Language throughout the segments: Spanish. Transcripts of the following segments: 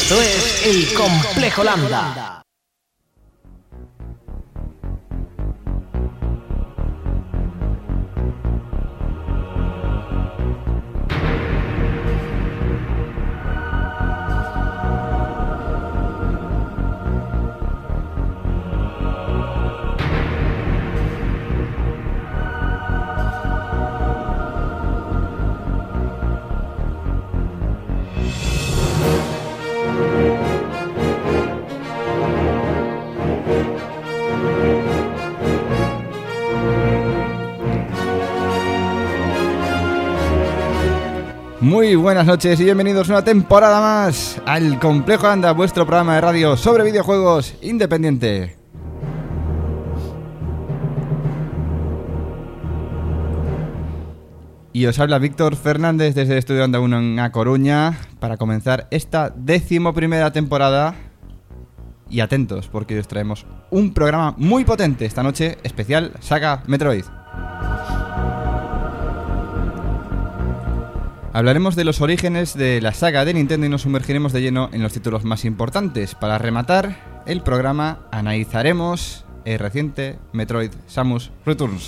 Esto es El Complejo Lambda. Muy buenas noches y bienvenidos una temporada más al Complejo Lambda, vuestro programa de radio sobre videojuegos independiente. Y os habla Víctor Fernández desde el Estudio Onda 1 en A Coruña para comenzar esta 11ª temporada. Y atentos, porque os traemos un programa muy potente esta noche, especial Saga Metroid. Hablaremos de los orígenes de la saga de Nintendo y nos sumergiremos de lleno en los títulos más importantes. Para rematar el programa, analizaremos el reciente Metroid Samus Returns.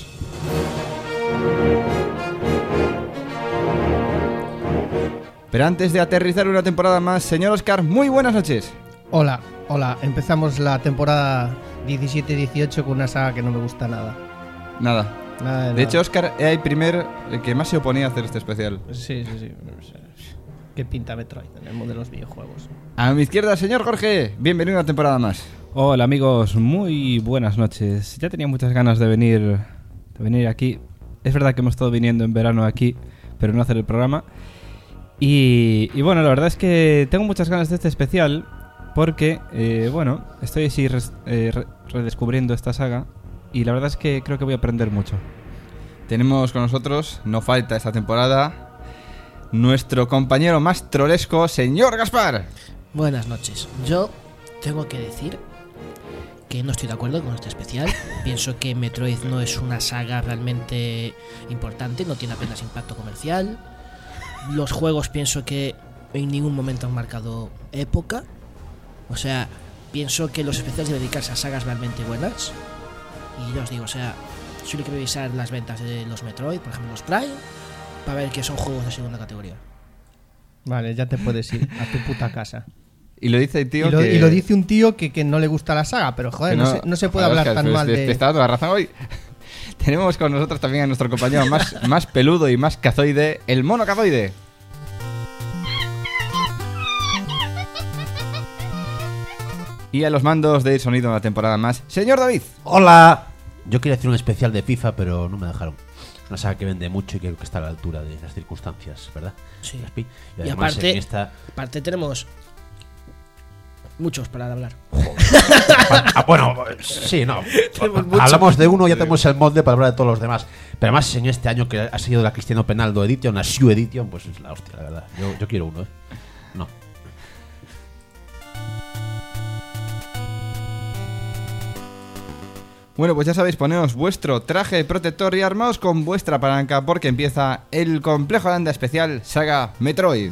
Pero antes de aterrizar una temporada más, señor Oscar, muy buenas noches. Hola. Empezamos la temporada 17-18 con una saga que no me gusta nada. Nada. De hecho, Oscar era el que más se oponía a hacer este especial. Sí. ¿Qué pinta Metroid en el mundo de los videojuegos? A mi izquierda, señor Jorge, bienvenido a una temporada más. Hola amigos, muy buenas noches. Ya tenía muchas ganas de venir aquí. Es verdad que hemos estado viniendo en verano aquí, pero no hacer el programa. Y bueno, la verdad es que tengo muchas ganas de este especial porque, estoy así redescubriendo esta saga. Y la verdad es que creo que voy a aprender mucho. Tenemos con nosotros, no falta esta temporada, nuestro compañero más trolesco, señor Gaspar. Buenas noches. Yo tengo que decir que no estoy de acuerdo con este especial. Pienso que Metroid no es una saga realmente importante, no tiene apenas impacto comercial. Los juegos pienso que en ningún momento han marcado época. O sea, pienso que los especiales deben dedicarse a sagas realmente buenas. Y ya os digo, solo hay que revisar las ventas de los Metroid, por ejemplo los Prime, para ver que son juegos de segunda categoría. Vale, ya te puedes ir a tu puta casa. Y lo dice el tío y lo dice un tío que no le gusta la saga, pero joder, no se puede hablar tan mal de... Te está dando la razón hoy. Tenemos con nosotros también a nuestro compañero más peludo y más cazoide, el mono cazoide. Y a los mandos de sonido una temporada más, señor David. Hola. Yo quería hacer un especial de FIFA, pero no me dejaron. Es una saga que vende mucho y creo que está a la altura de las circunstancias, ¿verdad? Sí. Y además aparte tenemos muchos para hablar. Sí, no. Hablamos de uno y ya tenemos el molde para hablar de todos los demás. Pero además en este año que ha sido la Cristiano Penaldo Edition, la Shoe Edition, pues es la hostia, la verdad. Yo quiero uno, ¿eh? No. Bueno, pues ya sabéis, poneos vuestro traje protector y armaos con vuestra palanca porque empieza el Complejo Lambda especial Saga Metroid.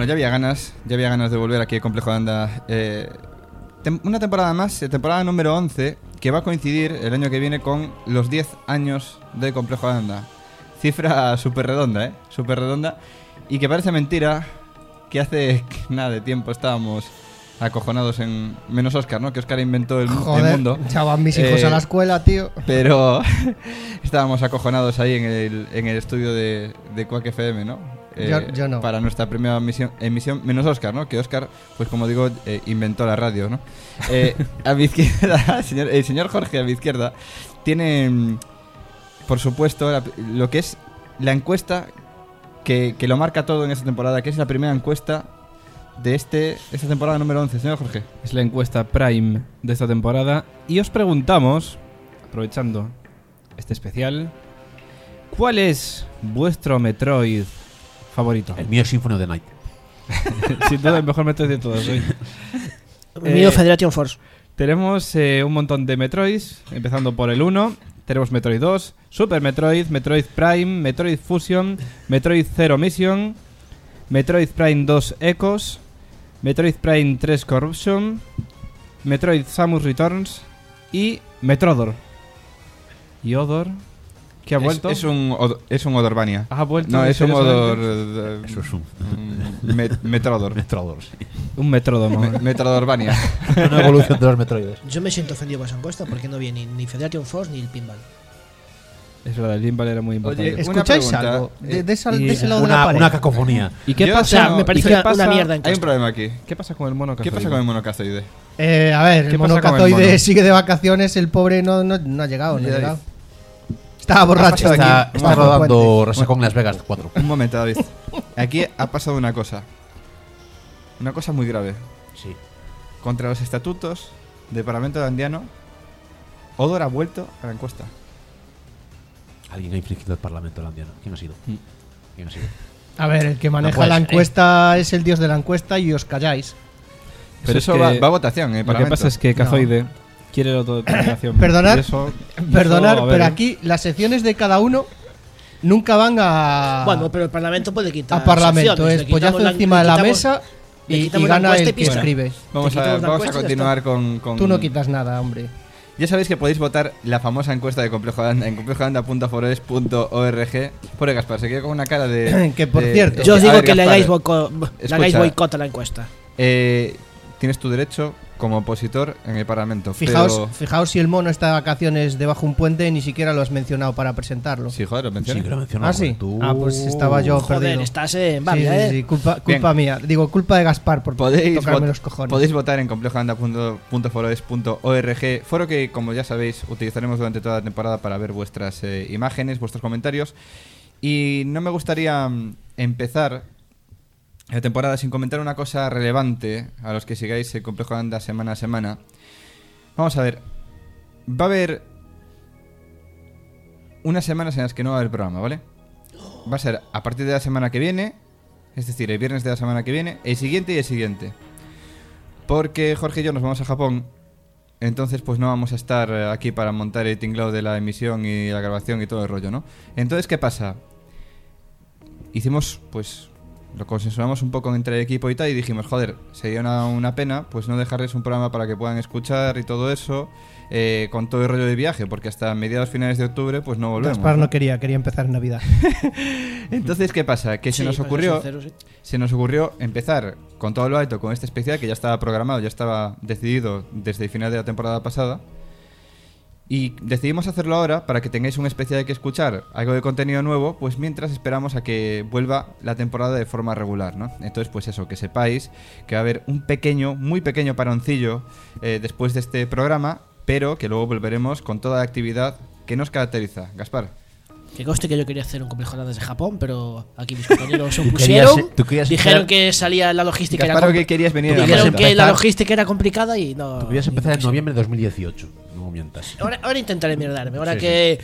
Bueno, ya había ganas de volver aquí a Complejo de Anda. Una temporada más, temporada número 11, que va a coincidir el año que viene con los 10 años de Complejo de Anda. Cifra súper redonda, súper redonda. Y que parece mentira que hace nada de tiempo estábamos acojonados en... Menos Óscar, ¿no? Que Óscar inventó el mundo. Echaban mis hijos a la escuela, tío. Pero estábamos acojonados ahí en el estudio de Quack FM, ¿no? Yo no. Para nuestra primera emisión, menos Óscar, ¿no? Que Óscar, pues como digo, inventó la radio, ¿no? A mi izquierda, el señor Jorge, a mi izquierda, tiene, por supuesto, lo que es la encuesta que lo marca todo en esta temporada, que es la primera encuesta de esta temporada número 11, señor Jorge. Es la encuesta Prime de esta temporada. Y os preguntamos, aprovechando este especial, ¿cuál es vuestro Metroid favorito? El mío es Symphony of the Night. Sin duda el mejor Metroid de todos hoy. Mío Federation Force. Tenemos un montón de Metroids, empezando por el 1. Tenemos Metroid 2, Super Metroid, Metroid Prime, Metroid Fusion, Metroid Zero Mission, Metroid Prime 2 Echoes, Metroid Prime 3 Corruption, Metroid Samus Returns y Metrodor. ¿Y Odor? ¿Qué ha vuelto? Es un Odorbania. ¿Ha vuelto? No, es un Odor... Eso es un... Metrodor. Metrodor, sí. Un Metrodomo. Metrodorbania. Una evolución de los Metroides. Yo me siento ofendido por esa encuesta porque no vi ni Federation Force ni el Pinball. Es verdad, el Pinball era muy importante. Oye, ¿Escucháis pregunta. algo? De ese lado de la Una, pared. una cacofonía. ¿Y qué Yo- pasa? O sea, me parece ¿y qué una pasa- mierda Hay un encuesta. problema aquí. ¿Qué pasa con el mono ¿Qué pasa con el monocazoide? A ver, ¿Qué el pasa con el monocazoide mono? sigue de vacaciones, el pobre no ha llegado, no ha Ya, llegado. Estaba borracho. pasado Está, aquí. está Bajo el rodando puente. Resacón en Las Vegas 4. Un momento, David. Aquí ha pasado una cosa. Una cosa muy grave. Sí. Contra los estatutos del Parlamento de Andiano, Odor ha vuelto a la encuesta. Alguien ha infringido el Parlamento holandiano. ¿Quién ha sido? ¿Quién ha sido? A ver, el que maneja puede la ser, encuesta es el dios de la encuesta y os calláis. Pero es eso que va a votación en el Lo que Parlamento. pasa es que Cazoide quiere la autodeterminación. Perdonar, Y eso, Perdonar, a ver, pero aquí las secciones de cada uno nunca van a Bueno, pero el Parlamento puede quitar. a Parlamento. secciones. Es Le quitamos pollazo encima de la quitamos- mesa le y quitamos la gana encuesta el y que pista. escribe. Vamos Te quitamos la a encuesta y ya continuar con... Tú no quitas nada, hombre. Ya sabéis que podéis votar la famosa encuesta de Complejo de Anda en complejodeanda.forest.org. Por Gaspar, se queda con una cara de... Que, por de- cierto, Yo os A digo ver, que le Gaspar, hagáis boicot a la encuesta. tienes tu derecho como opositor en el Parlamento. Fijaos si el mono está de vacaciones debajo un puente, ni siquiera lo has mencionado para presentarlo. Sí, joder, lo Sí, mencioné. que lo he mencionado. ¿Ah, sí? Tú- Ah, pues estaba yo Joder, perdido. estás en Sí, Bavia, sí, culpa mía. Digo, culpa de Gaspar por tocarme los cojones. Podéis votar en complejoanda.forest.org, foro que, como ya sabéis, utilizaremos durante toda la temporada para ver vuestras imágenes, vuestros comentarios. Y no me gustaría empezar la temporada sin comentar una cosa relevante a los que sigáis el Complejo de Anda semana a semana. Vamos a ver, va a haber unas semanas en las que no va a haber programa, ¿vale? Va a ser a partir de la semana que viene, es decir, el viernes de la semana que viene, el siguiente y el siguiente. Porque Jorge y yo nos vamos a Japón, entonces pues no vamos a estar aquí para montar el tinglado de la emisión y la grabación y todo el rollo, ¿no? Entonces, ¿qué pasa? Hicimos, pues, lo consensuamos un poco entre el equipo y tal y dijimos, joder, sería una pena pues no dejarles un programa para que puedan escuchar y todo eso, con todo el rollo de viaje, porque hasta mediados finales de octubre pues no volvemos. Gaspar ¿no? no quería empezar en Navidad. Entonces, ¿qué pasa? Que Sí, se nos para ocurrió ser sinceros, sí. se nos ocurrió empezar con todo lo alto con este especial que ya estaba programado, ya estaba decidido desde el final de la temporada pasada. Y decidimos hacerlo ahora para que tengáis un especial que escuchar, algo de contenido nuevo, pues mientras esperamos a que vuelva la temporada de forma regular, ¿no? Entonces, pues eso, que sepáis que va a haber un pequeño, muy pequeño paroncillo después de este programa, pero que luego volveremos con toda la actividad que nos caracteriza. Gaspar. Que conste que yo quería hacer un complejo de desde Japón, pero aquí mis compañeros se Tú opusieron. querías- tú querías Dijeron empezar- que salía la logística. Gaspar, que querías venir a la Dijeron vuelta. que la Empezar- logística era complicada y no. Tú querías ni empezar en quise. noviembre de 2018. No mientas. Ahora intentaré mierdarme. Ahora Sí, que.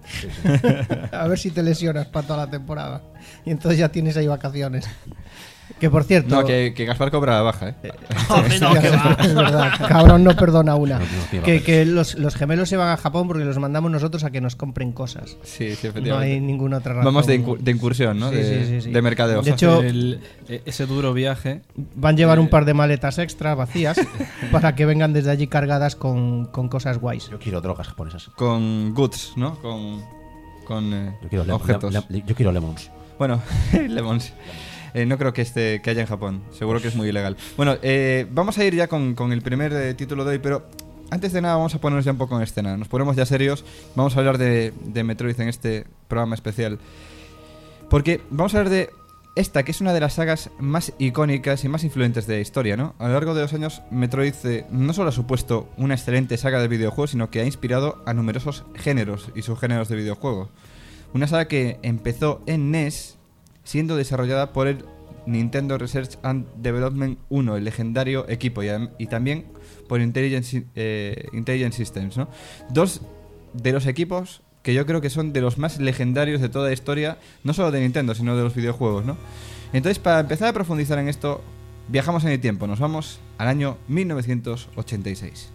A ver si te lesionas para toda la temporada. Y entonces ya tienes ahí vacaciones. Que por cierto... No, que Gaspar cobra la baja, Hombre, no, que va. Es verdad, cabrón no perdona una. No, Que los gemelos se van a Japón porque los mandamos nosotros a que nos compren cosas. Sí, efectivamente. No hay ninguna otra razón. Vamos de incursión, ¿no? Sí, sí. De mercadeo. De hecho, Ese duro viaje. van a llevar un par de maletas extra vacías para que vengan desde allí cargadas con cosas guays. Yo quiero drogas japonesas. Con goods, ¿no? Con Yo quiero objetos. yo quiero lemons. Bueno, lemons. No creo que haya en Japón. Seguro que es muy ilegal. Bueno, vamos a ir ya con el primer título de hoy, pero antes de nada vamos a ponernos ya un poco en escena. Nos ponemos ya serios. Vamos a hablar de Metroid en este programa especial. Porque vamos a hablar de esta, que es una de las sagas más icónicas y más influyentes de la historia, ¿no? A lo largo de los años, Metroid no solo ha supuesto una excelente saga de videojuegos, sino que ha inspirado a numerosos géneros y subgéneros de videojuegos. Una saga que empezó en NES, siendo desarrollada por el Nintendo Research and Development 1, el legendario equipo, y también por Intelligent Systems, ¿no? Dos de los equipos que yo creo que son de los más legendarios de toda la historia, no solo de Nintendo, sino de los videojuegos, ¿no? Entonces, para empezar a profundizar en esto, viajamos en el tiempo, nos vamos al año 1986.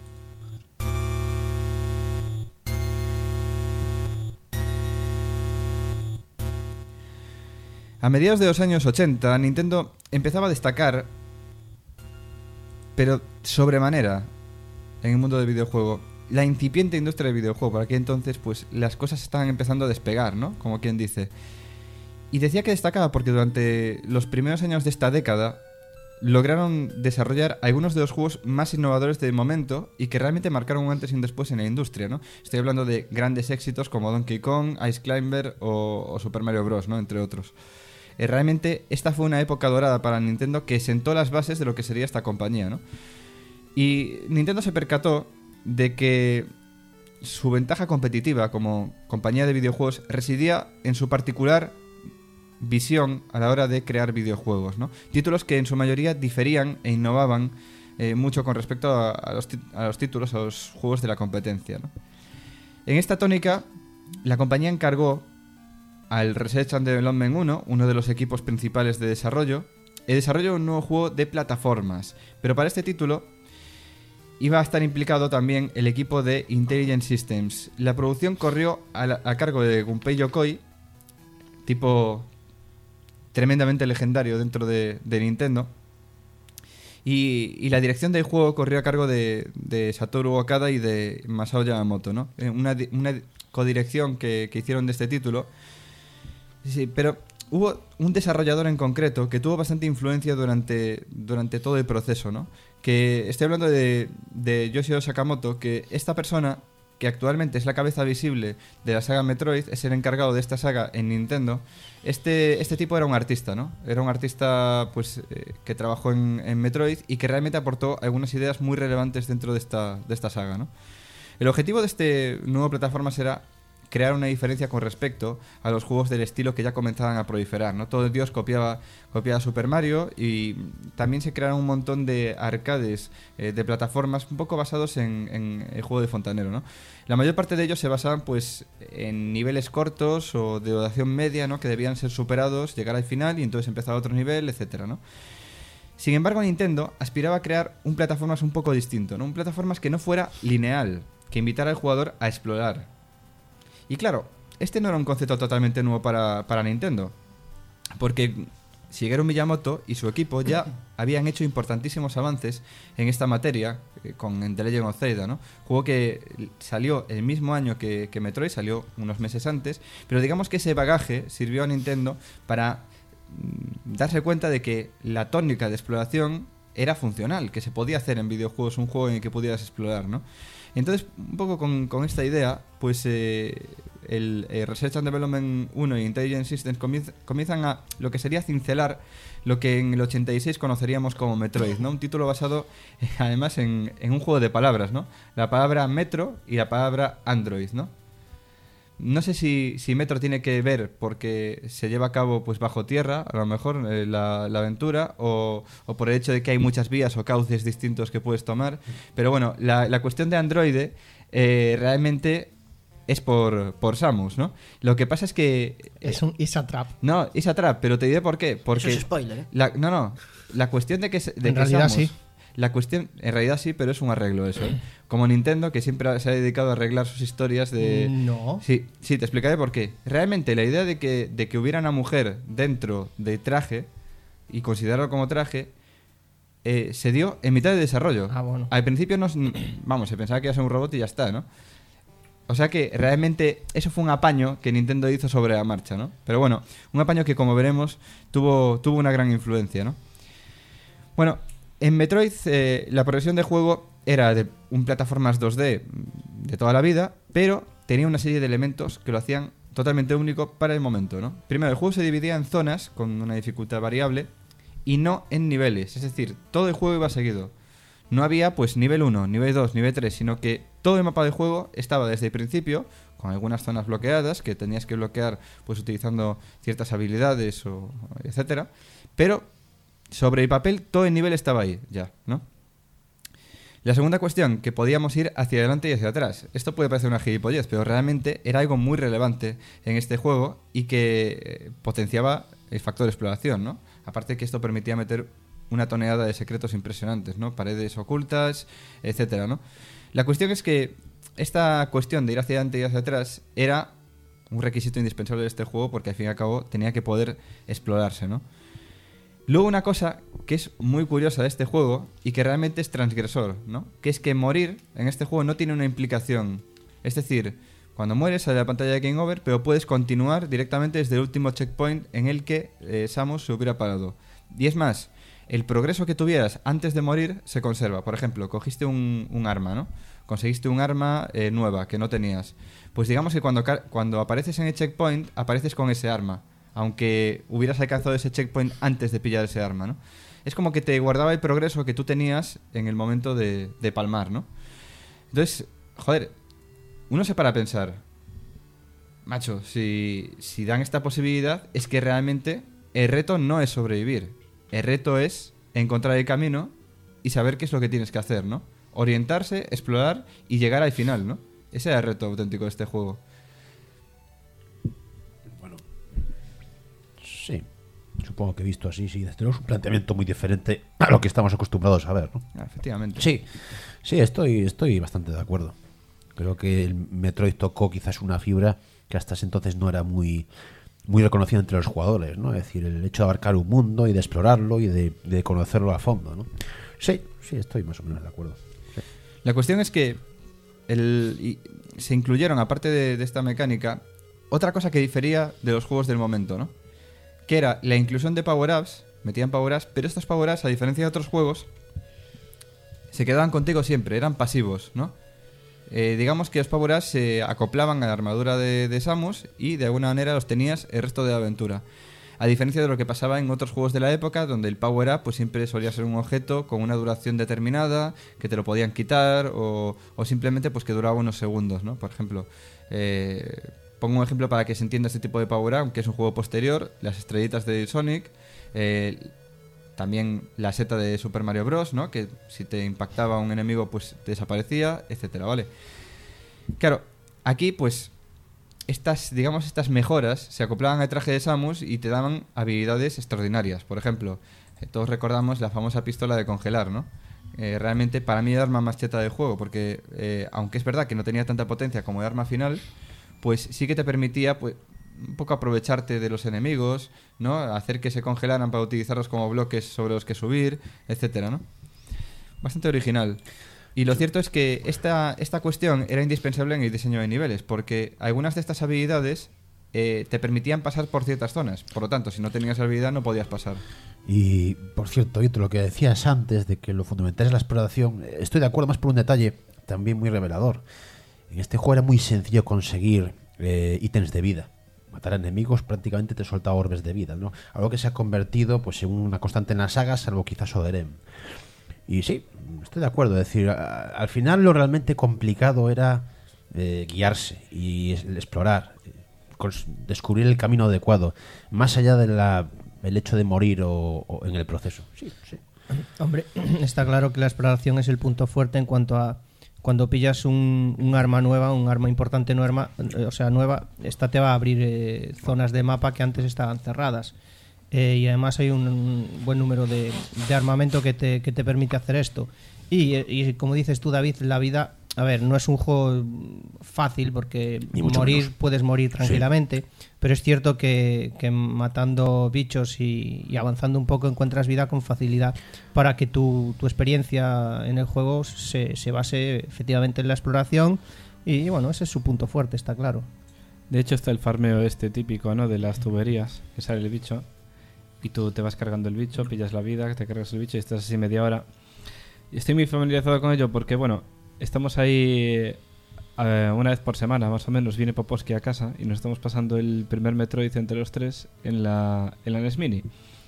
A mediados de los años 80, Nintendo empezaba a destacar, pero sobremanera, en el mundo del videojuego. La incipiente industria del videojuego. Por aquí entonces, pues las cosas estaban empezando a despegar, ¿no? Como quien dice. Y decía que destacaba porque durante los primeros años de esta década lograron desarrollar algunos de los juegos más innovadores del momento y que realmente marcaron un antes y un después en la industria, ¿no? Estoy hablando de grandes éxitos como Donkey Kong, Ice Climber o Super Mario Bros., ¿no? Entre otros. Realmente esta fue una época dorada para Nintendo que sentó las bases de lo que sería esta compañía, ¿no? Y Nintendo se percató de que su ventaja competitiva como compañía de videojuegos residía en su particular visión a la hora de crear videojuegos, ¿no? Títulos que en su mayoría diferían e innovaban mucho con respecto a los títulos, a los juegos de la competencia, ¿no? En esta tónica, la compañía encargó al Research and Development 1, uno de los equipos principales de desarrollo, el desarrollo de un nuevo juego de plataformas. Pero para este título iba a estar implicado también el equipo de Intelligent Systems. La producción corrió a cargo de Gunpei Yokoi, tipo tremendamente legendario dentro de Nintendo. Y la dirección del juego corrió a cargo de Satoru Okada y de Masao Yamamoto, ¿no? Una codirección que hicieron de este título. Sí, pero hubo un desarrollador en concreto que tuvo bastante influencia durante todo el proceso, ¿no? Que estoy hablando de Yoshio Sakamoto, que esta persona, que actualmente es la cabeza visible de la saga Metroid, es el encargado de esta saga en Nintendo. Este tipo era un artista, ¿no? Era un artista pues que trabajó en Metroid y que realmente aportó algunas ideas muy relevantes dentro de esta saga, ¿no? El objetivo de este nuevo plataforma será crear una diferencia con respecto a los juegos del estilo que ya comenzaban a proliferar, ¿no? Todo Dios copiaba Super Mario y también se crearon un montón de arcades de plataformas un poco basados en el juego de fontanero, ¿no? La mayor parte de ellos se basaban pues en niveles cortos o de duración media, ¿no? Que debían ser superados, llegar al final y entonces empezar otro nivel, etcétera, ¿no? Sin embargo, Nintendo aspiraba a crear un plataformas un poco distinto, ¿no? Un plataformas que no fuera lineal, que invitara al jugador a explorar. Y claro, este no era un concepto totalmente nuevo para Nintendo, porque Shigeru Miyamoto y su equipo ya habían hecho importantísimos avances en esta materia con The Legend of Zelda, ¿no? Juego que salió el mismo año que Metroid, salió unos meses antes, pero digamos que ese bagaje sirvió a Nintendo para darse cuenta de que la tónica de exploración era funcional, que se podía hacer en videojuegos un juego en el que pudieras explorar, ¿no? Entonces, un poco con esta idea, pues el Research and Development 1 y Intelligent Systems comienzan a lo que sería cincelar lo que en el 86 conoceríamos como Metroid, ¿no? Un título basado, además, en un juego de palabras, ¿no? La palabra Metro y la palabra Android, ¿no? No sé si Metro tiene que ver porque se lleva a cabo pues bajo tierra, a lo mejor, la aventura, o por el hecho de que hay muchas vías o cauces distintos que puedes tomar. Pero bueno, la cuestión de Android realmente es por Samus, ¿no? Lo que pasa es que... Es un Is a Trap. No, Is a Trap, pero te diré por qué. Porque Eso es spoiler, ¿eh? La cuestión de que... En realidad sí. La cuestión, en realidad sí, pero es un arreglo eso, ¿eh? Como Nintendo, que siempre se ha dedicado a arreglar sus historias de... No. Sí, te explicaré por qué. Realmente la idea de que hubiera una mujer dentro de traje y considerarlo como traje se dio en mitad de desarrollo. Ah, bueno. Al principio se pensaba que iba a ser un robot y ya está, ¿no? O sea que realmente eso fue un apaño que Nintendo hizo sobre la marcha, ¿no? Pero bueno, un apaño que como veremos tuvo una gran influencia, ¿no? Bueno, en Metroid la progresión de juego era de un plataformas 2D de toda la vida, pero tenía una serie de elementos que lo hacían totalmente único para el momento, ¿no? Primero, el juego se dividía en zonas con una dificultad variable y no en niveles, es decir, todo el juego iba seguido. No había pues nivel 1, nivel 2, nivel 3, sino que todo el mapa del juego estaba desde el principio, con algunas zonas bloqueadas que tenías que bloquear pues utilizando ciertas habilidades o etcétera, pero sobre el papel todo el nivel estaba ahí ya, ¿no? La segunda cuestión, que podíamos ir hacia adelante y hacia atrás. Esto puede parecer una gilipollez, pero realmente era algo muy relevante en este juego y que potenciaba el factor exploración, ¿no? Aparte que esto permitía meter una tonelada de secretos impresionantes, ¿no? Paredes ocultas, etcétera, ¿no? La cuestión es que esta cuestión de ir hacia adelante y hacia atrás era un requisito indispensable de este juego porque al fin y al cabo tenía que poder explorarse, ¿no? Luego una cosa que es muy curiosa de este juego y que realmente es transgresor, ¿no? Que es que morir en este juego no tiene una implicación. Es decir, cuando mueres sale la pantalla de Game Over, pero puedes continuar directamente desde el último checkpoint en el que Samus se hubiera parado. Y es más, el progreso que tuvieras antes de morir se conserva. Por ejemplo, cogiste un arma, ¿no? Conseguiste un arma nueva que no tenías. Pues digamos que cuando apareces en el checkpoint, apareces con ese arma, aunque hubieras alcanzado ese checkpoint antes de pillar ese arma, ¿no? Es como que te guardaba el progreso que tú tenías en el momento de palmar, ¿no? Entonces, joder, uno se para a pensar, macho, si dan esta posibilidad, es que realmente el reto no es sobrevivir. El reto es encontrar el camino y saber qué es lo que tienes que hacer, ¿no? Orientarse, explorar y llegar al final, ¿no? Ese es el reto auténtico de este juego. Sí, supongo que visto así, sí, desde luego es un planteamiento muy diferente a lo que estamos acostumbrados a ver, ¿no? Efectivamente. Sí, estoy bastante de acuerdo. Creo que el Metroid tocó quizás una fibra que hasta ese entonces no era muy reconocida entre los jugadores, ¿no? Es decir, el hecho de abarcar un mundo y de explorarlo y de conocerlo a fondo, ¿no? Sí, estoy más o menos de acuerdo. Sí. La cuestión es que se incluyeron, aparte de esta mecánica, otra cosa que difería de los juegos del momento, ¿no? Que era la inclusión de power-ups, metían power-ups, pero estos power-ups, a diferencia de otros juegos, se quedaban contigo siempre, eran pasivos, ¿no? Digamos que los power-ups se acoplaban a la armadura de Samus y de alguna manera los tenías el resto de la aventura. A diferencia de lo que pasaba en otros juegos de la época, donde el power-up pues siempre solía ser un objeto con una duración determinada, que te lo podían quitar o simplemente pues que duraba unos segundos, ¿no? Por ejemplo, pongo un ejemplo para que se entienda este tipo de power-up, que es un juego posterior, las estrellitas de Sonic, también la seta de Super Mario Bros., ¿no? Que si te impactaba un enemigo pues desaparecía, etcétera, ¿vale? Claro, aquí pues estas mejoras se acoplaban al traje de Samus y te daban habilidades extraordinarias. Por ejemplo, todos recordamos la famosa pistola de congelar, ¿no? Realmente para mí el arma más cheta del juego, porque aunque es verdad que no tenía tanta potencia como el arma final, pues sí que te permitía pues un poco aprovecharte de los enemigos, ¿no? Hacer que se congelaran para utilizarlos como bloques sobre los que subir, etcétera, ¿no? Bastante original. Y lo cierto es que esta cuestión era indispensable en el diseño de niveles, porque algunas de estas habilidades te permitían pasar por ciertas zonas. Por lo tanto, si no tenías habilidad no podías pasar. Y, por cierto, Víctor, lo que decías antes de que lo fundamental es la exploración, estoy de acuerdo más por un detalle también muy revelador. En este juego era muy sencillo conseguir ítems de vida. Matar enemigos prácticamente te soltaba orbes de vida, ¿no? Algo que se ha convertido pues en una constante en la saga, salvo quizás Oderem. Y sí, estoy de acuerdo. Es decir, al final lo realmente complicado era guiarse y explorar, descubrir el camino adecuado, más allá del hecho de morir o en el proceso. Sí. Hombre, está claro que la exploración es el punto fuerte en cuanto a cuando pillas un arma nueva, un arma importante nueva, esta te va a abrir zonas de mapa que antes estaban cerradas. Y además hay un buen número de armamento que te permite hacer esto. Y como dices tú, David, la vida, a ver, no es un juego fácil porque puedes morir tranquilamente, pero es cierto que matando bichos y avanzando un poco encuentras vida con facilidad para que tu experiencia en el juego se base efectivamente en la exploración y bueno, ese es su punto fuerte, está claro. De hecho está el farmeo este típico, ¿no? De las tuberías, que sale el bicho y tú te vas cargando el bicho, pillas la vida, te cargas el bicho y estás así media hora. Estoy muy familiarizado con ello porque, bueno, estamos ahí una vez por semana, más o menos, viene Poposki a casa y nos estamos pasando el primer Metroid entre los tres en la NES Mini.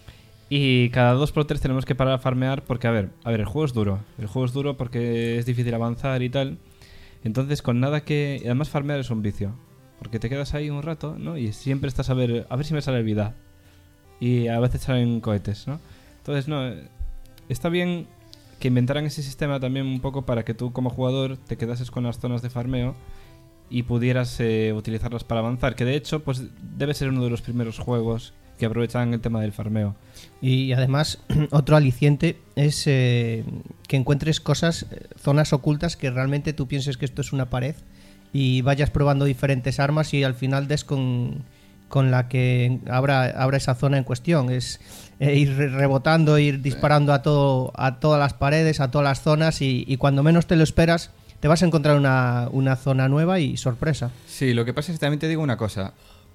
Y cada 2x3 tenemos que parar a farmear porque, a ver, el juego es duro. El juego es duro porque es difícil avanzar y tal. Entonces, con nada que... Además, farmear es un vicio. Porque te quedas ahí un rato, ¿no? Y siempre estás a ver si me sale vida. Y a veces salen cohetes, ¿no? Entonces, no... Está bien que inventaran ese sistema también un poco para que tú como jugador te quedases con las zonas de farmeo y pudieras utilizarlas para avanzar, que de hecho pues debe ser uno de los primeros juegos que aprovechan el tema del farmeo. Y además otro aliciente es que encuentres zonas ocultas que realmente tú pienses que esto es una pared y vayas probando diferentes armas y al final des con la que abra esa zona en cuestión. Es ir rebotando, ir disparando a todas las paredes, a todas las zonas y cuando menos te lo esperas te vas a encontrar una zona nueva y sorpresa. Sí, lo que pasa es que también te digo una cosa.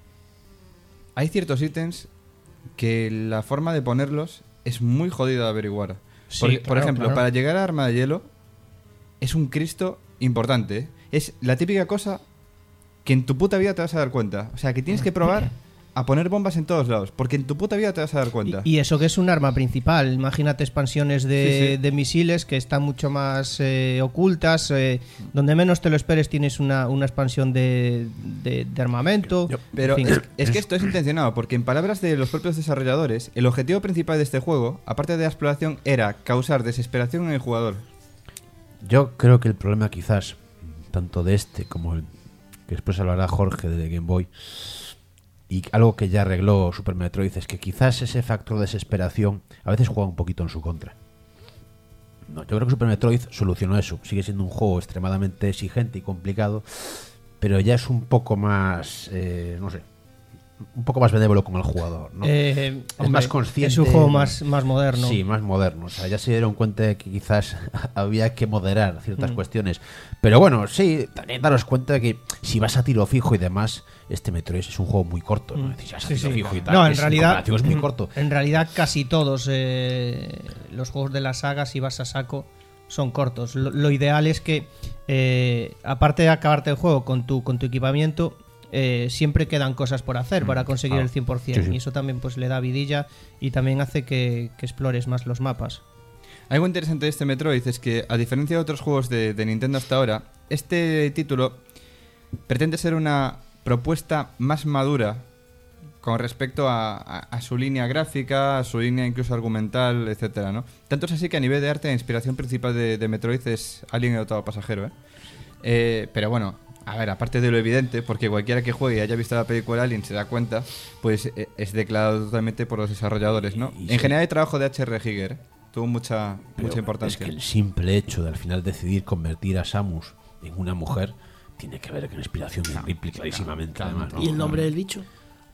Hay ciertos ítems que la forma de ponerlos es muy jodida de averiguar. Sí, por ejemplo, para llegar a Arma de Hielo es un Cristo importante, ¿eh? Es la típica cosa que en tu puta vida te vas a dar cuenta. O sea, que tienes que probar a poner bombas en todos lados, porque en tu puta vida te vas a dar cuenta. Y eso que es un arma principal. Imagínate expansiones de misiles que están mucho más ocultas. Donde menos te lo esperes tienes una expansión de armamento. Pero en fin. es que esto es intencionado, porque en palabras de los propios desarrolladores, el objetivo principal de este juego, aparte de la exploración, era causar desesperación en el jugador. Yo creo que el problema quizás, tanto de este como el que después hablará Jorge de Game Boy, y algo que ya arregló Super Metroid, es que quizás ese factor de desesperación a veces juega un poquito en su contra. No, yo creo que Super Metroid solucionó eso. Sigue siendo un juego extremadamente exigente y complicado, pero ya es un poco más, no sé, un poco más benévolo con el jugador, ¿no? Es más consciente. Es un juego más moderno. Sí, más moderno. O sea, ya se dieron cuenta de que quizás había que moderar ciertas cuestiones. Pero bueno, sí, también daros cuenta de que si vas a tiro fijo y demás, este Metroid es un juego muy corto, ¿no? Si vas a tiro fijo y tal, no, en realidad es muy corto. En realidad casi todos los juegos de la saga, si vas a saco, son cortos. Lo ideal es que, aparte de acabarte el juego con tu equipamiento, siempre quedan cosas por hacer para conseguir el 100%. Sí. Y eso también pues le da vidilla y también hace que explores más los mapas. Algo interesante de este Metroid es que, a diferencia de otros juegos de Nintendo hasta ahora, este título pretende ser una propuesta más madura con respecto a su línea gráfica, a su línea incluso argumental, etcétera, ¿no? Tanto es así que a nivel de arte la inspiración principal de Metroid es Alien el octavo pasajero, pero bueno, a ver, aparte de lo evidente, porque cualquiera que juegue y haya visto la película Alien se da cuenta, pues es declarado totalmente por los desarrolladores, ¿no? En general el trabajo de H.R. Giger tuvo mucha importancia. Es que el simple hecho de al final decidir convertir a Samus en una mujer tiene que ver con la inspiración de Ripley clarísimamente. Además, ¿no? ¿Y el nombre del bicho?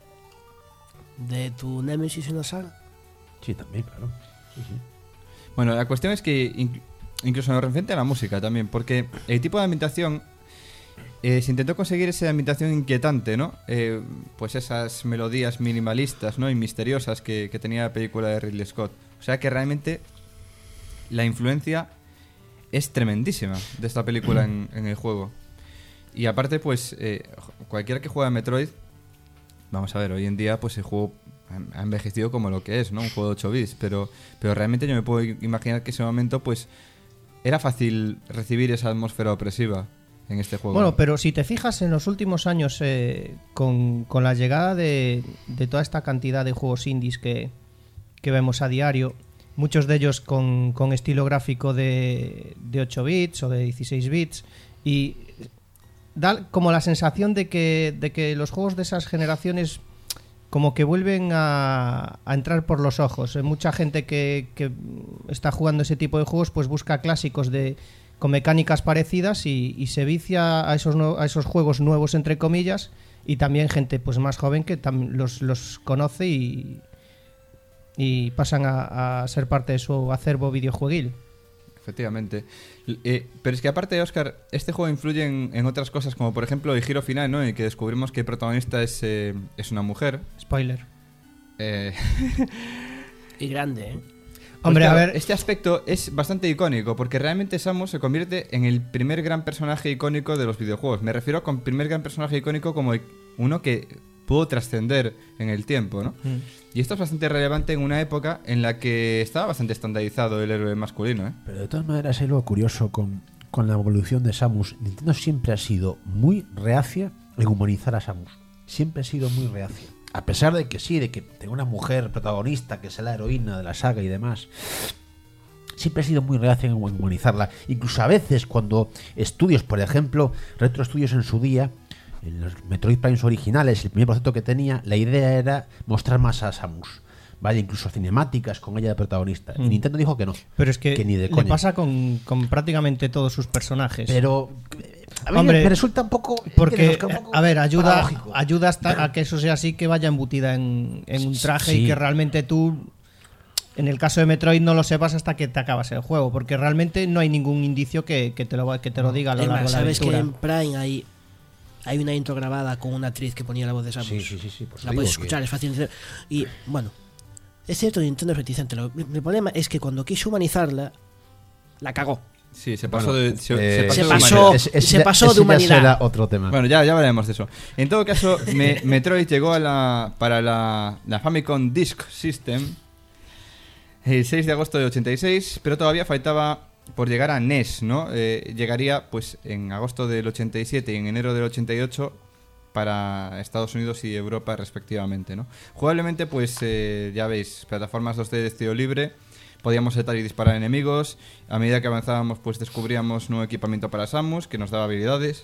¿De tu Nemesis en la saga? Sí, también, claro. Sí. Bueno, la cuestión es que incluso nos referente a la música también, porque el tipo de ambientación se intentó conseguir esa ambientación inquietante, ¿no? Pues esas melodías minimalistas, ¿no? Y misteriosas que tenía la película de Ridley Scott. O sea que realmente la influencia es tremendísima de esta película en el juego. Y aparte, pues cualquiera que juegue a Metroid, vamos a ver, hoy en día pues el juego ha envejecido como lo que es, ¿no? Un juego de 8 bits, pero realmente yo me puedo imaginar que en ese momento pues era fácil recibir esa atmósfera opresiva en este juego. Bueno, pero si te fijas en los últimos años, con la llegada de toda esta cantidad de juegos indies que vemos a diario, muchos de ellos con estilo gráfico de 8 bits o de 16 bits, y da como la sensación de que los juegos de esas generaciones como que vuelven a entrar por los ojos. Mucha gente que está jugando ese tipo de juegos pues busca clásicos con mecánicas parecidas y se vicia a esos juegos nuevos, entre comillas, y también gente pues más joven que los conoce y pasan a ser parte de su acervo videojueguil. Efectivamente. Pero es que aparte de Óscar, este juego influye en otras cosas, como por ejemplo el giro final, ¿no? En que descubrimos que el protagonista es una mujer. Spoiler. Y grande, ¿eh? Hombre, Pues claro, a ver, este aspecto es bastante icónico, porque realmente Samus se convierte en el primer gran personaje icónico de los videojuegos. Me refiero con primer gran personaje icónico como uno que pudo trascender en el tiempo, ¿no? Y esto es bastante relevante en una época en la que estaba bastante estandarizado el héroe masculino, ¿eh? Pero de todas maneras hay algo curioso con la evolución de Samus. Nintendo siempre ha sido muy reacia en humanizar a Samus. Siempre ha sido muy reacia. A pesar de que sí, de que tenga una mujer protagonista, que es la heroína de la saga y demás, siempre ha sido muy reacia en humanizarla. Incluso a veces cuando estudios, por ejemplo, Retro Studios en su día, en los Metroid Prime originales, el primer proyecto que tenía, la idea era mostrar más a Samus. Vale, incluso cinemáticas con ella de protagonista. Y Nintendo dijo que no. pero es que ni de le coña. pasa con prácticamente todos sus personajes. Pero a mí Hombre, me resulta un poco... Porque, un poco a ver, ayuda paradójico. hasta a que eso sea así, que vaya embutida en un traje Sí. y que realmente tú, en el caso de Metroid, no lo sepas hasta que te acabas el juego, porque realmente no hay ningún indicio que te lo diga a lo Es largo más, de la ¿sabes que aventura. en Prime hay una intro grabada con una actriz que ponía la voz de Samus? Sí. Pues La digo puedes que- escuchar, es fácil de... Y bueno, es cierto, Nintendo es reticente. El problema es que cuando quiso humanizarla, la cagó. Sí, se Bueno, pasó de se de pasó- humanidad. se pasó de ese ya humanidad. será otro tema. Bueno, ya hablaremos de eso. En todo caso, Metroid llegó para la Famicom Disk System el 6 de agosto de 86, pero todavía faltaba por llegar a NES, ¿no? Llegaría pues en agosto del 87 y en enero del 88 para Estados Unidos y Europa respectivamente, ¿no? Jugablemente, pues ya veis, plataformas 2D de estilo libre, podíamos saltar y disparar enemigos. A medida que avanzábamos, pues descubríamos nuevo equipamiento para Samus que nos daba habilidades.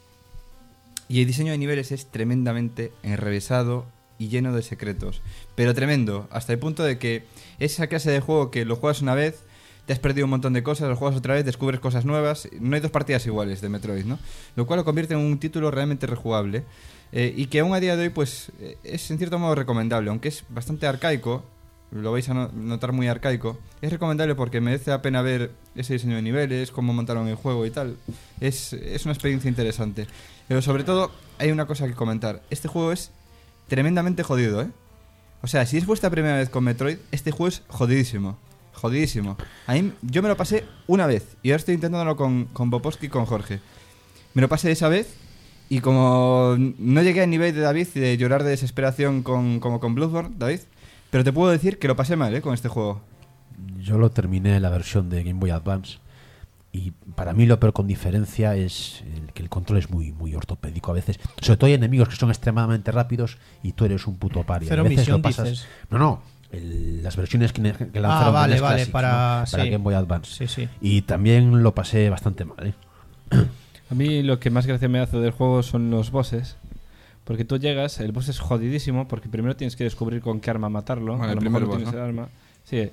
Y el diseño de niveles es tremendamente enrevesado y lleno de secretos. Pero tremendo, hasta el punto de que es esa clase de juego que lo juegas una vez, te has perdido un montón de cosas, lo juegas otra vez, descubres cosas nuevas. No hay dos partidas iguales de Metroid, ¿no? Lo cual lo convierte en un título realmente rejugable. Y que aún a día de hoy, pues, es en cierto modo recomendable. Aunque es bastante arcaico, lo vais a notar muy arcaico, es recomendable porque merece la pena ver ese diseño de niveles, cómo montaron el juego y tal. Es una experiencia interesante. Pero sobre todo, hay una cosa que comentar. Este juego es tremendamente jodido, ¿eh? O sea, si es vuestra primera vez con Metroid, este juego es jodidísimo. Jodidísimo. A mí, yo me lo pasé una vez y ahora estoy intentándolo con Boposki y con Jorge. Me lo pasé esa vez y como no llegué al nivel de David de llorar de desesperación como con Bloodborne, David, pero te puedo decir que lo pasé mal, con este juego. Yo lo terminé en la versión de Game Boy Advance y para mí lo peor con diferencia es que el control es muy, muy ortopédico a veces. Sobre todo hay enemigos que son extremadamente rápidos y tú eres un puto paria. Cero A veces misión, lo pasas... dices. No. Las versiones que lanzaron vale, NES vale, Classics, para- ¿no? Para sí. Game Boy Advance. Sí, sí. Y también lo pasé bastante mal, ¿eh? A mí lo que más gracia me hace del juego son los bosses. Porque tú llegas, el boss es jodidísimo, porque primero tienes que descubrir con qué arma matarlo. Bueno, a el lo primer mejor no boss, tienes ¿no? el arma. Sí.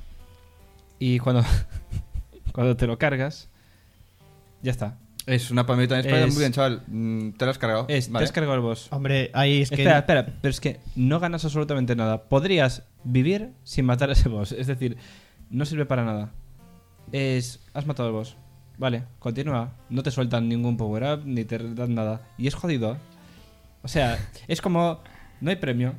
Y cuando, cuando te lo cargas, ya está. Es una palmita en espalda. Es- Muy bien, chaval. ¿Te lo has cargado? Te Vale. has cargado el boss. Hombre, ahí es que... Espera, pero es que no ganas absolutamente nada. Podrías vivir sin matar a ese boss. Es decir, no sirve para nada. Has matado al boss. Vale, continúa. No te sueltan ningún power-up ni te dan nada. Y es jodido. O sea, es como... No hay premio.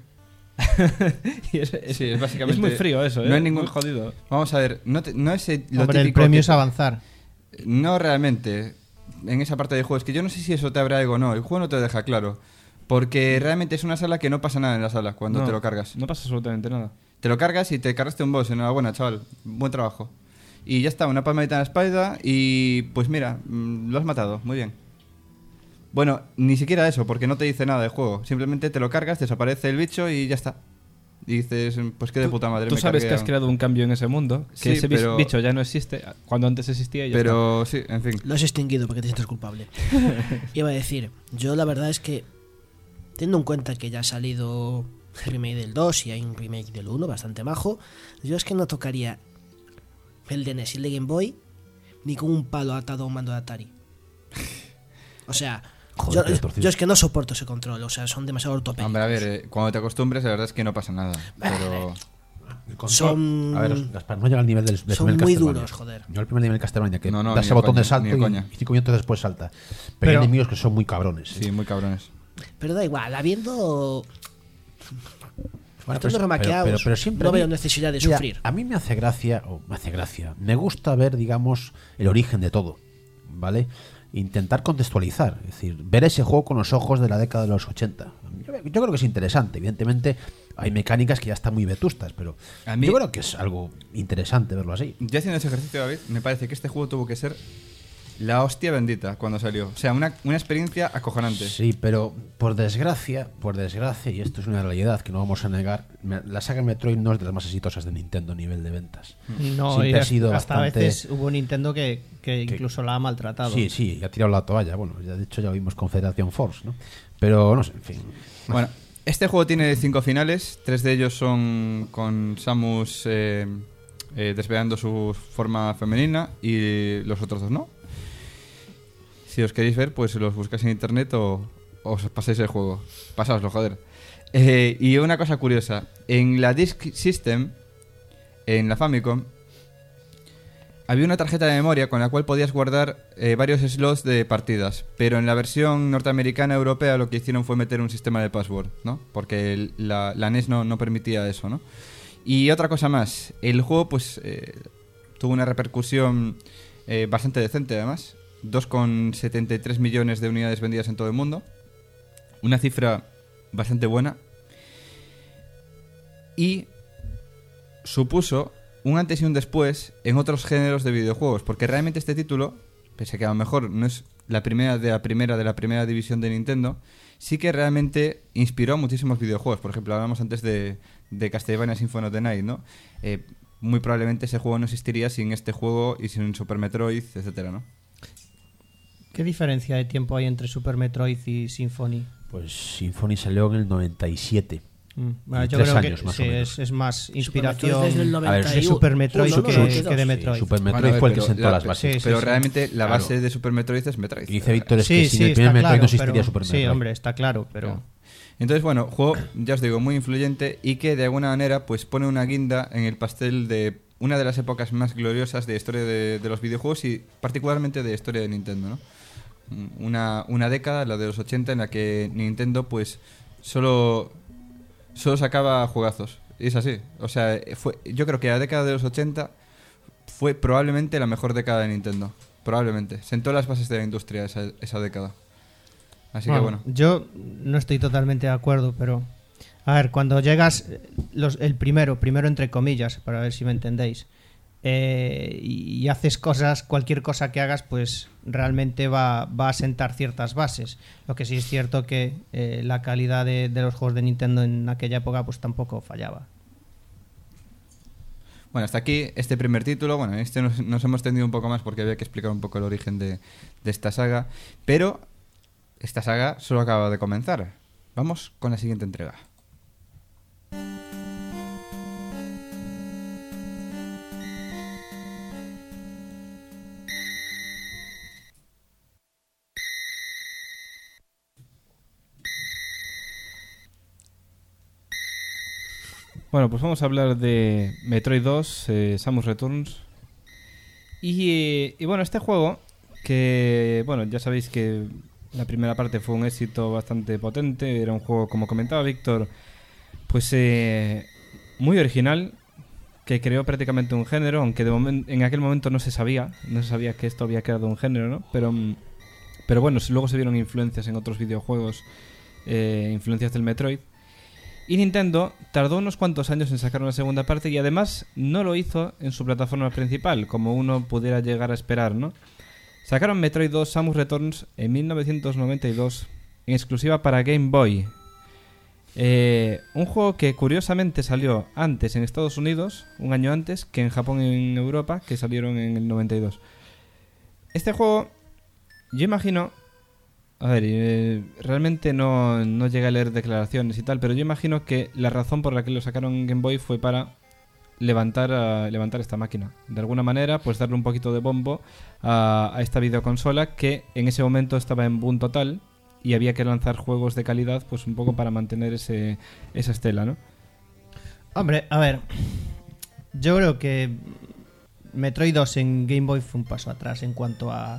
Y Sí, es básicamente... es muy frío eso, ¿eh? No hay ningún... Muy jodido. Vamos a ver, no es lo Hombre, el típico premio que- es avanzar. No realmente. En esa parte del juego. Es que yo no sé si eso te abre algo o no. El juego no te lo deja claro. Porque realmente es una sala que no pasa nada en la sala cuando No, te lo cargas. No pasa absolutamente nada. Te lo cargas y te cargaste un boss. Enhorabuena, chaval. Buen trabajo. Y ya está, una palmadita en la espalda y pues mira, lo has matado. Muy bien. Bueno, ni siquiera eso, porque no te dice nada del juego. Simplemente te lo cargas, desaparece el bicho y ya está. y dices, pues qué de puta madre. Tú me sabes cargué que has a- creado un cambio en ese mundo, que Sí, ese pero- bicho ya no existe, cuando antes existía y ya Pero sí, en fin. Lo has extinguido porque te sientes culpable. Iba a decir, yo la verdad es que, teniendo en cuenta que ya ha salido el remake del 2 y hay un remake del 1 bastante majo, yo es que no tocaría el de NES y el de Game Boy ni con un palo atado a un mando de Atari. O sea, Joder, qué torcido. yo es que no soporto ese control, o sea, son demasiado ortopédicos. Hombre, a ver, cuando te acostumbres, la verdad es que no pasa nada. Pero El control- Son- A ver, Gaspar, no llega al nivel del son primer muy Castlevania. duros, joder. Yo el primer nivel de Castlevania, que No, no, das ni el de botón de coña, salto ni de coña. y 5 minutos después salta. Pero hay Pero- enemigos que son muy cabrones. sí, muy cabrones. Pero da igual, habiendo Bueno, estando remaqueados, pero siempre no a mí- veo necesidad de mira, sufrir. A mí me hace gracia, me gusta ver, digamos, el origen de todo, ¿vale? Intentar contextualizar, es decir, ver ese juego con los ojos de la década de los 80. Yo creo que es interesante, evidentemente hay mecánicas que ya están muy vetustas, pero A mí- yo creo que es algo interesante verlo así. Ya haciendo ese ejercicio, David, me parece que este juego tuvo que ser la hostia bendita cuando salió. O sea, una experiencia acojonante. Sí, pero por desgracia, y esto es una realidad que no vamos a negar, la saga Metroid no es de las más exitosas de Nintendo a nivel de ventas. No, Siempre y ha sido hasta bastante- a veces hubo Nintendo que incluso la ha maltratado. Sí, sí, ha tirado la toalla. Bueno, ya de hecho ya vimos con Federation Force, ¿no? Pero no sé, en fin. Bueno, este juego tiene 5 finales. 3 de ellos son con Samus desvelando su forma femenina y los otros 2 no. Si os queréis ver, pues los buscáis en internet o os pasáis el juego. Pasáoslo, joder. Y una cosa curiosa. En la Disk System, en la Famicom, había una tarjeta de memoria con la cual podías guardar varios slots de partidas, pero en la versión norteamericana europea lo que hicieron fue meter un sistema de password, ¿no? Porque la NES no permitía eso, ¿no? Y otra cosa más, el juego pues tuvo una repercusión bastante decente además, 2,73 millones de unidades vendidas en todo el mundo, una cifra bastante buena, y supuso un antes y un después en otros géneros de videojuegos, porque realmente este título, pese a que a lo mejor no es la primera de la primera división de Nintendo, sí que realmente inspiró a muchísimos videojuegos. Por ejemplo, hablamos antes de Castlevania Symphony of the Night, ¿no? Muy probablemente ese juego no existiría sin este juego y sin Super Metroid, etcétera, ¿no? ¿Qué diferencia de tiempo hay entre Super Metroid y Symphony? Pues Symphony salió en el 97. Bueno, Y yo 3 creo años, que más sí, o menos. es más Super inspiración Metroid desde el A ver, 91. de Super Metroid Uno, no, que 92. de Metroid. Super Metroid Bueno, a ver, fue el que pero sentó las bases. sí, Pero sí. realmente la Claro. base de Super Metroid es Metroid. Dice Víctor es Sí, que sí, sin el está primer Metroid claro, no existiría pero- Super Metroid. Sí, hombre, está claro, pero... Claro. Entonces, bueno, juego, ya os digo, muy influyente y que de alguna manera pues pone una guinda en el pastel de una de las épocas más gloriosas de historia de los videojuegos y particularmente de historia de Nintendo, ¿no? Una década, la de los 80, en la que Nintendo pues solo sacaba juegazos. Y es así. O sea, yo creo que la década de los 80 fue probablemente la mejor década de Nintendo. Probablemente. Sentó las bases de la industria esa década. Así que bueno. Yo no estoy totalmente de acuerdo, pero... A ver, cuando llegas... el primero entre comillas, para ver si me entendéis, y haces cosas, cualquier cosa que hagas, pues realmente va a sentar ciertas bases. Lo que sí es cierto que la calidad de los juegos de Nintendo en aquella época pues tampoco fallaba. Bueno, hasta aquí este primer título. Bueno, este nos hemos tendido un poco más porque había que explicar un poco el origen de esta saga. Pero esta saga solo acaba de comenzar. Vamos con la siguiente entrega. Bueno, pues vamos a hablar de Metroid 2, Samus Returns. Y bueno, este juego, que bueno, ya sabéis que la primera parte fue un éxito bastante potente. Era un juego, como comentaba Víctor, pues muy original, que creó prácticamente un género, aunque en aquel momento no se sabía que esto había creado un género, ¿no? Pero bueno, luego se vieron influencias en otros videojuegos, influencias del Metroid. Y Nintendo tardó unos cuantos años en sacar una segunda parte y además no lo hizo en su plataforma principal, como uno pudiera llegar a esperar, ¿no? Sacaron Metroid 2 Samus Returns en 1992 en exclusiva para Game Boy. Un juego que curiosamente salió antes en Estados Unidos, un año antes, que en Japón y en Europa, que salieron en el 92. Este juego, yo imagino... A ver, realmente no llegué a leer declaraciones y tal, pero yo imagino que la razón por la que lo sacaron en Game Boy fue para levantar esta máquina. De alguna manera, pues darle un poquito de bombo a esta videoconsola que en ese momento estaba en boom total y había que lanzar juegos de calidad, pues un poco para mantener esa estela, ¿no? Hombre, a ver, yo creo que Metroid 2 en Game Boy fue un paso atrás en cuanto a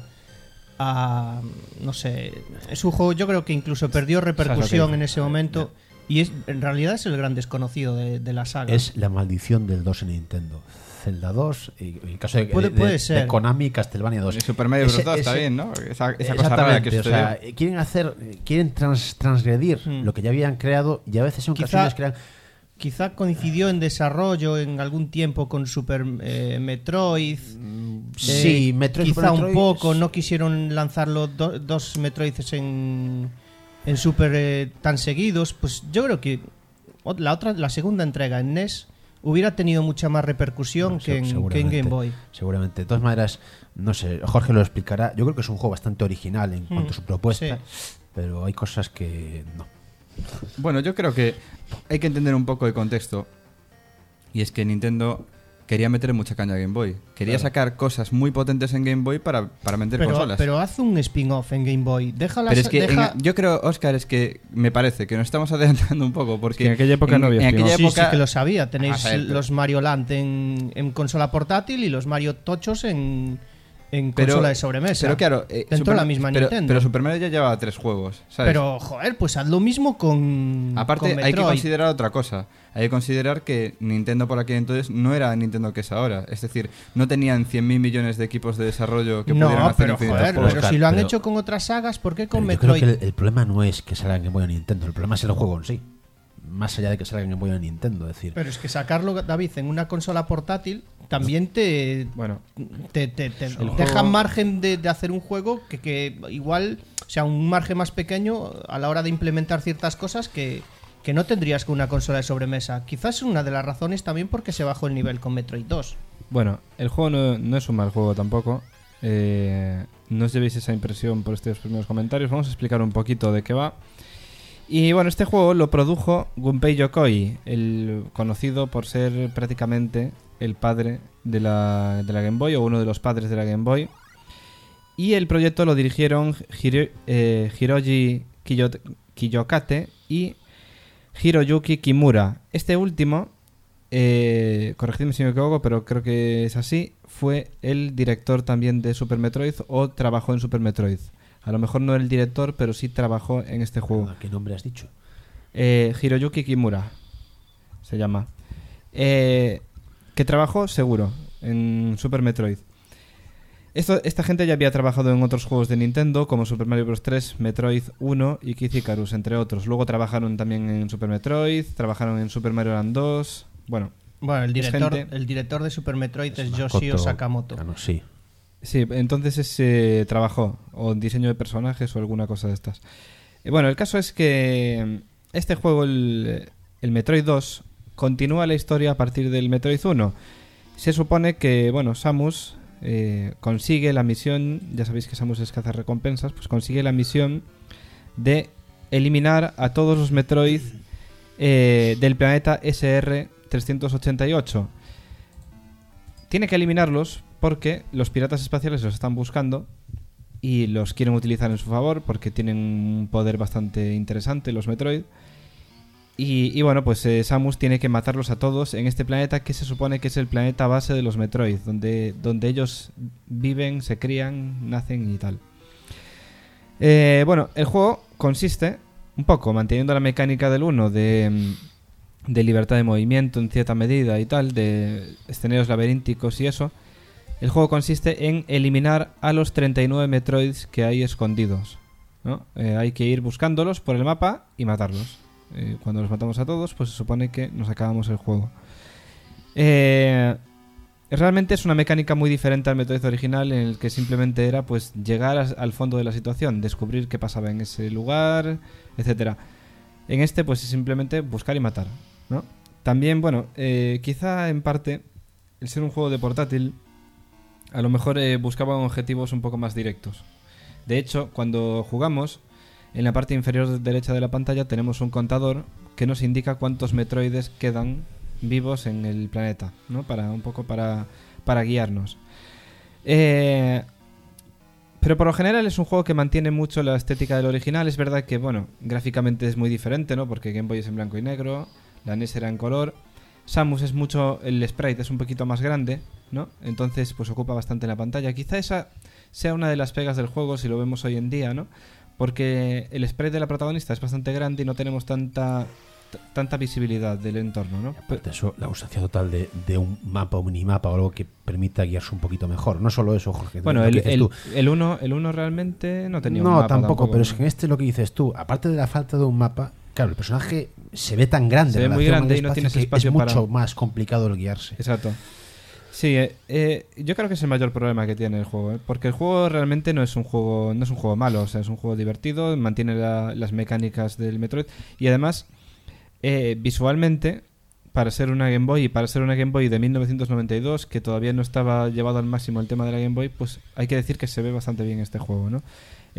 no sé, es un juego, yo creo que incluso perdió repercusión en ese momento y en realidad es el gran desconocido de la saga. Es la maldición del 2 en Nintendo. Zelda 2, y en el caso puede ser. de Konami, Castlevania 2. El Super Mario Bros. 2 está bien, ¿no? Esa cosa rara que exactamente, sucedió. o sea, quieren transgredir lo que ya habían creado y a veces son ocasiones crean. Quizá coincidió en desarrollo en algún tiempo con Super Metroid. Sí, Metroid. Quizá Super un poco. No quisieron lanzarlo dos Metroids en Super tan seguidos. Pues yo creo que la segunda entrega en NES hubiera tenido mucha más repercusión que en Game Boy. Seguramente. De todas maneras, no sé, Jorge lo explicará. Yo creo que es un juego bastante original en cuanto a su propuesta, pero hay cosas que no. Bueno, yo creo que hay que entender un poco el contexto. Y es que Nintendo quería meter mucha caña a Game Boy. Quería sacar cosas muy potentes en Game Boy para meter consolas. Pero haz un spin-off en Game Boy. Déjala. Pero es que yo creo, Óscar, es que me parece que nos estamos adelantando un poco. Porque en aquella época no había spin-off. Sí, que lo sabía. Tenéis los Mario Land en consola portátil y los Mario tochos en consola de sobremesa. Pero claro, dentro de la misma Nintendo. Pero Super Mario ya llevaba 3 juegos, ¿sabes? Pero, joder, pues haz lo mismo con. Aparte, con hay que Metroid. considerar otra cosa. Hay que considerar que Nintendo por aquel entonces no era Nintendo que es ahora. Es decir, no tenían 100.000 millones de equipos de desarrollo que pudieran hacer infinitos juegos. Pero si lo han hecho con otras sagas, ¿por qué con Metroid? Yo creo que el problema no es que salga en Game Boy o Nintendo. El problema es el juego en sí. Más allá de que salga en Game Boy o Nintendo, decir. Pero es que sacarlo, David, en una consola portátil también te deja margen de hacer un juego que igual, o sea, un margen más pequeño a la hora de implementar ciertas cosas que no tendrías con una consola de sobremesa. Quizás es una de las razones también porque se bajó el nivel con Metroid 2. Bueno, el juego no es un mal juego tampoco. No os llevéis esa impresión por estos primeros comentarios. Vamos a explicar un poquito de qué va. Y bueno, este juego lo produjo Gunpei Yokoi, el conocido por ser prácticamente el padre de la Game Boy, o uno de los padres de la Game Boy. Y el proyecto lo dirigieron Hiroji Kiyokate y Hiroyuki Kimura. Este último, corregidme si me equivoco, pero creo que es así, fue el director también de Super Metroid o trabajó en Super Metroid. A lo mejor no era el director, pero sí trabajó en este juego. ¿Qué nombre has dicho? Hiroyuki Kimura se llama. Que trabajó seguro en Super Metroid. Esta gente ya había trabajado en otros juegos de Nintendo, como Super Mario Bros. 3, Metroid 1 y Kid Icarus, entre otros. Luego trabajaron también en Super Metroid, trabajaron en Super Mario Land 2. Bueno, el director de Super Metroid es Yoshio Sakamoto. Sí. Sí, entonces trabajó o en diseño de personajes o alguna cosa de estas. Bueno, el caso es que este juego, el Metroid 2, continúa la historia a partir del Metroid 1. Se supone que, bueno, Samus consigue la misión, ya sabéis que Samus es cazarrecompensas, pues consigue la misión de eliminar a todos los Metroid del planeta SR-388. Tiene que eliminarlos porque los piratas espaciales los están buscando y los quieren utilizar en su favor porque tienen un poder bastante interesante, los Metroid. Y bueno, pues Samus tiene que matarlos a todos en este planeta que se supone que es el planeta base de los Metroid, donde ellos viven, se crían, nacen y tal. Bueno, el juego consiste un poco manteniendo la mecánica del 1 de libertad de movimiento en cierta medida y tal, de escenarios laberínticos y eso. El juego consiste en eliminar a los 39 Metroids que hay escondidos, ¿no? Hay que ir buscándolos por el mapa y matarlos. Cuando los matamos a todos, pues se supone que nos acabamos el juego. Realmente es una mecánica muy diferente al Metroid original, en el que simplemente era pues llegar al fondo de la situación, descubrir qué pasaba en ese lugar, etcétera. En este pues es simplemente buscar y matar, ¿no? También, bueno, quizá en parte el ser un juego de portátil a lo mejor buscaban objetivos un poco más directos. De hecho, cuando jugamos, en la parte inferior derecha de la pantalla tenemos un contador que nos indica cuántos Metroides quedan vivos en el planeta, ¿no? Un poco para guiarnos. Pero por lo general es un juego que mantiene mucho la estética del original. Es verdad que, bueno, gráficamente es muy diferente, ¿no? Porque Game Boy es en blanco y negro, la NES era en color. Samus es mucho, el sprite es un poquito más grande, ¿no? Entonces pues ocupa bastante la pantalla. Quizá esa sea una de las pegas del juego si lo vemos hoy en día, ¿no? Porque el sprite de la protagonista es bastante grande y no tenemos tanta visibilidad del entorno, ¿no? Aparte eso, la ausencia total de un mapa o minimapa o algo que permita guiarse un poquito mejor. No solo eso, Jorge. Bueno, lo que dices tú. el 1 realmente no tenía un No, mapa. tampoco, pero es que en este lo que dices tú, aparte de la falta de un mapa, claro, el personaje se ve tan grande, se ve muy grande y no tienes espacio es mucho para... más complicado el guiarse. Exacto. Sí, yo creo que es el mayor problema que tiene el juego, porque el juego realmente no es un juego malo, o sea, es un juego divertido, mantiene las mecánicas del Metroid y además visualmente, para ser una Game Boy y para ser una Game Boy de 1992, que todavía no estaba llevado al máximo el tema de la Game Boy, pues hay que decir que se ve bastante bien este juego, ¿no?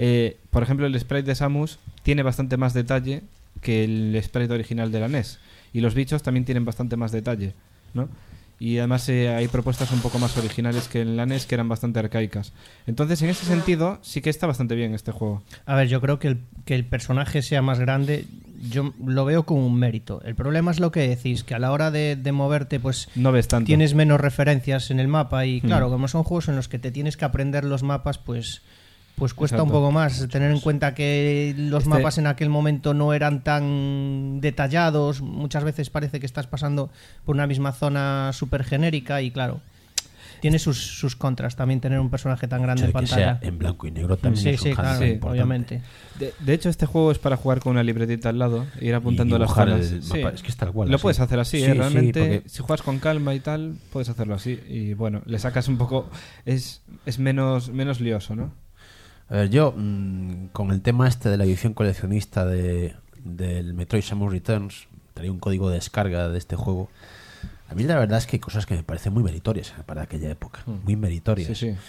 Por ejemplo, el sprite de Samus tiene bastante más detalle que el sprite original de la NES, y los bichos también tienen bastante más detalle, ¿no? Y además hay propuestas un poco más originales que en la NES, que eran bastante arcaicas. Entonces, en ese sentido, sí que está bastante bien este juego. A ver, yo creo que el personaje sea más grande, yo lo veo como un mérito. El problema es lo que decís, que a la hora de moverte, pues no ves tanto. Tienes menos referencias en el mapa y claro, como son juegos en los que te tienes que aprender los mapas, pues cuesta Exacto. un poco más tener en cuenta que los mapas en aquel momento no eran tan detallados. Muchas veces parece que estás pasando por una misma zona súper genérica y claro, tiene sus contras también tener un personaje tan grande en Que pantalla. sea en blanco y negro también es un claro, handicap importante. obviamente. De hecho, este juego es para jugar con una libretita al lado, ir apuntando Y las dibujar zonas. el mapa. Es que es tal cual, Lo así. puedes hacer así, Sí, realmente. sí, porque... Si juegas con calma y tal, puedes hacerlo así. Y bueno, le sacas un poco. Es menos lioso, ¿no? A ver, yo con el tema este de la edición coleccionista del Metroid Samus Returns, traía un código de descarga de este juego. A mí la verdad es que hay cosas que me parecen muy meritorias para aquella época, muy meritorias. Sí.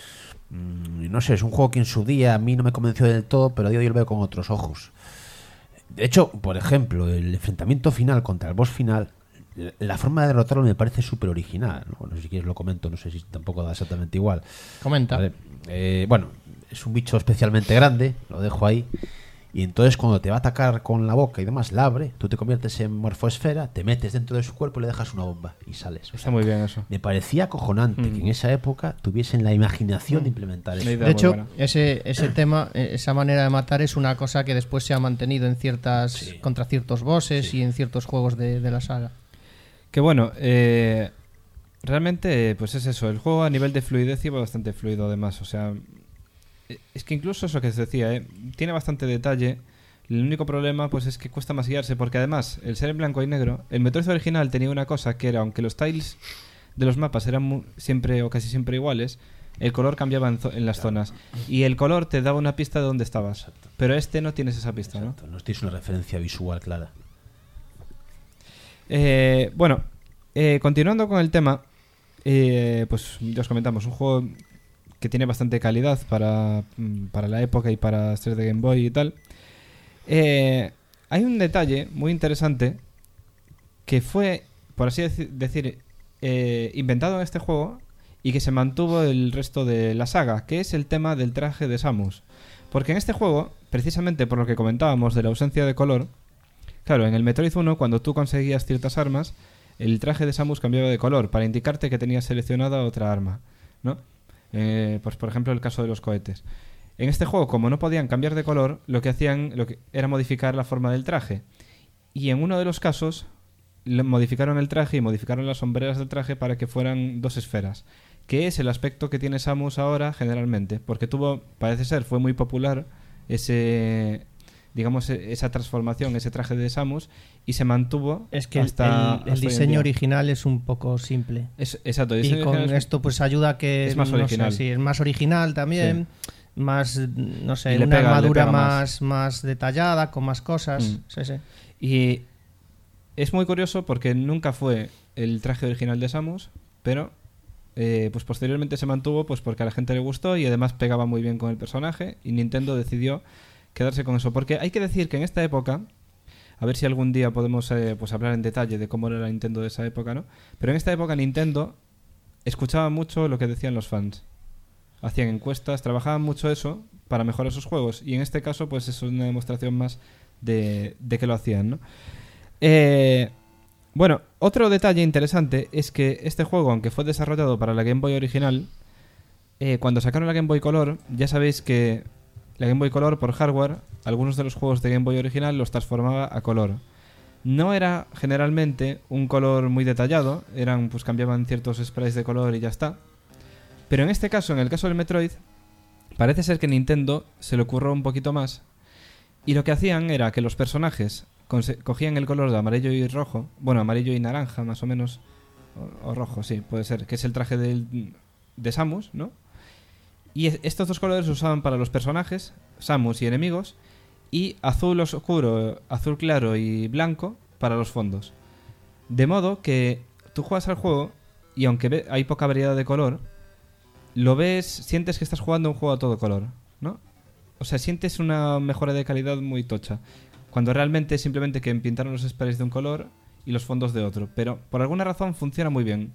No sé, es un juego que en su día a mí no me convenció del todo, pero a día de hoy lo veo con otros ojos. De hecho, por ejemplo, el enfrentamiento final contra el boss final, la forma de derrotarlo me parece súper original, ¿no? Bueno, si quieres lo comento, no sé si tampoco da exactamente igual. Comenta. Vale. Bueno, es un bicho especialmente grande, lo dejo ahí. Y entonces cuando te va a atacar con la boca y demás, la abre, tú te conviertes en morfoesfera, te metes dentro de su cuerpo y le dejas una bomba y sales. Está muy bien eso. Me parecía acojonante que en esa época tuviesen la imaginación de implementar eso. idea De hecho, buena. ese tema, esa manera de matar es una cosa que después se ha mantenido en contra ciertos bosses y en ciertos juegos de la saga. Que bueno, realmente pues es eso. El juego a nivel de fluidez iba bastante fluido además. O sea, es que incluso eso que os decía, tiene bastante detalle. El único problema pues es que cuesta más guiarse, porque además, el ser en blanco y negro, el Metroid original tenía una cosa que era, aunque los tiles de los mapas eran siempre o casi siempre iguales, el color cambiaba en las zonas. Y el color te daba una pista de dónde estabas. Exacto. Pero este no tienes esa pista, ¿no? No tienes una referencia visual clara. Bueno, continuando con el tema, pues ya os comentamos, un juego que tiene bastante calidad para la época y para ser de Game Boy y tal. Hay un detalle muy interesante que fue, por así decir, inventado en este juego y que se mantuvo el resto de la saga, que es el tema del traje de Samus. Porque en este juego, precisamente por lo que comentábamos de la ausencia de color, claro, en el Metroid 1, cuando tú conseguías ciertas armas, el traje de Samus cambiaba de color para indicarte que tenías seleccionada otra arma, ¿no? Pues por ejemplo el caso de los cohetes. En este juego, como no podían cambiar de color, lo que hacían era modificar la forma del traje. Y en uno de los casos modificaron el traje y modificaron las sombreras del traje para que fueran dos esferas, que es el aspecto que tiene Samus ahora generalmente, porque parece ser, fue muy popular esa transformación, ese traje de Samus, y se mantuvo. Es que hasta el hoy en diseño día. original es un poco simple. Exacto, el Y diseño con original esto pues ayuda a que es más original. es más original también. no sé, Y le una pega armadura más. más detallada, con más cosas. Sí, sí. Y es muy curioso porque nunca fue el traje original de Samus, pero pues posteriormente se mantuvo pues porque a la gente le gustó y además pegaba muy bien con el personaje y Nintendo decidió quedarse con eso. Porque hay que decir que en esta época, a ver si algún día podemos pues hablar en detalle de cómo era la Nintendo de esa época, ¿no? Pero en esta época Nintendo escuchaba mucho lo que decían los fans. Hacían encuestas, trabajaban mucho eso para mejorar sus juegos y en este caso pues es una demostración más de que lo hacían, ¿no? Bueno, otro detalle interesante es que este juego, aunque fue desarrollado para la Game Boy original, cuando sacaron la Game Boy Color, ya sabéis que la Game Boy Color por hardware, algunos de los juegos de Game Boy original los transformaba a color. No era generalmente un color muy detallado, pues cambiaban ciertos sprites de color y ya está. Pero en este caso, en el caso del Metroid, parece ser que Nintendo se le ocurrió un poquito más y lo que hacían era que los personajes cogían el color de amarillo y rojo, bueno, amarillo y naranja más o menos, o rojo, sí, puede ser, que es el traje de Samus, ¿no? Y estos dos colores se usaban para los personajes, Samus y enemigos, y azul oscuro, azul claro y blanco para los fondos. De modo que tú juegas al juego y aunque hay poca variedad de color, lo ves, sientes que estás jugando un juego a todo color, ¿no? O sea, sientes una mejora de calidad muy tocha. Cuando realmente es simplemente que pintaron los sprites de un color y los fondos de otro. Pero por alguna razón funciona muy bien.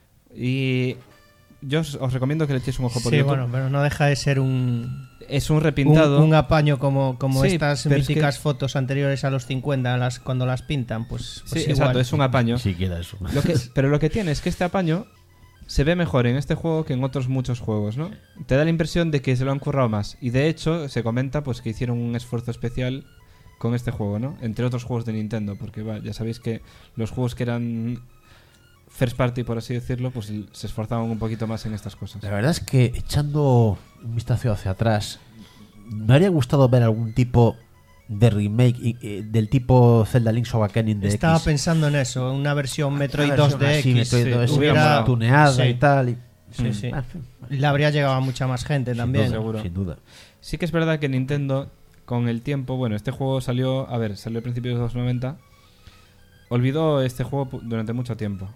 Y yo os recomiendo que le echéis un ojo por Sí, YouTube. bueno, pero no deja de ser Es un repintado. un apaño como Sí, estas pero es míticas fotos anteriores a los 50, cuando las pintan, pues Sí, igual. exacto, es un apaño. Ni siquiera eso. Pero lo que tiene es que este apaño se ve mejor en este juego que en otros muchos juegos, ¿no? Te da la impresión de que se lo han currado más. Y de hecho, se comenta pues que hicieron un esfuerzo especial con este juego, ¿no? Entre otros juegos de Nintendo, porque ya sabéis que los juegos que eran first party, por así decirlo, pues se esforzaban un poquito más en estas cosas. La verdad es que echando un vistazo hacia atrás, me habría gustado ver algún tipo de remake del tipo Zelda Link's Awakening de Estaba X. pensando en eso, una versión Metroid Una 2 versión de así, X. Metroid 2, hubiera tuneada sí. y tal. Sí, sí. Le habría llegado a mucha más gente también. seguro. Sin duda. Sí que es verdad que Nintendo, con el tiempo, bueno, este juego salió a principios de los 90, olvidó este juego durante mucho tiempo.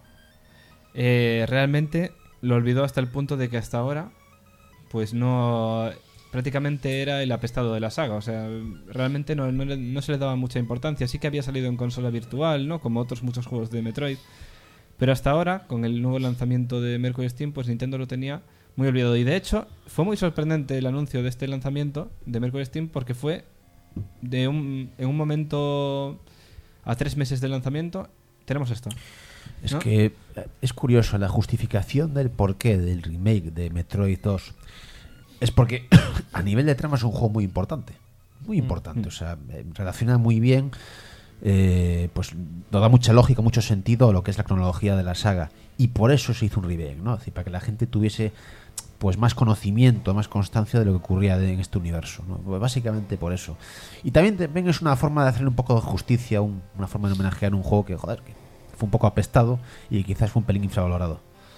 Realmente lo olvidó hasta el punto de que hasta ahora, pues no... prácticamente era el apestado de la saga. O sea, realmente no se le daba mucha importancia. Sí que había salido en consola virtual, ¿no? Como otros muchos juegos de Metroid. Pero hasta ahora, con el nuevo lanzamiento de Mercury Steam, pues Nintendo lo tenía muy olvidado. Y de hecho, fue muy sorprendente el anuncio de este lanzamiento de Mercury Steam porque fue en un momento a 3 meses de lanzamiento, tenemos esto. Es ¿no? que es curioso la justificación del porqué del remake de Metroid 2. Es porque a nivel de trama es un juego muy importante. Muy importante. O sea, relaciona muy bien, pues nos da mucha lógica, mucho sentido a lo que es la cronología de la saga. Y por eso se hizo un remake, ¿no? Es decir, para que la gente tuviese pues más conocimiento, más constancia de lo que ocurría en este universo, ¿no? Pues básicamente por eso. Y también es una forma de hacerle un poco de justicia, una forma de homenajear un juego que, joder, que fue un poco apestado y quizás fue un pelín infravalorado.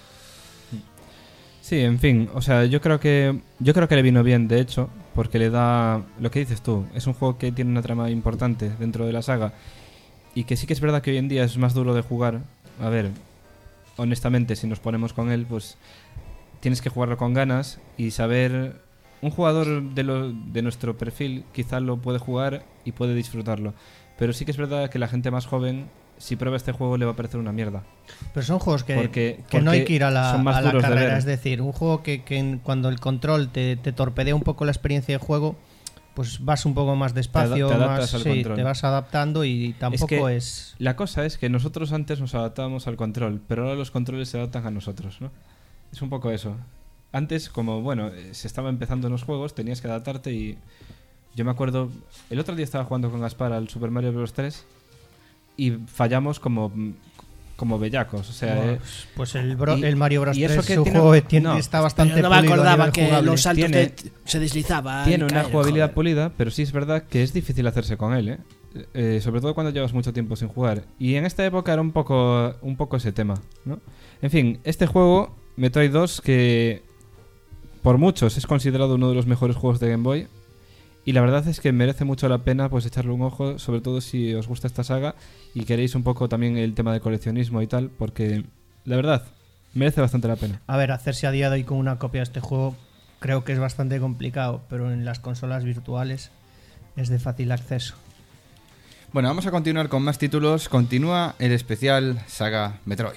Sí, en fin, o sea, yo creo que le vino bien, de hecho, porque le da lo que dices tú, es un juego que tiene una trama importante dentro de la saga y que sí que es verdad que hoy en día es más duro de jugar. A ver, honestamente, si nos ponemos con él, pues tienes que jugarlo con ganas y saber. Un jugador de nuestro perfil quizá lo puede jugar y puede disfrutarlo, pero sí que es verdad que la gente más joven, si prueba este juego, le va a parecer una mierda. Pero son juegos que Porque no hay que ir a la son más duros de carrera. ver. Es decir, un juego que cuando el control te torpedea un poco la experiencia de juego, pues vas un poco más despacio, Te adaptas al sí, control. te vas adaptando y tampoco es... La cosa es que nosotros antes nos adaptábamos al control, pero ahora los controles se adaptan a nosotros, ¿no? Es un poco eso. Antes, como, bueno, se estaba empezando en los juegos, tenías que adaptarte y... Yo me acuerdo... El otro día estaba jugando con Gaspar al Super Mario Bros. 3 y fallamos como bellacos, o sea... pues el Mario Bros. y eso 3 que es un tiene- juego que no, está bastante Pero no me pulido a acordaba nivel que jugable. los saltos Tiene- se deslizaban. Tiene y una caían, jugabilidad joder. pulida, pero sí es verdad que es difícil hacerse con él, sobre todo cuando llevas mucho tiempo sin jugar. Y en esta época era un poco ese tema, ¿no? En fin, este juego, Metroid 2, que por muchos es considerado uno de los mejores juegos de Game Boy. Y la verdad es que merece mucho la pena pues echarle un ojo, sobre todo si os gusta esta saga y queréis un poco también el tema de coleccionismo y tal, porque la verdad merece bastante la pena. A ver, hacerse a día de hoy con una copia de este juego creo que es bastante complicado, pero en las consolas virtuales es de fácil acceso. Bueno, vamos a continuar con más títulos. Continúa el especial Saga Metroid.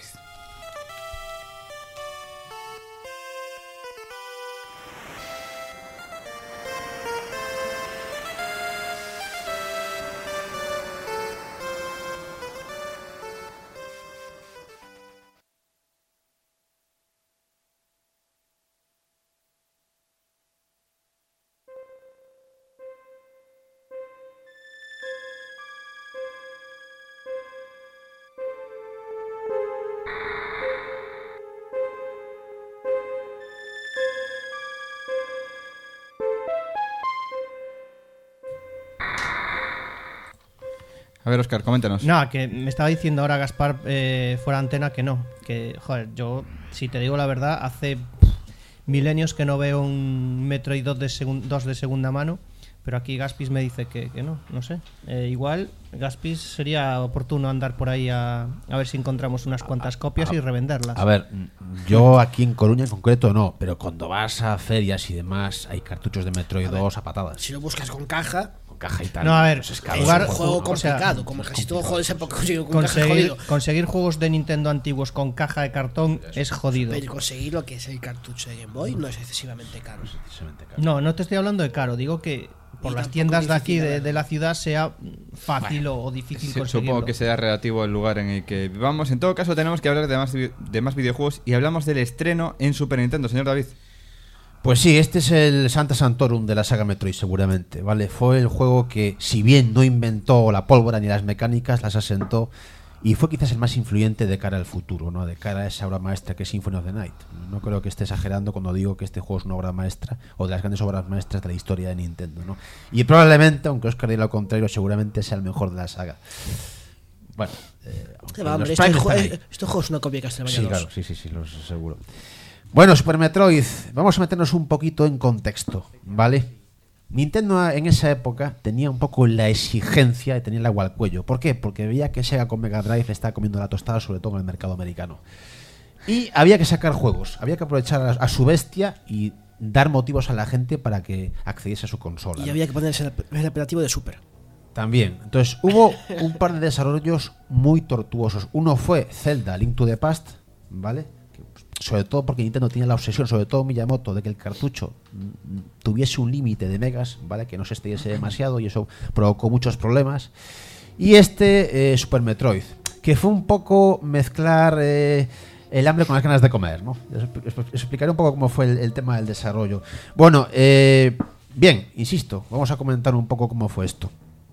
A ver, Óscar, coméntanos. Nada, que me estaba diciendo ahora Gaspar fuera antena que no. Que, joder, yo, si te digo la verdad, hace milenios que no veo un Metroid 2 de segunda mano. Pero aquí Gaspis me dice que no sé. Igual, Gaspis sería oportuno andar por ahí a ver si encontramos unas cuantas copias y revenderlas. A ver, yo aquí en Coruña en concreto no, pero cuando vas a ferias y demás hay cartuchos de Metroid 2 a patadas. Si lo buscas con caja, Con caja y tal. No, a ver, pues es caro. jugar- es un juego o sea, complicado, como casi todo juego de esa época consigo con caja es jodido. Conseguir juegos de Nintendo antiguos con caja de cartón es jodido. Pero conseguir lo que es el cartucho de Game Boy no es excesivamente caro. No te estoy hablando de caro, digo que por Y las tampoco tiendas de difícil, aquí la de la ciudad sea fácil o difícil Sí, conseguirlo. supongo que sea relativo al lugar en el que vivamos. En todo caso, tenemos que hablar de más videojuegos y hablamos del estreno en Super Nintendo, señor David. Pues sí, este es el Santa Santorum de la saga Metroid seguramente, ¿vale? Fue el juego que, si bien no inventó la pólvora ni las mecánicas, las asentó y fue quizás el más influyente de cara al futuro, ¿no? De cara a esa obra maestra que es Symphony of the Night. No creo que esté exagerando cuando digo que este juego es una obra maestra o de las grandes obras maestras de la historia de Nintendo, ¿no? Y probablemente, aunque Oscar diga lo contrario, seguramente sea el mejor de la saga. Bueno, aunque Va, hombre, los Prime están ahí. este juego es una copia de Castlevania Sí, 2. claro, sí, lo seguro. Bueno, Super Metroid, vamos a meternos un poquito en contexto, ¿vale? Nintendo en esa época tenía un poco la exigencia de tener el agua al cuello. ¿Por qué? Porque veía que Sega con Mega Drive estaba comiendo la tostada, sobre todo en el mercado americano. Y había que sacar juegos, había que aprovechar a su bestia y dar motivos a la gente para que accediese a su consola. Y ¿no? había que ponerse el operativo de Super. También. Entonces hubo un par de desarrollos muy tortuosos. Uno fue Zelda Link to the Past, ¿vale? Sobre todo porque Nintendo tenía la obsesión, sobre todo Miyamoto, de que el cartucho tuviese un límite de megas, ¿vale? Que no se extendiese demasiado y eso provocó muchos problemas. Y Super Metroid, que fue un poco mezclar el hambre con las ganas de comer, ¿no? Explicaré un poco cómo fue el tema del desarrollo. Bueno, bien, insisto, vamos a comentar un poco cómo fue esto.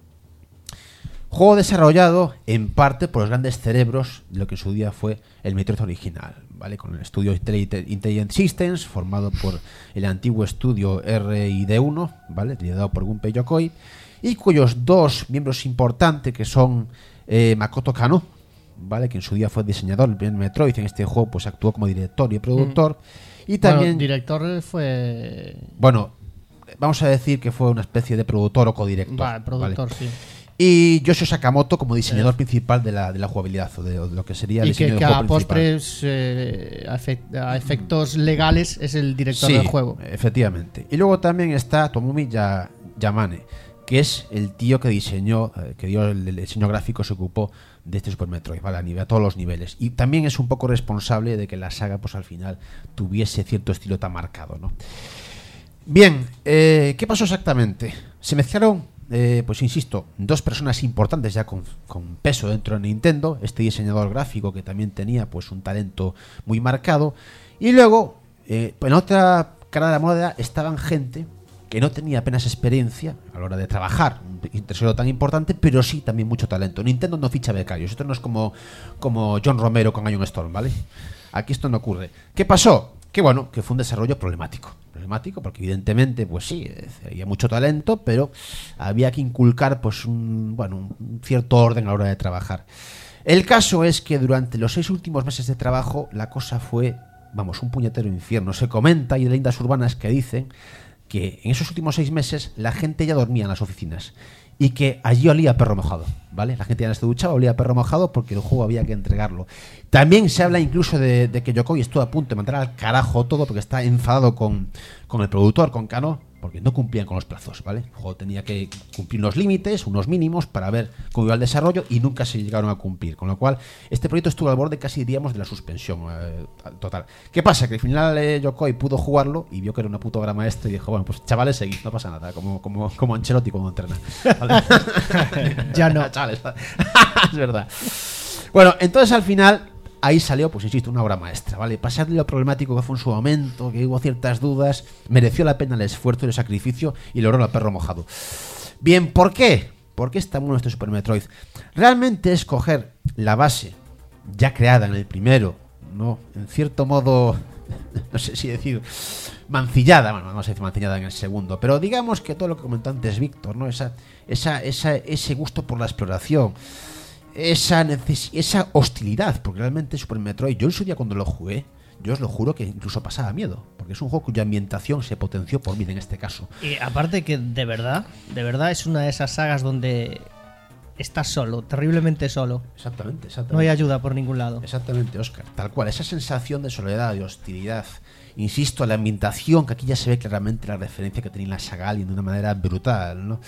Juego desarrollado en parte por los grandes cerebros de lo que en su día fue el Metroid original, ¿vale? Con el estudio Intelligent Systems, formado por el antiguo estudio RID1, ¿vale? Liderado por Gunpei Yokoi, y cuyos dos miembros importantes, que son Makoto Kano, ¿vale? Que en su día fue diseñador del primer Metroid, en este juego pues actuó como director y productor, y también... Bueno, director fue... Bueno, vamos a decir que fue una especie de productor o codirector. Vale, productor, ¿vale? sí. Y Yoshio Sakamoto como diseñador principal de la jugabilidad o de lo que sería el Y diseño que del a juego principal. postres, a efectos legales, es el director Sí, del juego. efectivamente. Y luego también está Tomomi Yamane, que es el tío que diseñó, que dio el diseño gráfico, se ocupó de este Super Metroid, ¿vale? A todos los niveles. Y también es un poco responsable de que la saga, pues al final, tuviese cierto estilo tan marcado, ¿no? Bien, ¿qué pasó exactamente? Se mezclaron, pues insisto, dos personas importantes ya con peso dentro de Nintendo, este diseñador gráfico que también tenía pues un talento muy marcado, y luego en otra cara de la moneda estaban gente que no tenía apenas experiencia a la hora de trabajar un tercero tan importante, pero sí también mucho talento. Nintendo no ficha becarios, esto no es como John Romero con Ion Storm, ¿vale? Aquí esto no ocurre. ¿Qué pasó? Que bueno, que fue un desarrollo problemático porque evidentemente pues sí, había mucho talento, pero había que inculcar pues un cierto orden a la hora de trabajar. El caso es que durante los 6 últimos meses de trabajo la cosa fue vamos, un puñetero infierno. Se comenta, y hay leyendas urbanas que dicen que en esos últimos 6 meses la gente ya dormía en las oficinas y que allí olía a perro mojado, ¿vale? La gente ya no se duchaba, olía a perro mojado porque el juego había que entregarlo. También se habla incluso de que Yokoi estuvo a punto de mandar al carajo todo porque está enfadado con el productor, con Kano, porque no cumplían con los plazos, ¿vale? El juego tenía que cumplir unos límites, unos mínimos para ver cómo iba el desarrollo y nunca se llegaron a cumplir. Con lo cual, este proyecto estuvo al borde casi, diríamos, de la suspensión total. ¿Qué pasa? Que al final Yokoi pudo jugarlo y vio que era una puta obra maestra y dijo, bueno, pues chavales, seguid, no pasa nada, como Ancelotti cuando entrena. ¿Vale? Ya no. Chavales, es verdad. Bueno, entonces al final... Ahí salió, pues insisto, una obra maestra, ¿vale? Pasar de lo problemático que fue en su momento, que hubo ciertas dudas, mereció la pena el esfuerzo y el sacrificio y logró el perro mojado. Bien, ¿por qué? ¿Por qué está bueno este Super Metroid? Realmente es coger la base ya creada en el primero, ¿no? En cierto modo, no sé si decir mancillada, bueno, no sé si mancillada en el segundo, pero digamos que todo lo que comentó antes Víctor, ¿no? Ese gusto por la exploración, esa hostilidad, porque realmente Super Metroid, yo en su día cuando lo jugué, yo os lo juro que incluso pasaba miedo, porque es un juego cuya ambientación se potenció por mí en este caso. Y aparte que de verdad es una de esas sagas donde estás solo, terriblemente solo. Exactamente. No hay ayuda por ningún lado. Exactamente, Óscar, tal cual, esa sensación de soledad, de hostilidad. Insisto, la ambientación, que aquí ya se ve claramente la referencia que tenía la saga Alien de una manera brutal, ¿no?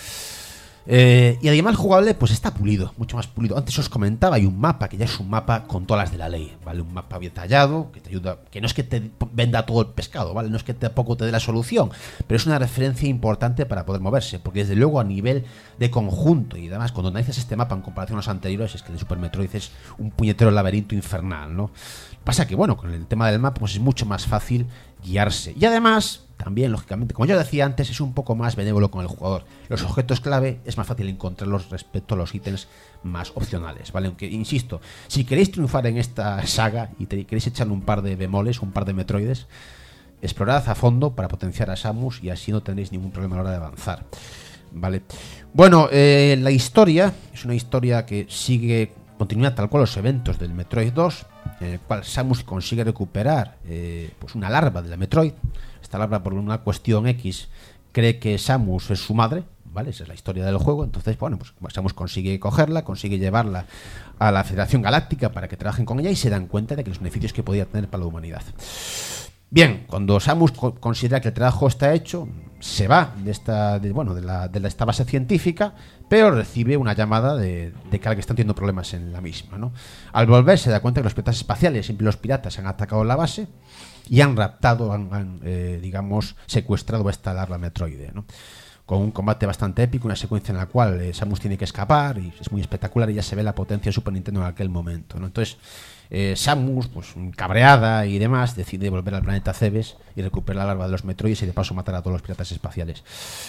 Y además el jugable pues está pulido, mucho más pulido. Antes os comentaba, hay un mapa que ya es un mapa con todas las de la ley, ¿vale? Un mapa bien tallado, que te ayuda, que no es que te venda todo el pescado, ¿vale? No es que tampoco te dé la solución, pero es una referencia importante para poder moverse, porque desde luego a nivel de conjunto y además cuando analizas este mapa en comparación a los anteriores, es que el de Super Metroid es un puñetero laberinto infernal, ¿no? Pasa que bueno, con el tema del mapa pues es mucho más fácil guiarse. Y además, también, lógicamente, como yo decía antes, es un poco más benévolo con el jugador. Los objetos clave es más fácil encontrarlos respecto a los ítems más opcionales, ¿vale? Aunque, insisto, si queréis triunfar en esta saga y queréis echarle un par de bemoles, un par de metroides, explorad a fondo para potenciar a Samus y así no tendréis ningún problema a la hora de avanzar, ¿vale? Bueno, la historia es una historia que continúa tal cual los eventos del Metroid 2, en el cual Samus consigue recuperar pues una larva de la Metroid. Esta larva, por una cuestión X, cree que Samus es su madre, ¿vale? Esa es la historia del juego. Entonces, bueno, pues Samus consigue cogerla, consigue llevarla a la Federación Galáctica para que trabajen con ella y se dan cuenta de que los beneficios que podía tener para la humanidad. Bien, cuando Samus considera que el trabajo está hecho, se va de esta base científica, pero recibe una llamada de que alguien está teniendo problemas en la misma, ¿no? Al volver se da cuenta que los piratas espaciales, siempre los piratas, han atacado la base y han raptado, digamos, secuestrado a esta larva metroide, ¿no? Con un combate bastante épico, una secuencia en la cual Samus tiene que escapar y es muy espectacular y ya se ve la potencia de Super Nintendo en aquel momento, ¿no? Entonces Samus, pues cabreada y demás, decide volver al planeta Cebes y recuperar la larva de los metroides y de paso matar a todos los piratas espaciales.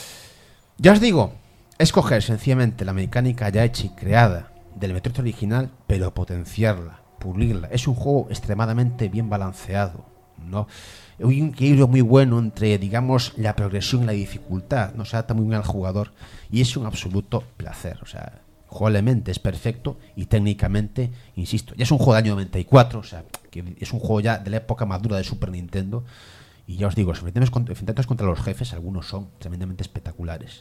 Ya os digo, escoger sencillamente la mecánica ya hecha y creada del Metroid original, pero potenciarla, pulirla. Es un juego extremadamente bien balanceado, ¿no? Hay un equilibrio muy bueno entre, digamos, la progresión y la dificultad, ¿no? Se adapta muy bien al jugador y es un absoluto placer. O sea, jugablemente es perfecto y técnicamente, insisto, ya es un juego del año 94, o sea, que es un juego ya de la época madura de Super Nintendo. Y ya os digo, los enfrentamientos contra los jefes, algunos son tremendamente espectaculares.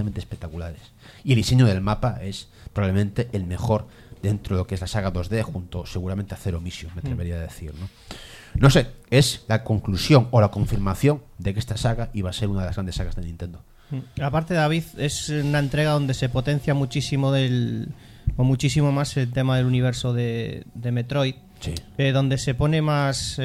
Y el diseño del mapa es probablemente el mejor dentro de lo que es la saga 2D, junto seguramente a Zero Mission, me atrevería a decir, ¿no? No sé, es la conclusión o la confirmación de que esta saga iba a ser una de las grandes sagas de Nintendo. Aparte, David, es una entrega donde se potencia muchísimo muchísimo más el tema del universo de Metroid, sí. Donde se pone más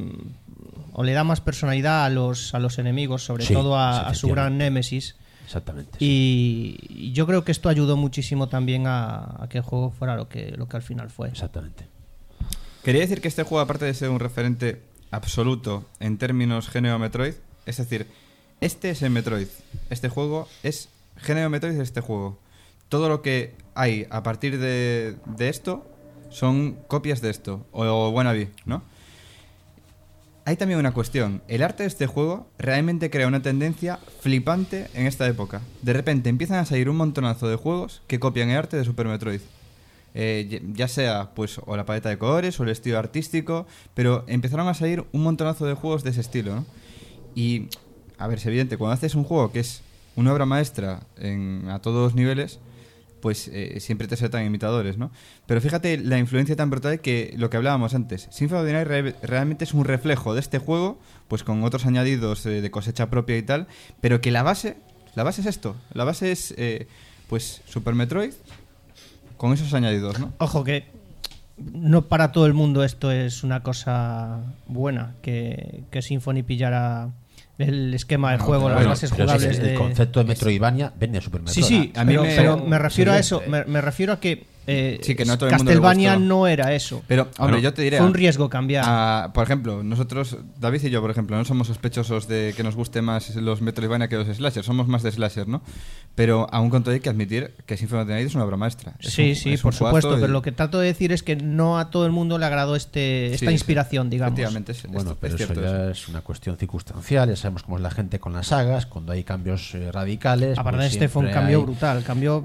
o le da más personalidad a los enemigos, sobre todo a su gran némesis. Exactamente. Y yo creo que esto ayudó muchísimo también a que el juego fuera lo que al final fue. Exactamente. Quería decir que este juego, aparte de ser un referente absoluto en términos género Metroid, es decir, este es el Metroid. Este juego es género Metroid, este juego. Todo lo que hay a partir de esto son copias de esto, o wannabe, ¿no? Hay también una cuestión. El arte de este juego realmente crea una tendencia flipante en esta época. De repente empiezan a salir un montonazo de juegos que copian el arte de Super Metroid. ya sea pues o la paleta de colores o el estilo artístico, pero empezaron a salir un montonazo de juegos de ese estilo, ¿no? Y, a ver, es evidente, cuando haces un juego que es una obra maestra a todos los niveles, pues siempre te saltan imitadores, ¿no? Pero fíjate la influencia tan brutal que lo que hablábamos antes. Symphony of the Night realmente es un reflejo de este juego, pues con otros añadidos de cosecha propia y tal, pero que la base es esto. La base es, pues, Super Metroid con esos añadidos, ¿no? Ojo que no para todo el mundo esto es una cosa buena, que Symphony pillara el esquema del juego, las bases jugables el concepto de Metroidvania vende a Super Metroid. Sí, pero me refiero a eso, me refiero a que sí, que no todo el mundo Castlevania no era eso. Pero, hombre, yo te diré... Fue un riesgo cambiar. Por ejemplo, nosotros, David y yo, por ejemplo, no somos sospechosos de que nos guste más los Metroidvania que los Slasher. Somos más de Slasher, ¿no? Pero aún con todo hay que admitir que Symphony of the Night es una obra maestra. Sí, por supuesto, pero lo que trato de decir es que no a todo el mundo le agradó esta inspiración, digamos. Efectivamente, bueno, pero eso ya es una cuestión circunstancial. Ya sabemos cómo es la gente con las sagas, cuando hay cambios radicales. Aparte pues este fue un cambio brutal, cambió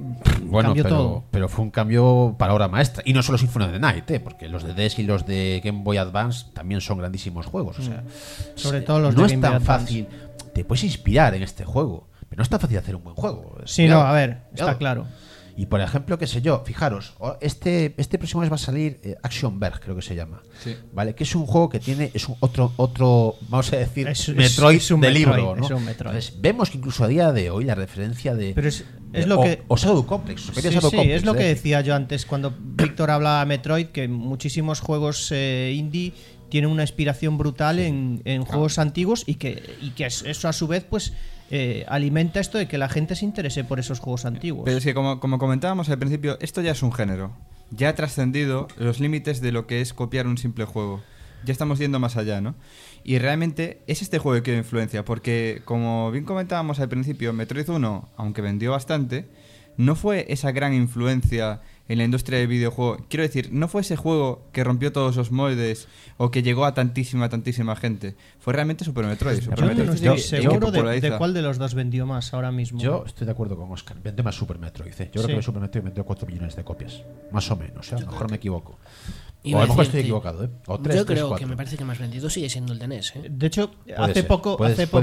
todo. Pero fue un cambio para obra maestra. Y no solo Symphony of the Night, porque los de DS y los de Game Boy Advance también son grandísimos juegos. O sea, sobre todo los no de Game Boy es tan Advance. fácil. Te puedes inspirar en este juego, pero no es tan fácil hacer un buen juego. Sí, Cuidado, no, a ver, está cuidado. claro. Y por ejemplo, qué sé yo, fijaros, este próximo mes va a salir Action Verge, creo que se llama. Sí. ¿Vale? Que es un juego que tiene otro vamos a decir, Metroid es un libro, ¿no? Es un Metroid. Entonces, vemos que incluso a día de hoy la referencia de Pero es lo que o Shadow Complex, Shadow Complex, es lo que decía yo antes cuando Víctor hablaba de Metroid, que muchísimos juegos indie tienen una inspiración brutal en juegos antiguos y que eso a su vez pues alimenta esto de que la gente se interese por esos juegos antiguos. Pero es que como comentábamos al principio, esto ya es un género. Ya ha trascendido los límites de lo que es copiar un simple juego. Ya estamos yendo más allá, ¿no? Y realmente es este juego el que influencia, porque como bien comentábamos al principio, Metroid 1, aunque vendió bastante, no fue esa gran influencia en la industria del videojuego. Quiero decir, no fue ese juego que rompió todos los moldes o que llegó a tantísima gente. Fue realmente Super Metroid. Yo no estoy seguro de cuál de los dos vendió más ahora mismo. Yo estoy de acuerdo con Oscar. Vende más Super Metroid. Yo creo que Super Metroid vendió 4 millones de copias. Más o menos. A lo mejor me equivoco. O a lo mejor estoy equivocado. O 3, yo creo 4. que me parece que más vendido sigue siendo el de NES. De hecho, Puede hace ser. poco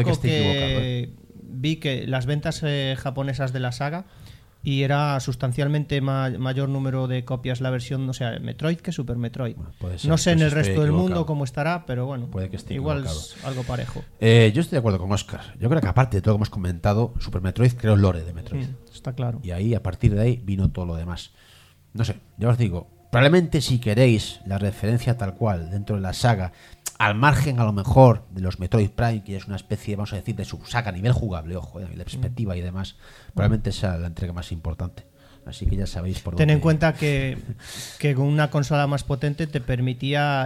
que vi que las ventas japonesas de la saga y era sustancialmente mayor número de copias la versión, o sea, Metroid que Super Metroid. Bueno, puede ser, no sé en el estoy resto del equivocado. mundo cómo estará, pero bueno, Puede que esté igual equivocado. es algo parejo. Yo estoy de acuerdo con Oscar. Yo creo que aparte de todo lo que hemos comentado, Super Metroid creó el lore de Metroid. Está claro. Y ahí, a partir de ahí, vino todo lo demás. No sé, ya os digo, probablemente si queréis la referencia tal cual dentro de la saga, al margen a lo mejor de los Metroid Prime, que es una especie, vamos a decir, de su saga a nivel jugable, ojo, la perspectiva y demás, probablemente sea la entrega más importante. Así que ya sabéis por dónde. Ten en cuenta que con una consola más potente te permitía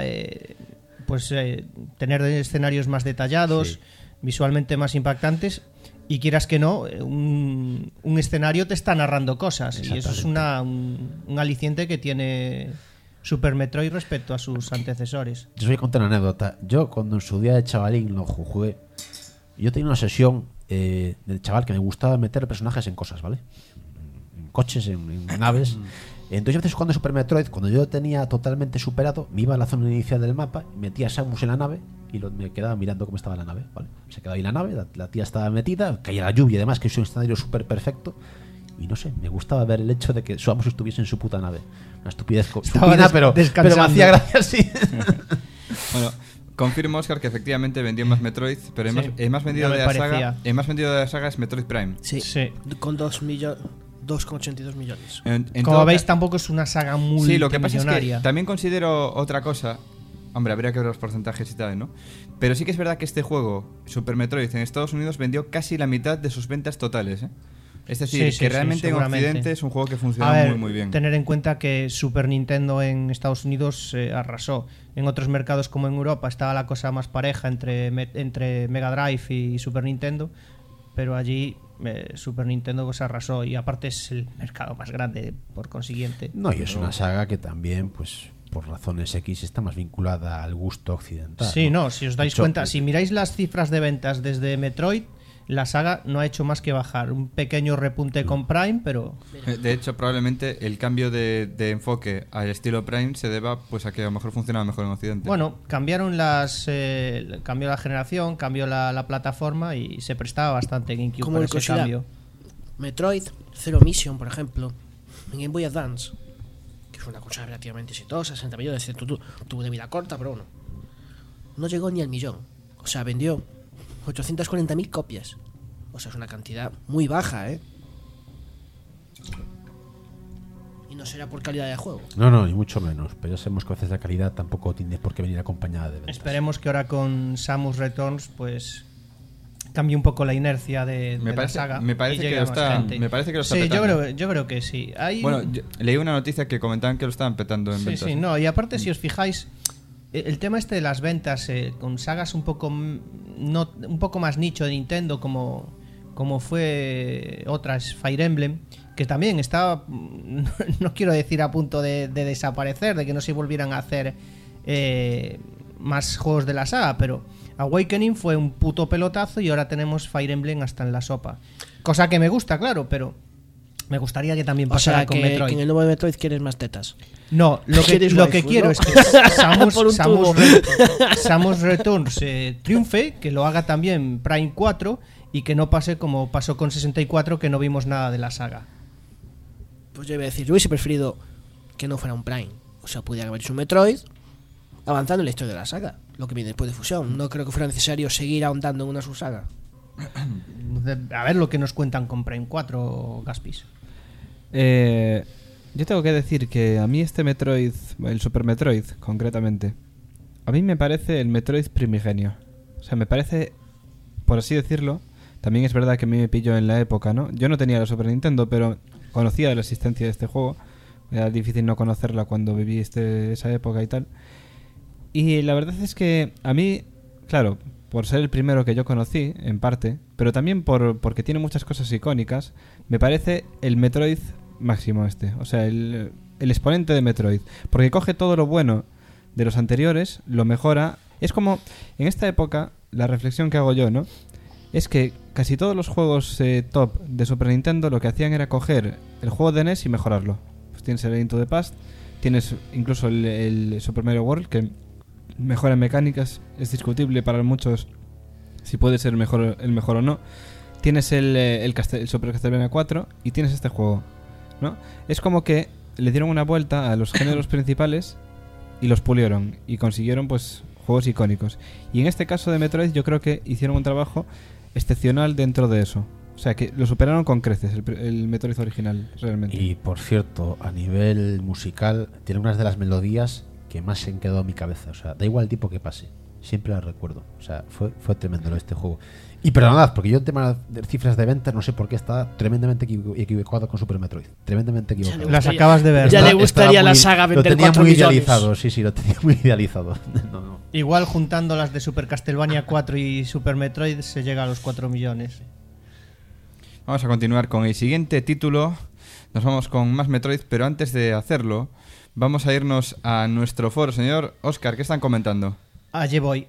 tener escenarios más detallados, visualmente más impactantes, y quieras que no, un escenario te está narrando cosas, y eso es un aliciente que tiene Super Metroid respecto a sus antecesores. Yo os voy a contar una anécdota. Yo cuando en su día de chavalín lo jugué, yo tenía una sesión del chaval que me gustaba meter personajes en cosas, ¿vale? En coches, en naves. Entonces, a veces jugando Super Metroid, cuando yo lo tenía totalmente superado, me iba a la zona inicial del mapa, metía a Samus en la nave y me quedaba mirando cómo estaba la nave, ¿vale? Se quedaba ahí la nave, la tía estaba metida, caía la lluvia y demás, que es un escenario súper perfecto. Y no sé, me gustaba ver el hecho de que Samus estuviese en su puta nave. Una estupidez estúpida, pero me hacía gracia, sí. Bueno, confirmo, Oscar, que efectivamente vendió más Metroid, pero el más vendido de la saga es Metroid Prime. Sí. Con 2,82 millones. Como veis, tampoco es una saga muy Sí, lo que pasa es que también considero otra cosa. Hombre, habría que ver los porcentajes y tal, ¿no? Pero sí que es verdad que este juego, Super Metroid, en Estados Unidos vendió casi la mitad de sus ventas totales, ¿eh? Es decir, que realmente en Occidente es un juego que funciona muy, muy bien. Tener en cuenta que Super Nintendo en Estados Unidos arrasó. En otros mercados como en Europa estaba la cosa más pareja entre Mega Drive y Super Nintendo, pero allí Super Nintendo pues arrasó, y aparte es el mercado más grande por consiguiente. No, y es una saga que también, pues por razones X, está más vinculada al gusto occidental. Sí, no, si os dais cuenta, si miráis las cifras de ventas desde Metroid, la saga no ha hecho más que bajar. Un pequeño repunte con Prime, pero... De hecho, probablemente el cambio de enfoque al estilo Prime se deba pues a que a lo mejor funcionaba mejor en Occidente. Bueno, cambiaron cambió la generación, cambió la plataforma y se prestaba bastante GameCube Como para el ese considera cambio. Metroid Zero Mission, por ejemplo, en Game Boy Advance, que es una consola relativamente exitosa, 60 millones, tuvo de vida corta, pero bueno, no llegó ni al millón. O sea, vendió 840.000 copias. O sea, es una cantidad muy baja, ¿eh? Y no será por calidad de juego. No, ni mucho menos. Pero ya sabemos que a veces la calidad tampoco tiene por qué venir acompañada de ventas. Esperemos que ahora con Samus Returns, pues cambie un poco la inercia de la saga. Me parece que lo está Sí, petando. yo creo que sí. Bueno, leí una noticia que comentaban que lo estaban petando en ventas. Sí, no, y aparte si os fijáis, el tema este de las ventas con sagas un poco más nicho de Nintendo como fue otras Fire Emblem, que también estaba, no quiero decir a punto de desaparecer, de que no se volvieran a hacer más juegos de la saga, pero Awakening fue un puto pelotazo y ahora tenemos Fire Emblem hasta en la sopa. Cosa que me gusta, claro, pero me gustaría que también pasara con Metroid. Que en el nuevo Metroid quieres más tetas. No, lo que quiero es que Samus Returns triunfe, que lo haga también Prime 4 y que no pase como pasó con 64, que no vimos nada de la saga. Pues yo iba a decir, yo hubiese preferido que no fuera un Prime. O sea, pudiera haber hecho un Metroid avanzando en la historia de la saga, lo que viene después de Fusión. No creo que fuera necesario seguir ahondando en una subsaga. A ver lo que nos cuentan con Prime 4, Gaspis. Yo tengo que decir que a mí este Metroid, el Super Metroid concretamente, a mí me parece el Metroid primigenio. O sea, me parece, por así decirlo, también es verdad que a mí me pilló en la época, ¿no? Yo no tenía la Super Nintendo, pero conocía de la existencia de este juego. Era difícil no conocerla cuando viví esa época y tal. Y la verdad es que a mí, claro, por ser el primero que yo conocí, en parte, pero también porque tiene muchas cosas icónicas, me parece el Metroid máximo este. O sea, el exponente de Metroid. Porque coge todo lo bueno de los anteriores, lo mejora. Es como, en esta época, la reflexión que hago yo, ¿no? Es que casi todos los juegos top de Super Nintendo lo que hacían era coger el juego de NES y mejorarlo. Pues tienes el Link to the Past, tienes incluso el Super Mario World, que mejora en mecánicas, es discutible para muchos si puede ser el mejor o no. Tienes el Super Castlevania 4 y tienes este juego, ¿no? Es como que le dieron una vuelta a los géneros principales y los pulieron y consiguieron pues juegos icónicos. Y en este caso de Metroid yo creo que hicieron un trabajo excepcional dentro de eso. O sea, que lo superaron con creces el Metroid original, realmente. Y por cierto, a nivel musical, tiene unas de las melodías que más se han quedado en mi cabeza. O sea, da igual el tipo que pase, siempre las recuerdo. O sea, fue tremendo este juego. Y perdonad, porque yo en tema de cifras de ventas no sé por qué está tremendamente equivocado con Super Metroid. Tremendamente equivocado. Las acabas de ver. Ya ¿no? le gustaría la saga vender 4 millones. Lo tenía muy millones. idealizado, sí, lo tenía muy idealizado. No. Igual juntando las de Super Castlevania 4 y Super Metroid se llega a los 4 millones. Vamos a continuar con el siguiente título. Nos vamos con más Metroid, pero antes de hacerlo, vamos a irnos a nuestro foro. Señor Óscar, ¿qué están comentando? Allí voy.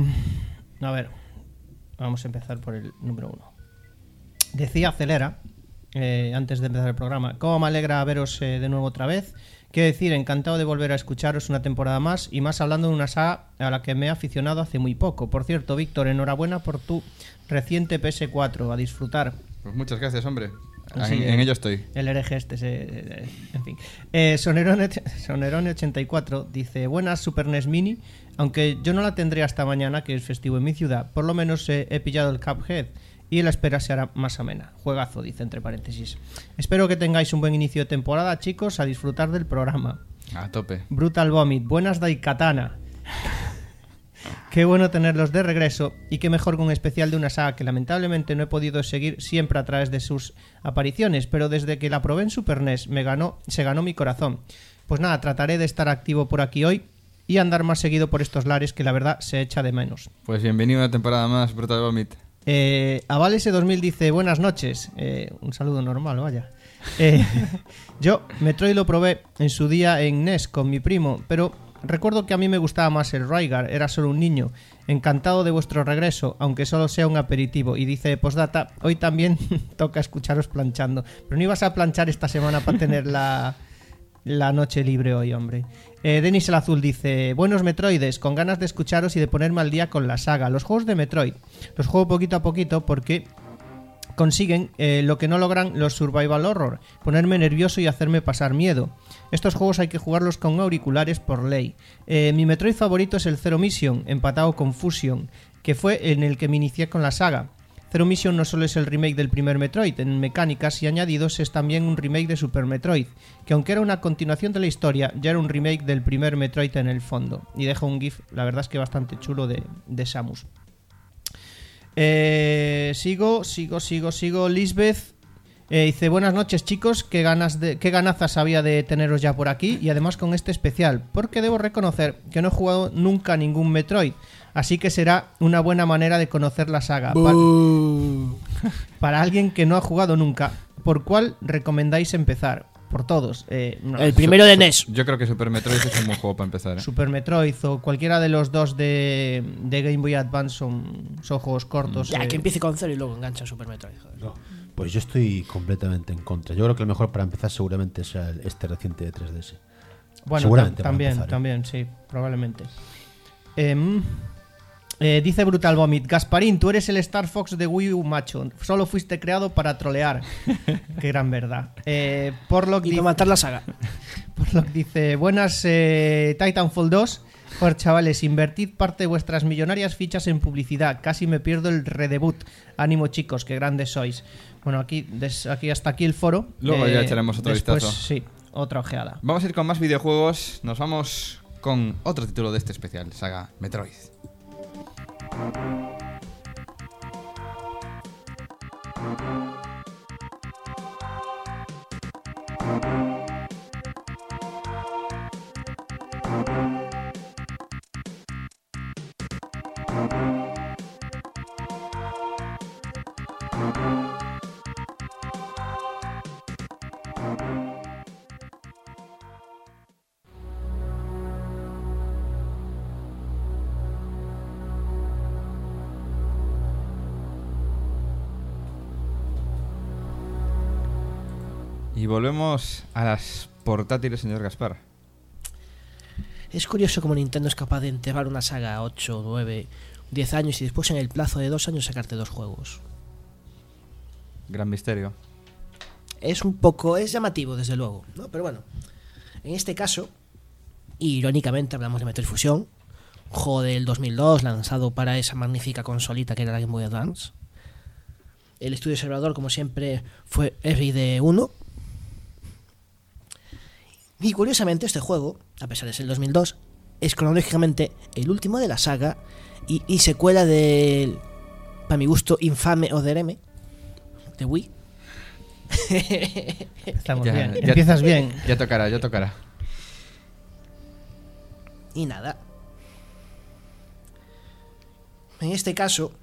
A ver, vamos a empezar por el número 1. Decía Acelera, antes de empezar el programa, cómo me alegra veros de nuevo otra vez. Quiero decir, encantado de volver a escucharos una temporada más, y más hablando de una saga a la que me he aficionado hace muy poco. Por cierto, Víctor, enhorabuena por tu reciente PS4, a disfrutar. Pues muchas gracias, hombre. Sí, en ello estoy. El hereje en fin. Sonerone84 dice: buenas Super NES Mini, aunque yo no la tendré hasta mañana, que es festivo en mi ciudad. Por lo menos he pillado el Cuphead y la espera se hará más amena. Juegazo, dice entre paréntesis. Espero que tengáis un buen inicio de temporada, chicos, a disfrutar del programa. A tope. Brutal Vomit, buenas Daikatana. Qué bueno tenerlos de regreso, y qué mejor que un especial de una saga que lamentablemente no he podido seguir siempre a través de sus apariciones, pero desde que la probé en Super NES se ganó mi corazón. Pues nada, trataré de estar activo por aquí hoy y andar más seguido por estos lares, que la verdad se echa de menos. Pues bienvenido a una temporada más, Brutal Vomit. Avalese 2000 dice: buenas noches. Un saludo normal, vaya. Yo Metroid lo probé en su día en NES con mi primo, pero Recuerdo que a mí me gustaba más el Rygar, era solo un niño. Encantado de vuestro regreso, aunque solo sea un aperitivo. Y dice, postdata, hoy también toca escucharos planchando. Pero no ibas a planchar esta semana para tener la noche libre hoy, hombre. Denis el Azul dice, buenos Metroides, con ganas de escucharos y de ponerme al día con la saga. Los juegos de Metroid los juego poquito a poquito porque consiguen lo que no logran los Survival Horror, ponerme nervioso y hacerme pasar miedo. Estos juegos hay que jugarlos con auriculares por ley. Mi Metroid favorito es el Zero Mission, empatado con Fusion, que fue en el que me inicié con la saga. Zero Mission no solo es el remake del primer Metroid, en mecánicas y añadidos es también un remake de Super Metroid, que aunque era una continuación de la historia, ya era un remake del primer Metroid en el fondo. Y deja un GIF, la verdad es que bastante chulo de Samus. Sigo. Lisbeth dice, buenas noches chicos, qué ganazas había de teneros ya por aquí y además con este especial, porque debo reconocer que no he jugado nunca ningún Metroid, así que será una buena manera de conocer la saga. Para alguien que no ha jugado nunca, ¿por cuál recomendáis empezar? Por todos. No. El primero de NES. Yo creo que Super Metroid es un buen juego para empezar, ¿eh? Super Metroid o cualquiera de los dos de Game Boy Advance son juegos cortos. Ya, que empiece con 0 y luego engancha Super Metroid. Joder. No, pues yo estoy completamente en contra. Yo creo que el mejor para empezar seguramente sea este reciente de 3DS. Bueno, Seguramente también, para empezar, también, sí, probablemente. Dice Brutal Vomit, Gasparín, tú eres el Star Fox de Wii U, macho. Solo fuiste creado para trolear. Qué gran verdad. Porlock Y para matar la saga. Porlock dice, buenas Titanfall 2. Joder, chavales, invertid parte de vuestras millonarias fichas en publicidad. Casi me pierdo el redebut. Ánimo chicos, qué grandes sois. Bueno, aquí hasta aquí el foro. Luego ya echaremos otro después, vistazo. Sí, otra ojeada. Vamos a ir con más videojuegos. Nos vamos con otro título de este especial, saga Metroid. Y volvemos a las portátiles, señor Gaspar. Es curioso cómo Nintendo es capaz de enterrar una saga a 8, 9, 10 años y después en el plazo de 2 años sacarte 2 juegos. Gran misterio. Es llamativo desde luego, ¿no? Pero bueno, en este caso, irónicamente hablamos de Metroid Fusion, un juego del 2002 lanzado para esa magnífica consolita que era la Game Boy Advance. El estudio observador, como siempre, fue RD1. Y curiosamente este juego, a pesar de ser el 2002, es cronológicamente el último de la saga y secuela del, para mi gusto, infame Other M de Wii. Estamos Ya- bien. ya- Empiezas bien. Ya tocará. Y nada. En este caso,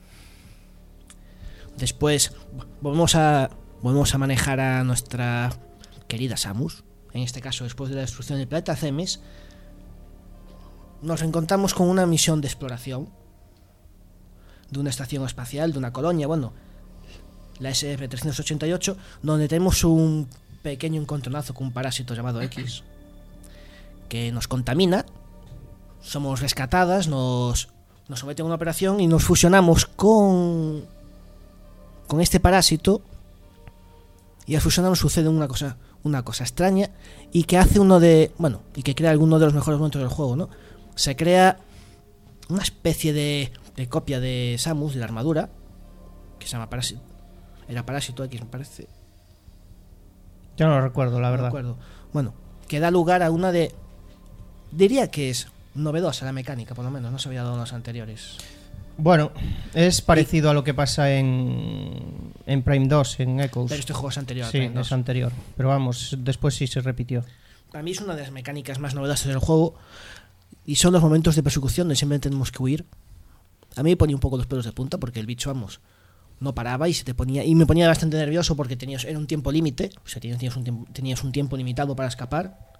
después volvemos a manejar a nuestra querida Samus. En este caso, después de la destrucción del planeta Zemes, nos encontramos con una misión de exploración de una estación espacial, de una colonia, bueno, la SR-388, donde tenemos un pequeño encontronazo con un parásito llamado X, que nos contamina, somos rescatadas, nos someten a una operación y nos fusionamos con este parásito, y al fusionarnos sucede una cosa extraña y que hace y que crea alguno de los mejores momentos del juego, ¿no? Se crea una especie de copia de Samus, de la armadura, que se llama Parásito. Era Parásito X, me parece. Yo no lo recuerdo, la No verdad. recuerdo. Bueno, que da lugar a una de... Diría que es novedosa la mecánica, por lo menos. No se había dado en los anteriores. Bueno, es parecido a lo que pasa en Prime 2, en Echoes. Pero este juego es anterior. a Sí, Prime 2. es anterior. Pero vamos, después sí se repitió. Para mí es una de las mecánicas más novedosas del juego. Y son los momentos de persecución donde siempre tenemos que huir. A mí me ponía un poco los pelos de punta porque el bicho, vamos, no paraba y me ponía bastante nervioso porque era un tiempo límite. O sea, tenías un tiempo limitado para escapar.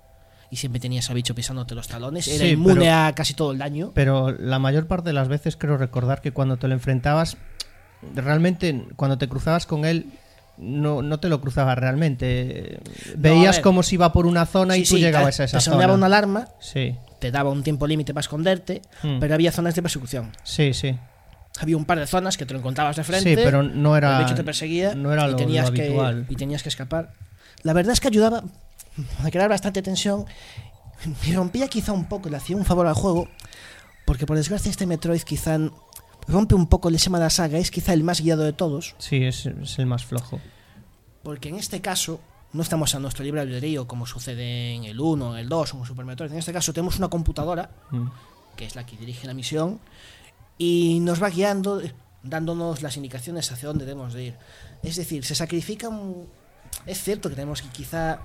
y siempre tenías al bicho pisándote los talones. Era Sí, inmune pero- a casi todo el daño. Pero la mayor parte de las veces creo recordar que cuando te lo enfrentabas, realmente cuando te cruzabas con él, no te lo cruzabas realmente. Veías ver. como si iba por una zona y Sí, tú sí, llegabas a esa te zona. sonaba una alarma, Sí, te daba un tiempo límite para esconderte, pero había zonas de persecución. sí, sí. Había un par de zonas que te lo encontrabas de frente. Sí, pero no era, El bicho te perseguía no era y, lo tenías habitual. y tenías que escapar. La verdad es que ayudaba a crear bastante tensión y rompía quizá un poco, le hacía un favor al juego, porque por desgracia este Metroid quizá rompe un poco el esquema de la saga, es quizá el más guiado de todos, Sí, es el más flojo. porque en este caso no estamos a nuestro libre albedrío como sucede en el 1, en el 2 o en Super Metroid. En este caso tenemos una computadora que es la que dirige la misión y nos va guiando, dándonos las indicaciones hacia dónde debemos de ir. Es decir, se sacrifican. Es cierto que tenemos que quizá.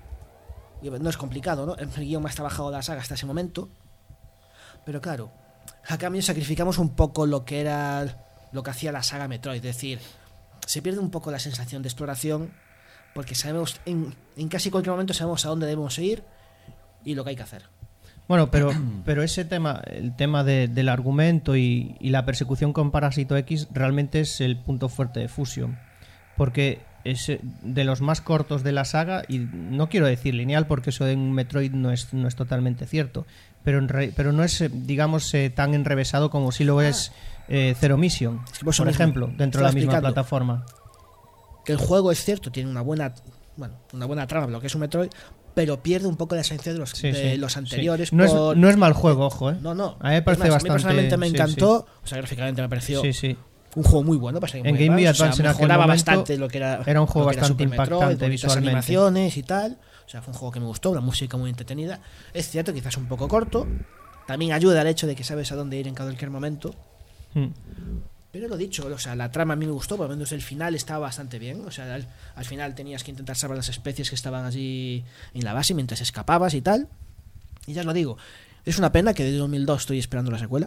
No es complicado, ¿no? El guión más trabajado de la saga hasta ese momento. Pero claro, a cambio sacrificamos un poco lo que era. Lo que hacía la saga Metroid. Es decir, se pierde un poco la sensación de exploración. Porque sabemos. En casi cualquier momento sabemos a dónde debemos ir y lo que hay que hacer. Bueno, pero ese tema, el tema del argumento y la persecución con Parásito X realmente es el punto fuerte de Fusion. Porque es de los más cortos de la saga, y no quiero decir lineal porque eso en Metroid no es totalmente cierto, pero no es, digamos, tan enrevesado como si lo es Zero Mission, Es que por eso por mismo, ejemplo, dentro de la estaba misma explicando. plataforma. Que el juego es cierto, tiene una buena trama, lo que es un Metroid, pero pierde un poco la esencia de los, Sí, de sí, los sí. anteriores. No es mal juego, ojo, ¿eh? No, no. A mí me parece Es más, bastante. a mí personalmente me sí, encantó, o sea, gráficamente me pareció Sí, sí. un juego muy bueno para ser En Game Boy Advance en aquel mejoraba momento bastante lo que era. era un juego lo que era bastante Super Metroid, impactante bonitas visualmente. animaciones y tal. O sea, fue un juego que me gustó, una música muy entretenida. Es cierto, quizás un poco corto. También ayuda el hecho de que sabes a dónde ir en cualquier momento. Mm. Pero lo dicho, o sea, la trama a mí me gustó, por lo menos el final estaba bastante bien. O sea, al final tenías que intentar salvar las especies que estaban allí en la base mientras escapabas y tal. Y ya os lo digo, es una pena que desde 2002 estoy esperando la secuela.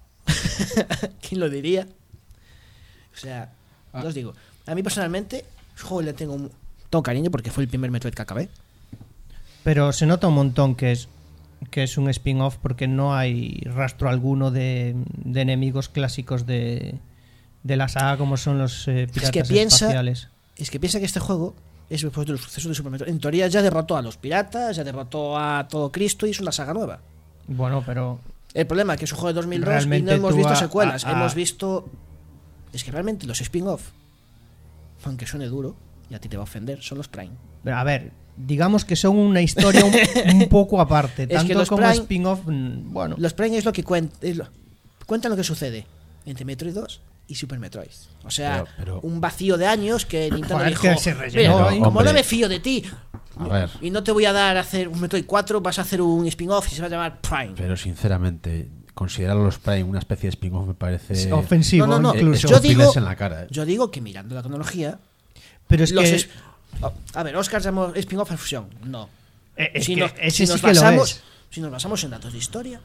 ¿Quién lo diría? O sea, ya os digo, a mí personalmente, el juego le tengo cariño porque fue el primer Metroid que acabé. Pero se nota un montón que es un spin-off porque no hay rastro alguno de enemigos clásicos de la saga como son los piratas espaciales. Es que piensa que este juego es después de los sucesos de Super Metroid. En teoría ya derrotó a los piratas, ya derrotó a todo Cristo y es una saga nueva. Bueno, pero El problema es que es un juego de 2002 y realmente no hemos tú visto secuelas. a- Hemos visto... Es que realmente los spin-off, aunque suene duro, y a ti te va a ofender, son los Prime. a ver, digamos que son una historia un poco aparte. Es que Tanto los como Prime- spin-off, bueno. Los Prime es lo que cuentan lo que sucede entre Metroid 2 y Super Metroid. O sea, Pero- un vacío de años que Nintendo Joder, dijo, que se rellenó, "Mira, ¿eh? como Hombre. no me fío de ti A ver. y no te voy a dar a hacer un Metroid 4, vas a hacer un spin-off y se va a llamar Prime". Pero sinceramente, considerar a los Prime una especie de spin-off me parece Es ofensivo, No, no, no. incluso. Yo digo- en la cara. Yo digo que mirando la cronología, Pero es los que a ver, Oscar llamó spin-off a fusión. No. es Si que nos, ese si nos sí que lo basamos, es. si nos basamos en datos de historia,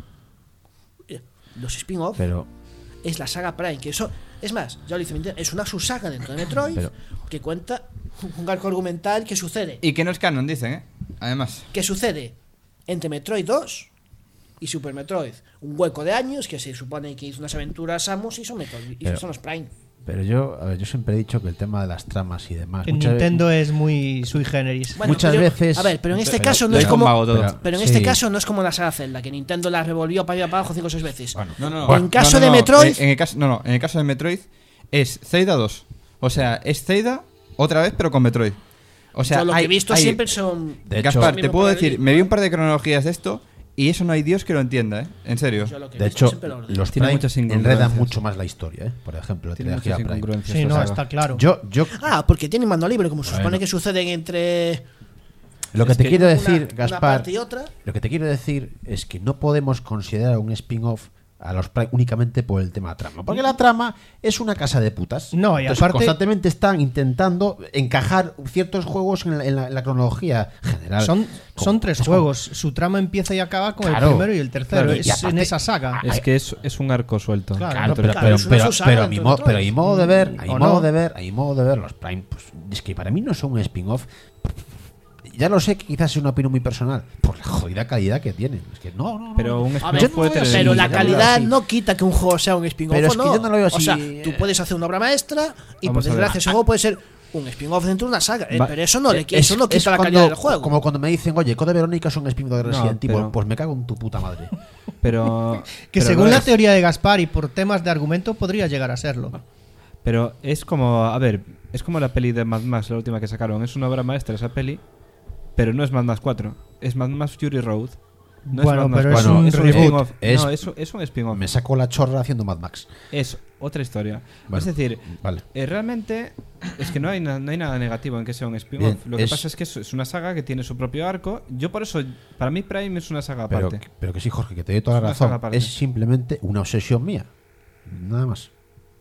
los spin-off Pero es la saga Prime, que eso, es más, ya lo hice Nintendo, es una subsaga dentro de Metroid Pero- que cuenta un arco argumental que sucede Y que no es canon, dicen, ¿eh? Además. entre Metroid 2 y Super Metroid. Un hueco de años que se supone que hizo unas aventuras Samus y son Metroid, y Pero- son los Prime. Pero yo siempre he dicho que el tema de las tramas y demás. En muchas Nintendo es muy sui generis. Bueno, muchas pero- veces. a ver, pero en este pero- caso no Lo es hizo un como mago todo. pero en sí. este caso no es como la saga Zelda, que Nintendo la revolvió para arriba para abajo 5 o 6 veces. Bueno, No, no, no. Bueno, en caso de Metroid- En el caso, en el caso de Metroid es Zelda 2. O sea, es Zelda otra vez, pero con Metroid. O sea, Yo lo que hay- he visto hay- siempre son. De hecho- Gaspar, el te mismo puedo decir, paralelismo, me vi un par de cronologías de esto y eso no hay Dios que lo entienda, ¿eh? En serio. Yo lo que he de visto hecho, siempre lo ordeno. los Tiene Prime muchas enredan incongruencias. mucho más la historia, ¿eh? Por ejemplo, la Tiene trilogía muchas Prime. incongruencias. Sí, esta no, saga. está claro. Yo Porque tienen mando libre, como se Bueno. supone que suceden entre lo que Es te que quiero una- decir, una Gaspar, parte y otra. lo que te quiero decir es que no podemos considerar un spin-off a los Prime únicamente por el tema trama. Porque la trama es una casa de putas. No, y Entonces, aparte- constantemente están intentando encajar ciertos juegos en la cronología general. Son tres es juegos. Su trama empieza y acaba con Claro. el primero y el tercero. Claro, y es aparte- en esa saga. Es que es un arco suelto. Claro, Claro, Entonces, claro, es una subsaga pero a dentro mi de pero a mi modo de ver, ¿O no? a mi modo de ver, los Prime, pues, es que para mí no son un spin-off. Ya lo sé que quizás es una opinión muy personal, por la jodida calidad que tiene. Es que no. Pero un A ver, spin-off puede tener... pero la yo no lo veo calidad así. no quita que un juego sea un spin-off Pero o es que no. yo no lo veo O así. sea, tú puedes hacer una obra maestra y Vamos por a ver. desgracia ese juego puede ser un spin-off dentro de una saga. Va- Pero eso no, Es- eso no es quita la cuando- calidad del juego. Como cuando me dicen, oye, Code Verónica es un spin-off de Resident Evil. pero- Pues me cago en tu puta madre. Pero... Que pero según no la es. teoría de Gaspar y por temas de argumento podría llegar a serlo. Pero es como... A ver, es como la peli de Mad Max, la última que sacaron. Es una obra maestra esa peli, pero no es Mad Max 4. Es Mad Max Fury Road. No Bueno, es Mad Max pero es 4. un reboot. spin-off. Es- No, es un spin-off. Me saco la chorra haciendo Mad Max. Es otra historia. Bueno, es decir, vale. realmente es que no hay nada negativo en que sea un spin-off. Bien, Lo que es- pasa es que es una saga que tiene su propio arco. Yo por eso, para mí Prime es una saga Pero, aparte. pero que sí, Jorge, que te doy toda la Es una saga razón. aparte. Es simplemente una obsesión mía. Nada más.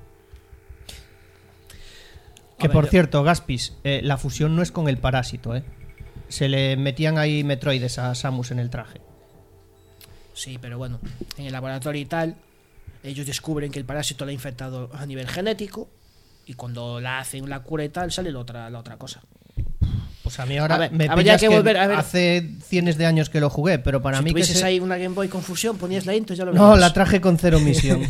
Que A ver, por yo- cierto, Gaspis, la fusión no es con el parásito, ¿eh? Se le metían ahí Metroides a Samus en el traje. Sí, pero bueno, en el laboratorio y tal, ellos descubren que el parásito lo ha infectado a nivel genético y cuando la hacen la cura y tal, sale la otra cosa. Pues a mí ahora A ver, me habría pillas que volver a ver. hace cientos de años que lo jugué, pero para si mí que tuvieses se- ahí una Game Boy con fusión, ponías la intro y ya lo No, verías. la traje con cero misión.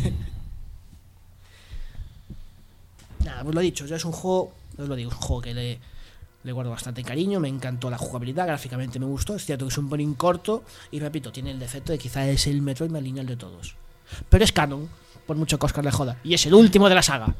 Nada, pues lo dicho, ya es un juego, os lo digo, es un juego que le guardo bastante cariño, me encantó la jugabilidad, gráficamente me gustó, es cierto que es un pelín corto y repito, tiene el defecto de que quizá es el Metroid más lineal de todos. Pero es canon, por mucho que Oscar le joda, y es el último de la saga.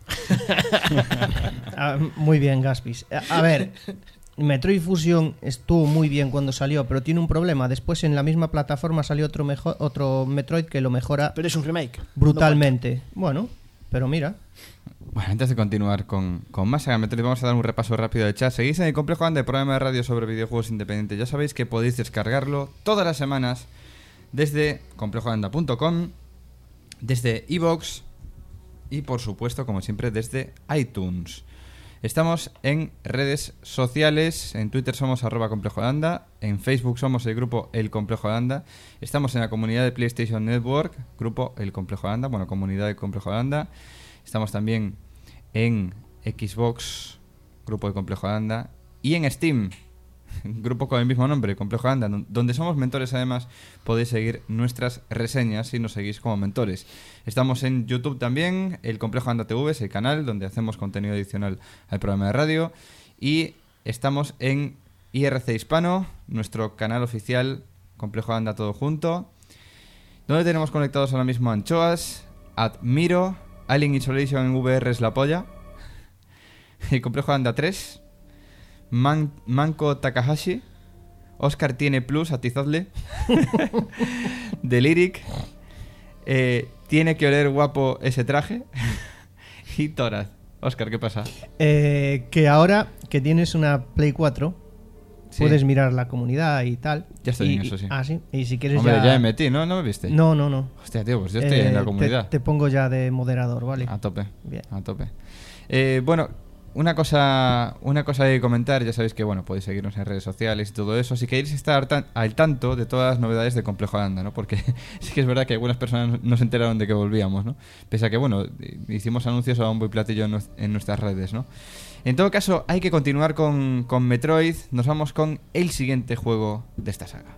Muy bien, Gaspis. A ver, Metroid Fusion estuvo muy bien cuando salió, pero tiene un problema. Después en la misma plataforma salió otro Metroid que lo mejora Pero es un remake. brutalmente. Bueno, pero mira. Bueno, antes de continuar con más Saga Metroid, vamos a dar un repaso rápido de chat. Seguís en el Complejo Anda, programa de radio sobre videojuegos independientes. Ya sabéis que podéis descargarlo todas las semanas desde complejoanda.com, desde iVoox y, por supuesto, como siempre, desde iTunes. Estamos en redes sociales. En Twitter somos @complejoanda. En Facebook somos el grupo El Complejo de Anda. Estamos en la comunidad de PlayStation Network, grupo El Complejo de Anda, bueno, comunidad del Complejo de Anda. Estamos también en Xbox, grupo El Complejo de Anda. Y en Steam, grupo con el mismo nombre, Complejo de Anda, donde somos mentores. Además, podéis seguir nuestras reseñas si nos seguís como mentores. Estamos en YouTube también, el Complejo Anda TV es el canal donde hacemos contenido adicional al programa de radio. Y estamos en IRC Hispano, nuestro canal oficial, Complejo Anda todo junto, donde tenemos conectados ahora mismo a Anchoas, Admiro, Alien Isolation en VR es la polla, el Complejo Anda 3, Manko Takahashi, Oscar tiene plus, atizadle, The Lyric, tiene que oler guapo ese traje, y Toraz. Oscar, ¿qué pasa? Que ahora que tienes una Play 4, Sí. puedes mirar la comunidad y tal. Ya estoy en eso, sí. Ah, sí. Y si quieres Hombre, ya... ya me metí, ¿no? ¿No me viste? No, no, no. Hostia, tío, pues yo estoy en la comunidad. Te pongo ya de moderador, ¿vale? A tope. Bien. A tope. Bueno, una cosa que comentar, ya sabéis que bueno, podéis seguirnos en redes sociales y todo eso. Si queréis estar al tanto de todas las novedades de Complejo de Anda, ¿no? Porque sí que es verdad que algunas personas no se enteraron de que volvíamos, ¿no? Pese a que, bueno, hicimos anuncios a bombo y platillo en nuestras redes, ¿no? En todo caso, hay que continuar con Metroid. Nos vamos con el siguiente juego de esta saga.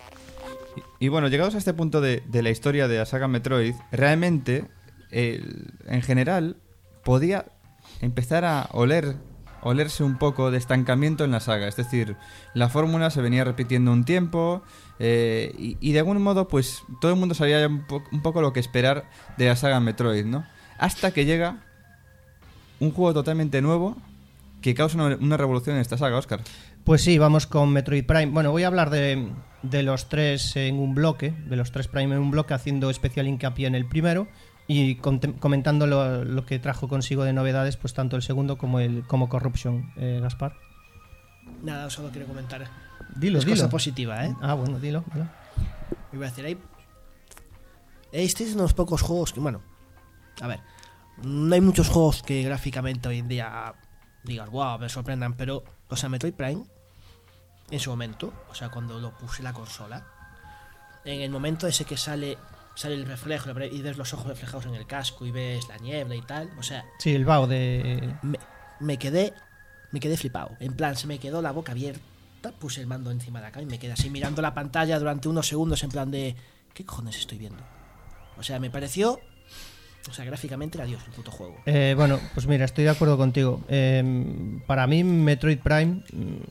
Y bueno, llegados a este punto de la historia de la saga Metroid, realmente, en general, podía empezar a olerse un poco de estancamiento en la saga. Es decir, la fórmula se venía repitiendo un tiempo y de algún modo, pues, todo el mundo sabía ya un poco lo que esperar de la saga Metroid, ¿no? Hasta que llega un juego totalmente nuevo que causa una revolución en esta saga, Óscar. Pues sí, vamos con Metroid Prime. Bueno, voy a hablar de los tres en un bloque, de los tres Prime en un bloque, haciendo especial hincapié en el primero y comentando lo que trajo consigo de novedades, pues tanto el segundo como Corruption, Gaspar. Nada, solo quiero comentar. Dilo. Cosa positiva, ¿eh? Ah, bueno, dilo. Iba a decir ahí. Este es uno de los pocos juegos que, bueno, a ver, no hay muchos juegos que gráficamente hoy en día digas, wow, me sorprendan, pero, o sea, Metroid Prime, en su momento, o sea, cuando lo puse en la consola, en el momento ese que sale el reflejo y ves los ojos reflejados en el casco y ves la niebla y tal, o sea... Sí, el BAO de... Me quedé flipado, en plan, se me quedó la boca abierta, puse el mando encima de acá y me quedé así mirando la pantalla durante unos segundos en plan de... ¿Qué cojones estoy viendo? O sea, me pareció... O sea, gráficamente era Dios el puto juego. Bueno, pues mira, estoy de acuerdo contigo. Para mí, Metroid Prime,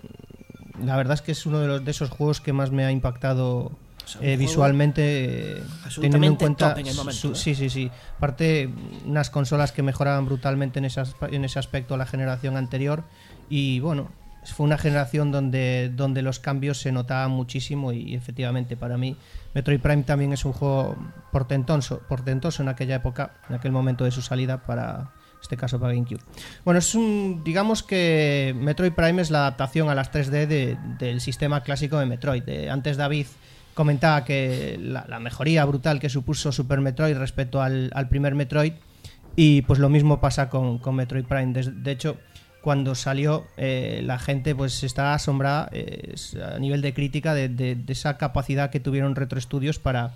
la verdad es que es uno de esos juegos que más me ha impactado, o sea, visualmente, teniendo en cuenta top en el momento, sí. Aparte, unas consolas que mejoraban brutalmente en ese aspecto a la generación anterior. Y bueno, fue una generación donde los cambios se notaban muchísimo y efectivamente para mí Metroid Prime también es un juego portentoso en aquella época, en aquel momento de su salida, para en este caso para GameCube. Bueno, digamos que Metroid Prime es la adaptación a las 3D del sistema clásico de Metroid. Antes David comentaba que la mejoría brutal que supuso Super Metroid respecto al primer Metroid, y pues lo mismo pasa con Metroid Prime. De hecho, cuando salió, la gente pues estaba asombrada a nivel de crítica de esa capacidad que tuvieron Retro Studios para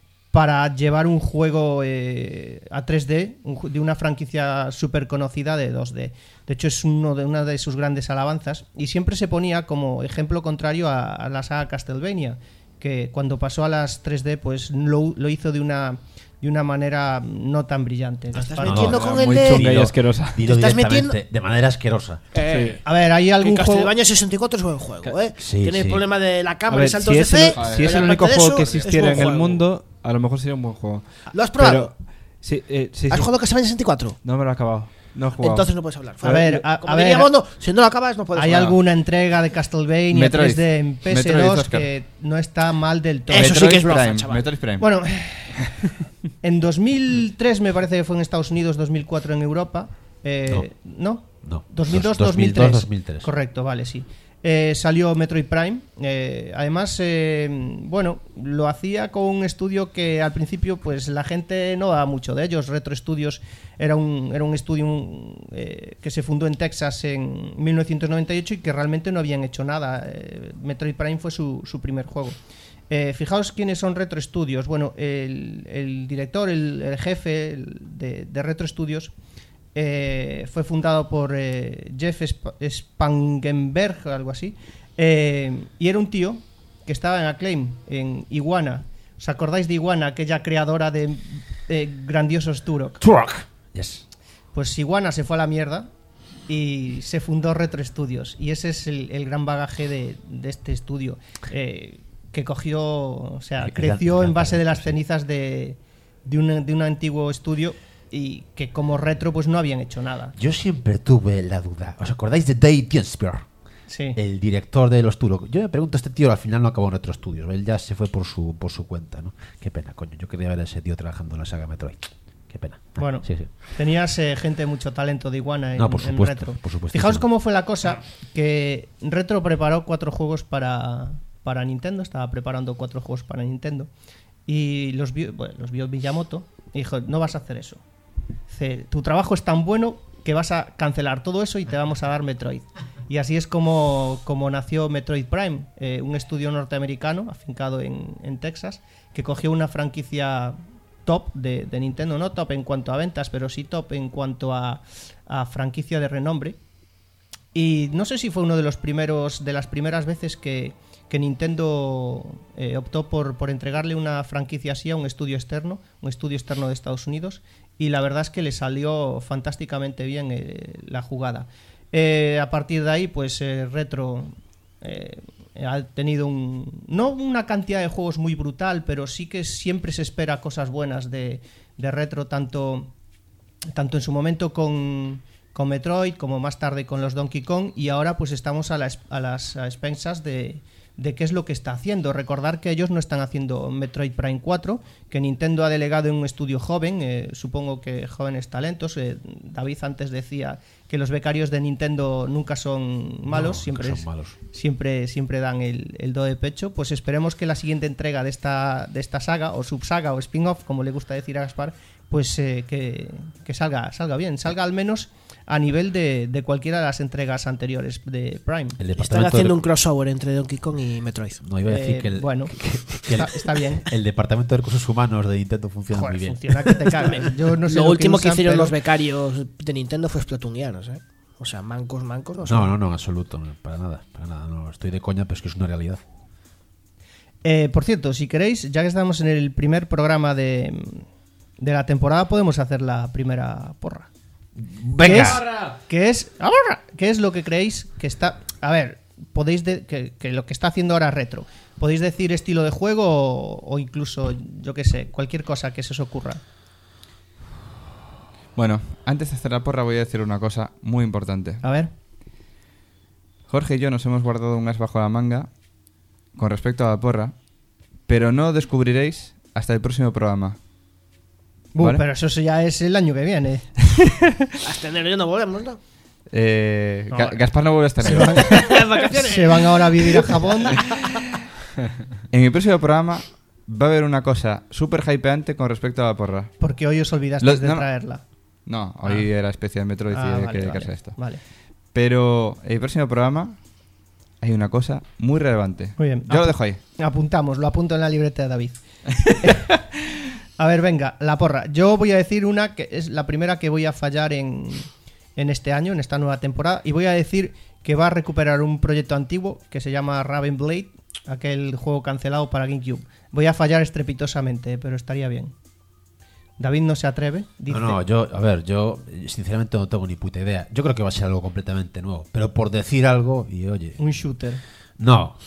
llevar un juego a 3D de una franquicia súper conocida de 2D. De hecho, es una de sus grandes alabanzas, y siempre se ponía como ejemplo contrario a la saga Castlevania, que cuando pasó a las 3D pues lo hizo de una manera no tan brillante. ¿Te estás metiendo con el muy de...? chunga y asquerosa. Dilo ¿Te estás directamente, metiendo? de manera asquerosa. A ver, hay algún juego... Castlevania 64 es buen juego, ¿eh? Sí, Tiene el sí. problema de la A cámara ver, y saltos si de es fe. el, si es el único aparte de juego que eso, existiera es en buen el juego. mundo, a lo mejor sería un buen juego. ¿Lo has probado? Pero, sí. ¿Has jugado Castlevania 64? No me lo he acabado. No he jugado. Entonces no puedes hablar. A ver, Como diría Bono, si no lo acabas no puedes hay hablar. alguna entrega de Castlevania Metroid. 3D en PS2 Metroid, Oscar. que no está mal del todo. Eso sí que es Metroid bluff, Prime, chaval. Metroid Prime. Bueno, en 2003 me parece que fue en Estados Unidos, 2004 en Europa. ¿No? No. 2002, 2002, 2003. 2003. Correcto, vale, sí. Salió Metroid Prime. Además, bueno, lo hacía con un estudio que al principio pues la gente no daba mucho de ellos. Retro Studios era un estudio que se fundó en Texas en 1998 y que realmente no habían hecho nada. Metroid Prime fue su primer juego. Fijaos quiénes son Retro Studios. Bueno, el director, el jefe de Retro Studios fue fundado por Jeff Spangenberg o algo así, y era un tío que estaba en Acclaim, en Iguana. ¿Os acordáis de Iguana, aquella creadora de grandiosos Turok? Yes. Pues Iguana se fue a la mierda y se fundó Retro Studios, y ese es el gran bagaje de este estudio, que cogió, o sea, creció en base de las cenizas de un antiguo estudio, y que como Retro pues no habían hecho nada. Yo siempre tuve la duda. ¿Os acordáis de Dave Tienspear? Sí. El director de los Turok. Yo me pregunto, este tío al final no acabó en Retro Studios. Él ya se fue por su cuenta, ¿no? Qué pena, coño. Yo quería ver a ese tío trabajando en la saga Metroid. Qué pena. Bueno, Sí. tenías gente de mucho talento de Iguana en, No, por en supuesto, Retro. por supuestísimo. Fijaos cómo fue la cosa, que Retro preparó 4 juegos para Nintendo. Estaba preparando 4 juegos para Nintendo, y los vio Miyamoto y dijo: no vas a hacer eso. Dice: tu trabajo es tan bueno que vas a cancelar todo eso y te vamos a dar Metroid. Y así es como nació Metroid Prime, un estudio norteamericano afincado en Texas, que cogió una franquicia top de Nintendo, no top en cuanto a ventas, pero sí top en cuanto a franquicia de renombre. Y no sé si fue uno de las primeras veces que que Nintendo optó por entregarle una franquicia así a un estudio externo de Estados Unidos, y la verdad es que le salió fantásticamente bien la jugada. A partir de ahí, pues Retro ha tenido no una cantidad de juegos muy brutal, pero sí que siempre se espera cosas buenas de Retro, tanto en su momento con Metroid, como más tarde con los Donkey Kong, y ahora pues estamos a las expensas de qué es lo que está haciendo. Recordar que ellos no están haciendo Metroid Prime 4, que Nintendo ha delegado en un estudio joven, supongo que jóvenes talentos. David antes decía que los becarios de Nintendo nunca son malos, siempre dan el do de pecho. Pues esperemos que la siguiente entrega de esta saga, o subsaga, o spin-off, como le gusta decir a Gaspar, pues que salga bien, salga al menos a nivel de cualquiera de las entregas anteriores de Prime. Están haciendo un crossover entre Donkey Kong y Metroid. No, iba a decir que está bien. El departamento de recursos humanos de Nintendo funciona muy bien. Funciona que te cagas. Yo no sé lo último que usan, hicieron pero... los becarios de Nintendo fue Splatunianos, ¿eh? O sea, mancos no son. No, en absoluto, para nada. No estoy de coña, pero es que es una realidad. Por cierto, si queréis, ya que estamos en el primer programa de la temporada, podemos hacer la primera porra. ¡Venga! ¿Qué es lo que creéis que está... A ver, podéis que lo que está haciendo ahora Retro. Podéis decir estilo de juego o incluso, yo qué sé, cualquier cosa que se os ocurra. Bueno, antes de hacer la porra voy a decir una cosa muy importante. A ver. Jorge y yo nos hemos guardado un as bajo la manga con respecto a la porra, pero no descubriréis hasta el próximo programa. ¿Vale? Pero eso ya es el año que viene. Hasta enero ya no volvemos, ¿no? Gaspar no vuelve hasta enero. Se van ahora a vivir a Japón. En mi próximo programa va a haber una cosa súper hypeante con respecto a la porra. Porque hoy os olvidasteis de traerla. No, hoy era especial Metroid y hay que dedicarse a esto. Vale. Pero en el próximo programa hay una cosa muy relevante. Muy bien. Yo lo dejo ahí. Lo apunto en la libreta de David. A ver, venga, la porra. Yo voy a decir una que es la primera que voy a fallar en este año, en esta nueva temporada, y voy a decir que va a recuperar un proyecto antiguo que se llama Raven Blade, aquel juego cancelado para GameCube. Voy a fallar estrepitosamente, pero estaría bien. David no se atreve. Dice... yo sinceramente no tengo ni puta idea. Yo creo que va a ser algo completamente nuevo, pero por decir algo, y oye... Un shooter. No,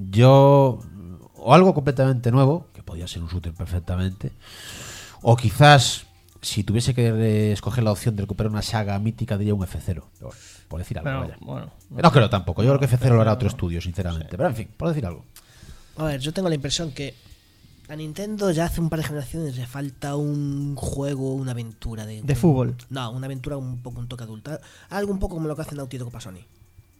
o algo completamente nuevo, que podría ser un shooter perfectamente, o quizás, si tuviese que escoger la opción de recuperar una saga mítica, diría un F0, por decir algo. No creo tampoco, yo creo que F0 lo hará otro estudio, sinceramente, pero en fin, por decir algo. A ver, yo tengo la impresión que a Nintendo ya hace un par de generaciones le falta un juego, una aventura de fútbol. No, una aventura un toque adulta, algo un poco como lo que hace Naughty Dog para Sony.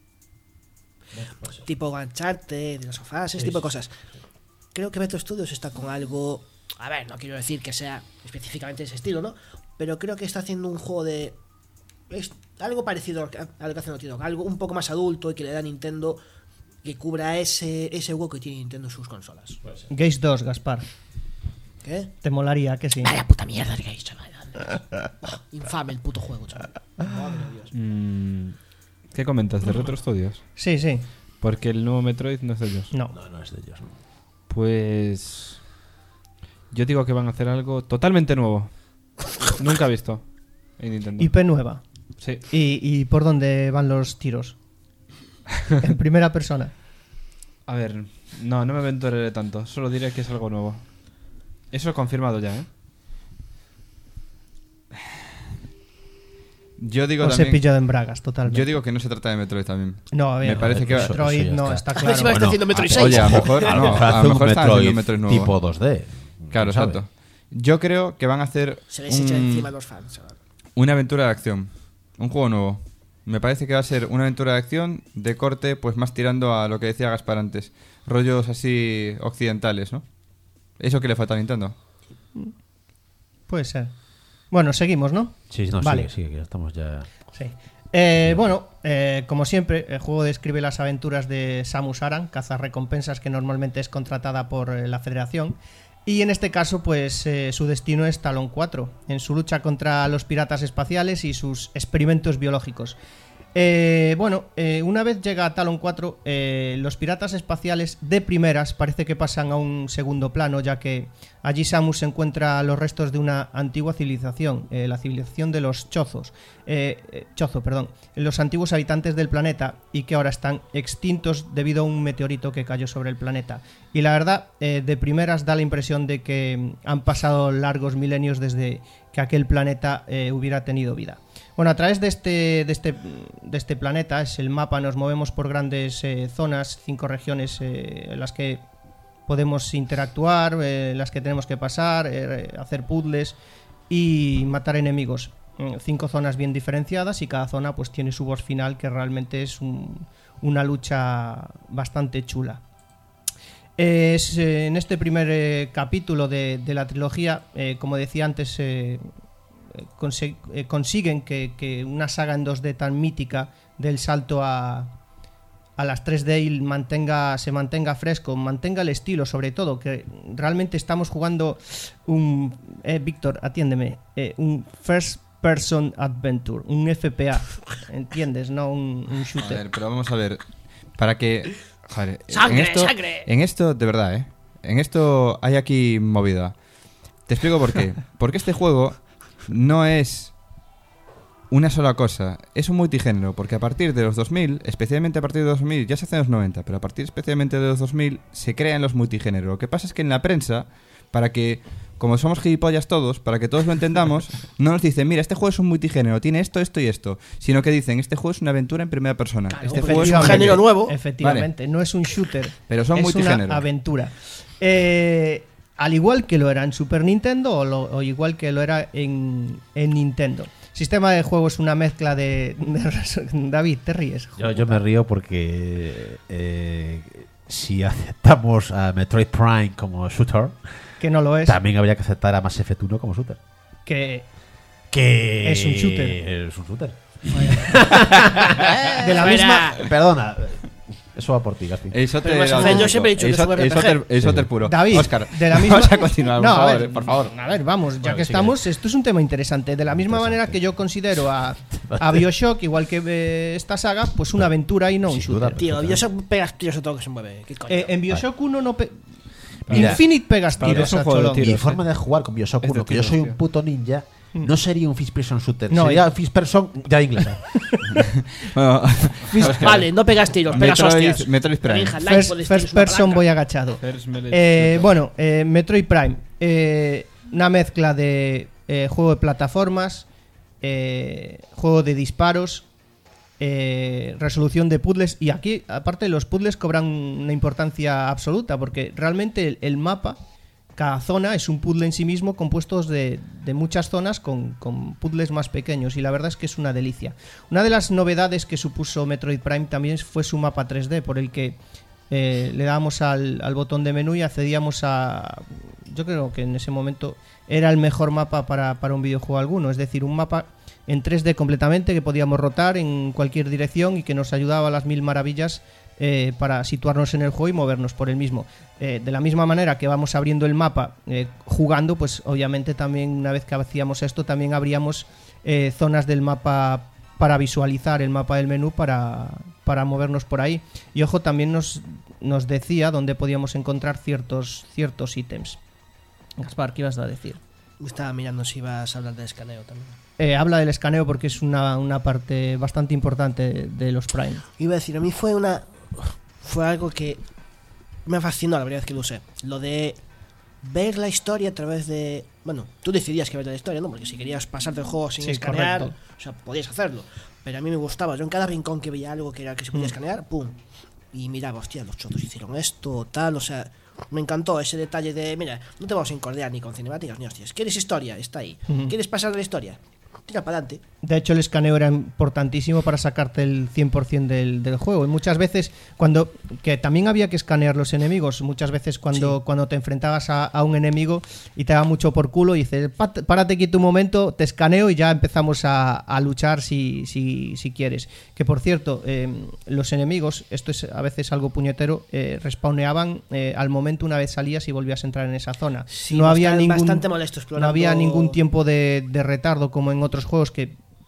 Tipo Uncharted, de los sofás, ese tipo de cosas. Creo que Metro Studios está con algo... A ver, no quiero decir que sea específicamente ese estilo, ¿no? Pero creo que está haciendo un juego de... algo parecido a lo que hace Naughty Dog. Algo un poco más adulto y que le da a Nintendo, que cubra ese hueco que tiene Nintendo en sus consolas. Gears 2, Gaspar. ¿Qué? Te molaría, que sí. Vaya puta mierda el Gears, chaval. Infame el puto juego, chaval. Madre de Dios. ¿Qué comentas? ¿De Retro Studios? Sí. Porque el nuevo Metroid no es de ellos. No es de ellos, no. Pues... yo digo que van a hacer algo totalmente nuevo. Nunca visto en Nintendo. IP nueva. Sí. ¿Y por dónde van los tiros? En primera persona. A ver, no me aventuraré tanto. Solo diré que es algo nuevo. Eso he confirmado ya, ¿eh? Yo digo Os he pillado en bragas, totalmente. Yo digo que no se trata de Metroid también. No, a ver, me parece que Metroid eso no está. está A ver si claro. está haciendo Metroid 6. Oye, a lo mejor a no, lo a lo mejor un están haciendo Metroid Metroid nuevo. tipo 2D. Claro, ¿sabe? exacto. Yo creo que van a hacer Se les echa encima a los fans, chaval. una aventura de acción. Un juego nuevo. Me parece que va a ser una aventura de acción de corte, pues más tirando a lo que decía Gaspar antes. Rollos así occidentales, ¿no? Eso que le falta a Nintendo. Puede ser. Bueno, seguimos, ¿no? Sí, no, vale. sigue, que ya estamos ya... Sí. Como siempre, el juego describe las aventuras de Samus Aran, cazarrecompensas que normalmente es contratada por la Federación. Y en este caso, pues su destino es Talon 4, en su lucha contra los piratas espaciales y sus experimentos biológicos. Una vez llega a Talon 4, los piratas espaciales de primeras parece que pasan a un segundo plano, ya que allí Samus encuentra los restos de una antigua civilización, la civilización de los Chozo, los antiguos habitantes del planeta, y que ahora están extintos debido a un meteorito que cayó sobre el planeta. Y la verdad, de primeras da la impresión de que han pasado largos milenios desde que aquel planeta hubiera tenido vida. Bueno, a través de este planeta, es el mapa, nos movemos por grandes zonas, 5 regiones en las que podemos interactuar, en las que tenemos que pasar, hacer puzzles y matar enemigos. 5 zonas bien diferenciadas, y cada zona pues tiene su boss final, que realmente es una lucha bastante chula. En este primer capítulo de la trilogía, como decía antes, consiguen que una saga en 2D tan mítica del salto a las 3D se mantenga fresco, mantenga el estilo, sobre todo, que realmente estamos jugando Víctor, atiéndeme, un First Person Adventure, un FPA, ¿entiendes? No un shooter. A ver, pero vamos a ver, para que... Joder, ¡Sangre! En esto, de verdad, en esto hay aquí movida. Te explico por qué. Porque este juego no es una sola cosa, es un multigénero, porque a partir de los 2000, especialmente a partir de los 2000, ya se hace en los 90, pero a partir especialmente de los 2000 se crean los multigéneros. Lo que pasa es que en la prensa, para que, como somos gilipollas todos, para que todos lo entendamos, no nos dicen, mira, este juego es un multigénero, tiene esto, esto y esto, sino que dicen, este juego es una aventura en primera persona. Claro, este porque juego es un género nuevo. Efectivamente, Vale. No es un shooter, Pero son es multigénero. una aventura. Al igual que lo era en Super Nintendo o igual que lo era en Nintendo. Sistema de juego es una mezcla de David, te ríes. Yo me río porque si aceptamos a Metroid Prime como shooter, Que no lo es. también habría que aceptar a Mass Effect 1 como shooter. Que Que es un shooter. Es un shooter. de la misma. Perdona, eso va por ti, Gaspi. El Soter, Pero Mass Effect, yo siempre he dicho que es un RPG. el Soter puro. David, Oscar, de la misma... vamos a continuar, por No, favor, por favor. A ver, vamos, ya Bueno, que sí, estamos, esto es un tema interesante. De la misma manera que yo considero a BioShock, igual que esta saga, pues una aventura y no un Sin shooter. duda. Tío, yo pegas tiros a todo que se mueve. ¿Qué coño? En BioShock 1 no... Mira, Infinite pegas pero tiros es un a juego de cholón. tiros. Mi forma de jugar con BioShock Es 1, de que yo tiros, soy un tío. puto ninja, no sería un first person shooter, No, sería first person ya inglesa. Bueno, Vale, no pegas tiros, pegas hostias. Metroid Prime. Rinja, like, puedes First tirar una person palanca. voy agachado. Metroid Prime, una mezcla de juego de plataformas, juego de disparos, resolución de puzzles, y aquí aparte los puzzles cobran una importancia absoluta, porque realmente el mapa, cada zona es un puzzle en sí mismo, compuestos de muchas zonas con puzzles más pequeños, y la verdad es que es una delicia. Una de las novedades que supuso Metroid Prime también fue su mapa 3D, por el que le dábamos al botón de menú y accedíamos a... Yo creo que en ese momento era el mejor mapa para un videojuego alguno, es decir, un mapa en 3D completamente, que podíamos rotar en cualquier dirección y que nos ayudaba a las mil maravillas para situarnos en el juego y movernos por el mismo. De la misma manera que vamos abriendo el mapa jugando, pues obviamente también una vez que hacíamos esto, también abríamos zonas del mapa para visualizar el mapa del menú, para movernos por ahí. Y ojo, también nos decía dónde podíamos encontrar ciertos ítems. Gaspar, ¿qué ibas a decir? Estaba mirando si ibas a hablar de escaneo también. Habla del escaneo porque es una parte bastante importante de los Prime. Iba a decir, a mí fue algo que me fascinó la primera vez que lo usé. Lo de ver la historia a través de... Bueno, tú decidías que ver la historia, ¿no? Porque si querías pasarte el juego sin Sí, escanear, correcto. o sea, podías hacerlo. Pero a mí me gustaba. Yo en cada rincón que veía algo que se podía escanear, ¡pum! Y miraba, hostia, los chotos hicieron esto, tal, o sea... Me encantó ese detalle de, mira, no te vamos a incordiar ni con cinemáticas ni hostias. ¿Quieres historia? Está ahí. ¿Quieres pasar de la historia? Tira para adelante. De hecho, el escaneo era importantísimo para sacarte el 100% del juego. Y muchas veces, que también había que escanear los enemigos, muchas veces cuando te enfrentabas a un enemigo y te daba mucho por culo, y dices, párate quieto un momento, te escaneo y ya empezamos a luchar si quieres. Que por cierto, los enemigos, esto es a veces algo puñetero, respawneaban al momento una vez salías y volvías a entrar en esa zona. Sí, bastante molesto explorando. No había ningún tiempo de retardo como en otros juegos, que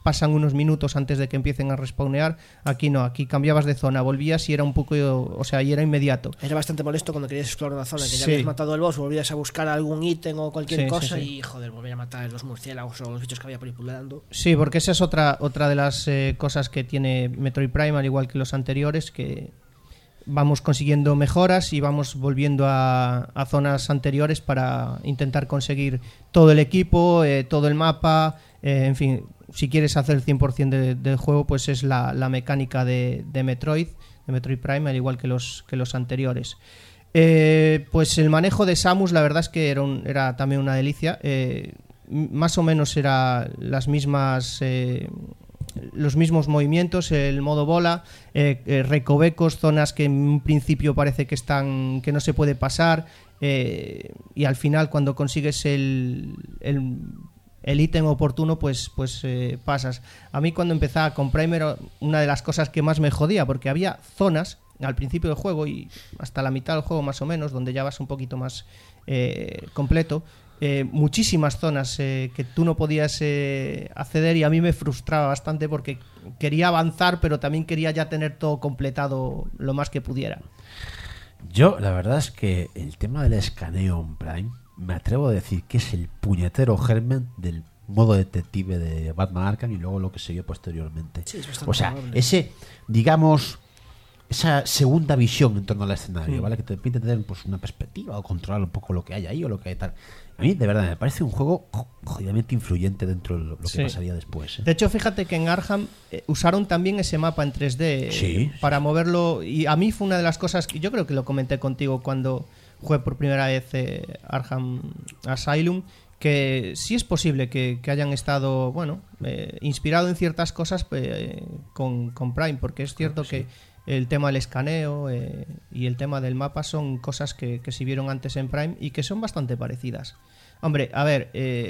pasan unos minutos antes de que empiecen a respawnear. Aquí no, aquí cambiabas de zona, volvías y era un poco, o sea, y era inmediato. Era bastante molesto cuando querías explorar una zona que ya Sí. habías matado el boss, volvías a buscar algún ítem o cualquier Sí, cosa sí, sí. y joder, volver a matar los murciélagos o los bichos que había por ahí pululando. Sí, porque esa es otra de las cosas que tiene Metroid Prime, al igual que los anteriores, que vamos consiguiendo mejoras y vamos volviendo a zonas anteriores para intentar conseguir todo el equipo, todo el mapa, en fin, si quieres hacer el 100% del juego, pues es la mecánica de Metroid Prime, al igual que los anteriores. Pues el manejo de Samus, la verdad es que era también una delicia. Más o menos era las mismas... los mismos movimientos, el modo bola, recovecos, zonas que en un principio parece que no se puede pasar, y al final cuando consigues el ítem oportuno pues pasas. A mí cuando empezaba con Prime era una de las cosas que más me jodía, porque había zonas al principio del juego y hasta la mitad del juego más o menos, donde ya vas un poquito más completo, muchísimas zonas que tú no podías acceder, y a mí me frustraba bastante porque quería avanzar pero también quería ya tener todo completado lo más que pudiera. Yo la verdad es que el tema del escaneo en Prime me atrevo a decir que es el puñetero germen del modo detective de Batman Arkham y luego lo que siguió posteriormente. Sí, es bastante O sea, probable. esa segunda visión en torno al escenario, ¿vale? Que te permite tener pues una perspectiva o controlar un poco lo que hay ahí o lo que hay tal. A mí, de verdad, me parece un juego jodidamente influyente dentro de lo que Sí. pasaría después. De hecho, fíjate que en Arkham usaron también ese mapa en 3D Sí. para moverlo, y a mí fue una de las cosas que yo creo que lo comenté contigo cuando jugué por primera vez Arkham Asylum, que sí es posible que hayan estado, bueno, inspirado en ciertas cosas con Prime, porque es cierto que el tema del escaneo y el tema del mapa son cosas que se vieron antes en Prime y que son bastante parecidas. Hombre, a ver,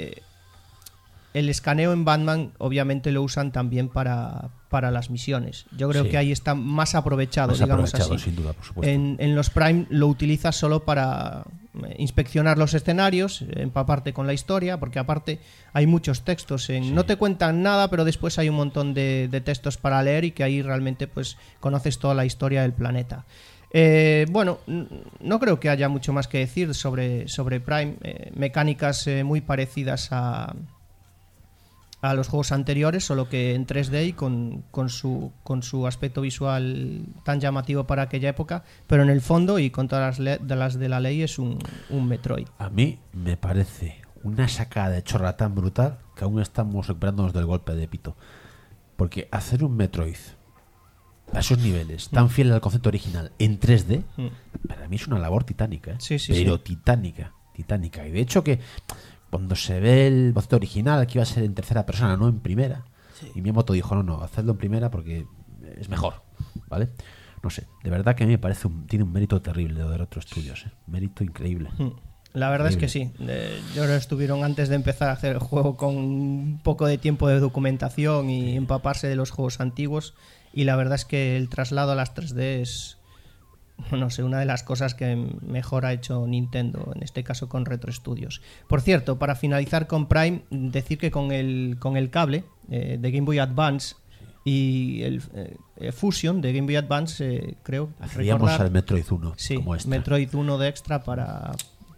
el escaneo en Batman obviamente lo usan también para las misiones. Yo creo Sí. que ahí está más aprovechado, Más digamos aprovechado, así. sin duda, por supuesto. En los Prime lo utilizas solo para inspeccionar los escenarios, empaparte con la historia, porque aparte hay muchos textos. No te cuentan nada, pero después hay un montón de textos para leer y que ahí realmente pues conoces toda la historia del planeta. Bueno, no creo que haya mucho más que decir sobre Prime. Mecánicas muy parecidas a los juegos anteriores, solo que en 3D y con su aspecto visual tan llamativo para aquella época, pero en el fondo y con todas las de la ley es un Metroid. A mí me parece una sacada de chorra tan brutal que aún estamos recuperándonos del golpe de pito. Porque hacer un Metroid a esos niveles, tan fiel al concepto original, en 3D, para mí es una labor titánica. Sí, sí, pero sí. titánica. Y de hecho que cuando se ve el boceto original, aquí iba a ser en tercera persona, no en primera. Sí. Y Miyamoto dijo, no, hacedlo en primera porque es mejor, ¿vale? No sé, de verdad que a mí me parece tiene un mérito terrible lo de Retro Studios, mérito increíble. La verdad es que sí. Yo creo que estuvieron antes de empezar a hacer el juego con un poco de tiempo de documentación y empaparse de los juegos antiguos, y la verdad es que el traslado a las 3D es, no sé, una de las cosas que mejor ha hecho Nintendo, en este caso con Retro Studios. Por cierto, para finalizar con Prime, decir que con el cable de Game Boy Advance y el Fusion de Game Boy Advance, creo Hacíamos recordar- al Metroid 1 sí, como extra. Metroid 1 de extra para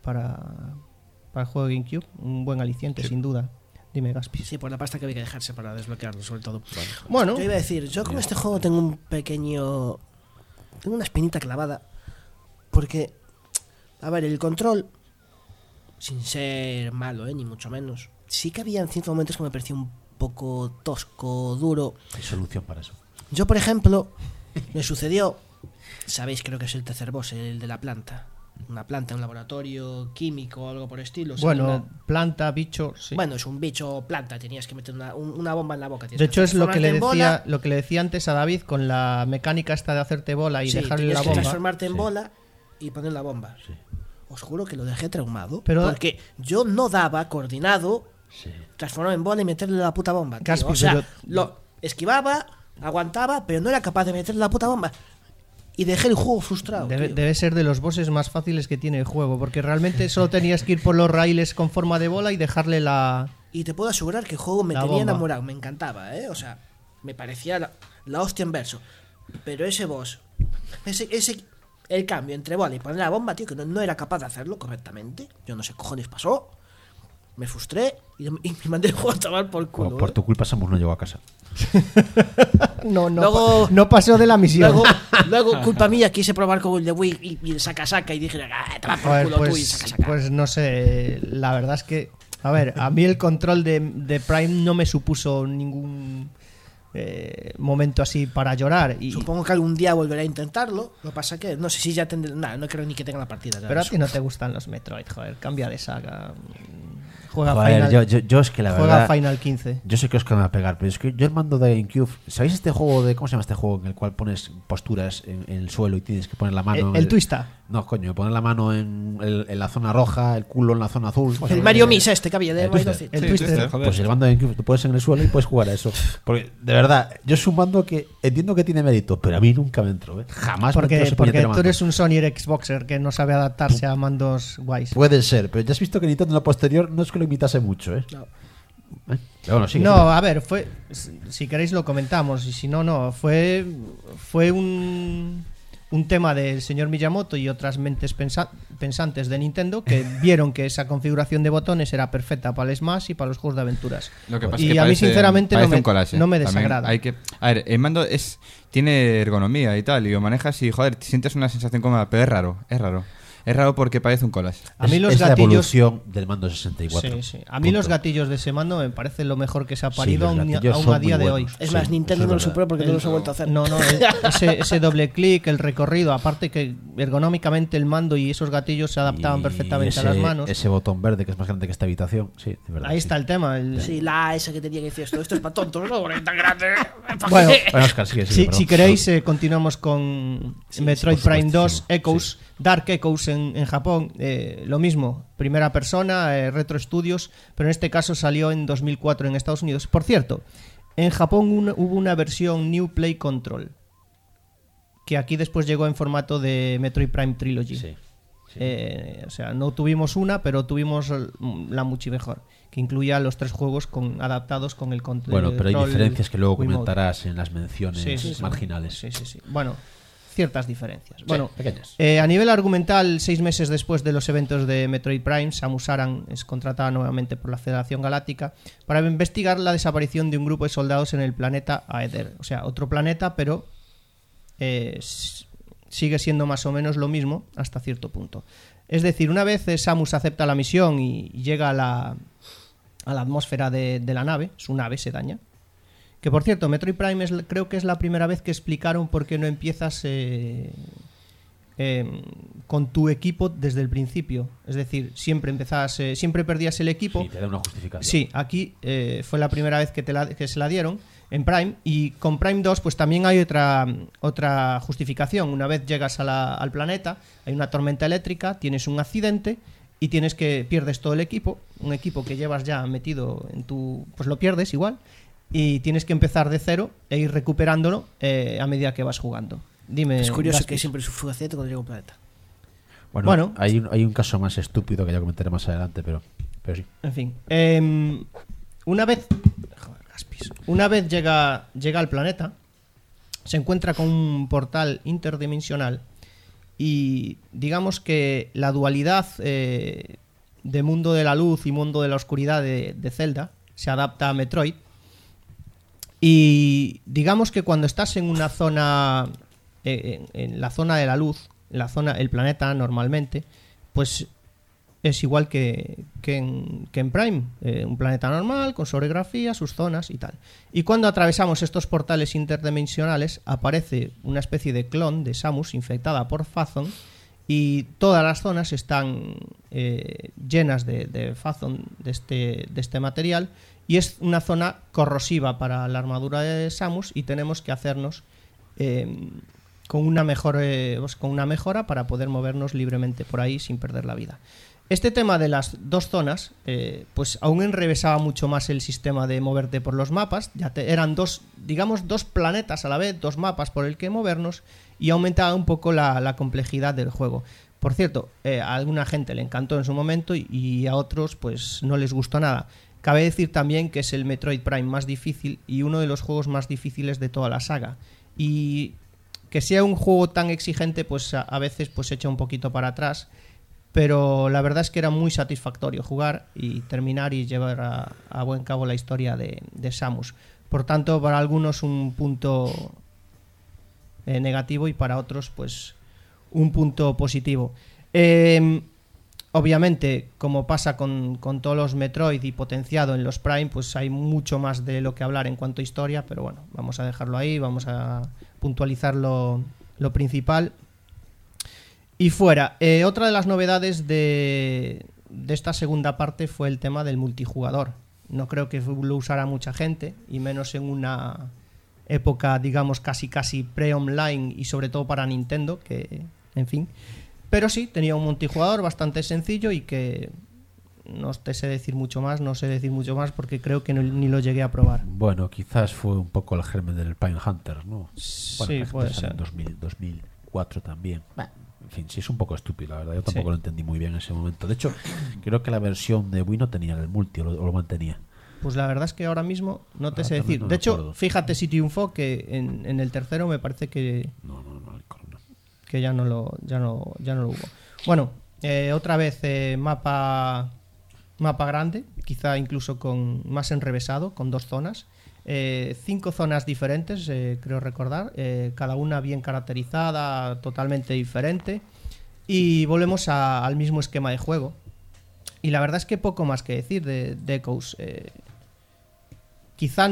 el juego de GameCube, un buen aliciente, sin duda. Dime, Gaspi. Sí, por la pasta que había que dejarse para desbloquearlo, sobre todo. Bueno, Yo iba a decir, yo con este juego tengo tengo una espinita clavada, porque, a ver, el control, sin ser malo, ni mucho menos, sí que había en ciertos momentos que me parecía un poco tosco, duro. Hay solución para eso. Yo, por ejemplo, me sucedió, sabéis, creo que es el tercer boss, el de la planta. Una planta, un laboratorio químico o algo por el estilo. o sea, bueno, planta, bicho, sí. bueno, es un bicho planta, tenías que meter una bomba en la boca. De hecho, es lo que transformarte le en decía antes a David con la mecánica esta de hacerte bola y Sí, dejarle tenías la que bomba. transformarte en bola y poner la bomba. Os juro que lo dejé traumado. Pero- porque yo no daba coordinado transformarme en bola y meterle la puta bomba. tío. Gaspi, O sea, pero- lo esquivaba, aguantaba, pero no era capaz de meterle la puta bomba. Y dejé el juego frustrado. tío. Debe ser de los bosses más fáciles que tiene el juego, porque realmente solo tenías que ir por los raíles con forma de bola y dejarle la y te puedo asegurar que el juego me La tenía bomba. enamorado, me encantaba, o sea, me parecía la hostia en verso. Pero ese boss, el cambio entre bola y poner la bomba, tío, que no era capaz de hacerlo correctamente. Yo no sé qué cojones pasó. Me frustré y me mandé el juego a tomar por culo. Por tu culpa Samus no llegó a casa. Luego- no pasó de la misión. Luego, culpa mía, quise probar con el de Wii y el saca y dije, toma por Joder, culo tú y pues, saca. pues no sé, la verdad es que, a ver, a mí el control de Prime no me supuso ningún momento así para llorar. Y, Supongo que algún día volveré a intentarlo. Lo que pasa que no sé si ya tendré. Nada, no creo ni que tenga la partida. ya pero a eso. ti no te gustan los Metroid, joder, cambia de saga. Juega Joder, Final, yo es que la juega verdad. Final 15. Yo sé que os van a pegar, pero es que yo el mando de GameCube. ¿Sabéis este juego de. ¿Cómo se llama este juego? En el cual pones posturas en el suelo y tienes que poner la mano. El Twista. No, coño, poner la mano en la zona roja, el culo en la zona azul. ¿Cómo se El llama? Mario Misa que había de El Mario Twister. City. El Twister. joder. Pues el mando de GameCube tú puedes en el suelo y puedes jugar a eso. Porque, de verdad, yo es un mando que entiendo que tiene mérito, pero a mí nunca me entró, ¿eh? Jamás me entró Porque ese tú puñetero mando. eres un Sony Xboxer que no sabe adaptarse a mandos guays. Puede ser, pero ya has visto que Nintendo en lo posterior no es que lo imitase mucho, ¿eh? No. Pero bueno, sigue, No, sigue. a ver, si queréis lo comentamos y si no, no. Fue un tema del señor Miyamoto y otras mentes pensantes de Nintendo que vieron que esa configuración de botones era perfecta para el Smash y para los juegos de aventuras. Lo que pasa Y es que a mí, parece- sinceramente, parece no me- un collage, no me También desagrada. hay que, a ver, el mando tiene ergonomía y tal, y lo manejas y, joder, sientes una sensación cómoda, pero es raro, es raro. Es raro porque parece un collage. A mí los es la gatillos... evolución del mando 64. Sí, sí. A mí los gatillos de ese mando me parece lo mejor que se ha Sí, parido los aún gatillos a son día muy de hoy. buenos. Es más, Sí, Nintendo eso no es lo verdad. superó porque no los ha vuelto a hacer. No, ese doble clic, el recorrido, aparte que ergonómicamente el mando y esos gatillos se adaptaban Y perfectamente a las manos. Ese botón verde que es más grande que esta habitación. Sí, de verdad. Ahí sí. está el tema. Sí, la esa que tenía que decir esto es para tontos, ¿no? Porque es tan grande. Bueno, Bueno, Oscar, sigue, Si, sigue, si perdón. queréis, continuamos con Metroid por Prime 2 supuestísimo. Echoes, Dark Echoes en Japón. Lo mismo, primera persona, Retro Studios, pero en este caso salió en 2004 en Estados Unidos. Por cierto, en Japón hubo una versión New Play Control, que aquí después llegó en formato de Metroid Prime Trilogy. Sí. O sea, no tuvimos una, pero tuvimos la mucho mejor, que incluía los 3 juegos adaptados con el control. Bueno, pero hay diferencias que luego Wiimote. comentarás en las menciones Sí, sí, sí. marginales. Sí, sí, sí. Bueno, ciertas diferencias. Bueno, pequeñas. a nivel argumental, 6 meses después de los eventos de Metroid Prime, Samus Aran es contratada nuevamente por la Federación Galáctica para investigar la desaparición de un grupo de soldados en el planeta Aether. O sea, otro planeta, pero sigue siendo más o menos lo mismo hasta cierto punto. Es decir, una vez Samus acepta la misión y llega a la atmósfera de la nave, su nave se daña. Que por cierto, Metroid Prime creo que es la primera vez que explicaron por qué no empiezas con tu equipo desde el principio. Es decir, siempre perdías el equipo. Sí, te da una justificación. Sí, aquí fue la primera vez que se la dieron en Prime, y con Prime 2 pues también hay otra justificación. Una vez llegas al planeta, hay una tormenta eléctrica, tienes un accidente y pierdes todo el equipo, un equipo que llevas ya metido en pues lo pierdes igual, y tienes que empezar de cero e ir recuperándolo a medida que vas jugando. Dime, Es curioso Gaspis. que siempre sufre accidente cuando llega a un planeta. Bueno, hay un caso más estúpido que ya comentaré más adelante, pero sí. En fin, una vez llega al planeta, se encuentra con un portal interdimensional y digamos que la dualidad de mundo de la luz y mundo de la oscuridad de Zelda se adapta a Metroid, y digamos que cuando estás en una zona, en la zona de la luz, el planeta normalmente, pues es igual que en Prime, un planeta normal con su orografía, sus zonas y tal. Y cuando atravesamos estos portales interdimensionales aparece una especie de clon de Samus infectada por Phazon, y todas las zonas están llenas de Phazon, de este material, y es una zona corrosiva para la armadura de Samus, y tenemos que hacernos con una mejora para poder movernos libremente por ahí sin perder la vida. Este tema de las 2 zonas pues aún enrevesaba mucho más el sistema de moverte por los mapas. Eran 2 planetas a la vez, 2 mapas por el que movernos, y aumentaba un poco la complejidad del juego. Por cierto, a alguna gente le encantó en su momento y a otros pues no les gustó nada. Cabe decir también que es el Metroid Prime más difícil y uno de los juegos más difíciles de toda la saga. Y que sea un juego tan exigente, pues a veces pues echa un poquito para atrás. Pero la verdad es que era muy satisfactorio jugar y terminar y llevar a buen cabo la historia de Samus. Por tanto, para algunos un punto negativo y para otros pues un punto positivo. Obviamente, como pasa con todos los Metroid y potenciado en los Prime, pues hay mucho más de lo que hablar en cuanto a historia, pero bueno, vamos a dejarlo ahí, vamos a puntualizar lo principal. Y fuera, otra de las novedades de esta segunda parte fue el tema del multijugador. No creo que lo usara mucha gente, y menos en una época, digamos, casi pre-online y sobre todo para Nintendo, que, en fin... Pero sí, tenía un multijugador bastante sencillo y que no te sé decir mucho más, porque creo que ni lo llegué a probar. Bueno, quizás fue un poco el germen del Pine Hunter, ¿no? Sí, bueno, puede ser. En 2004 también. Bueno, en fin, sí es un poco estúpido, la verdad. Yo tampoco lo entendí muy bien en ese momento. De hecho, creo que la versión de Wii no tenía el multi, o lo mantenía. Pues la verdad es que ahora mismo no te sé también decir. no De hecho, recuerdo. fíjate si triunfó que en el tercero me parece que... No. que ya no lo hubo. Bueno, otra vez mapa grande, quizá incluso con más enrevesado, con 2 zonas. 5 zonas diferentes, creo recordar, cada una bien caracterizada, totalmente diferente. Y volvemos al mismo esquema de juego. Y la verdad es que poco más que decir de Echoes. Quizá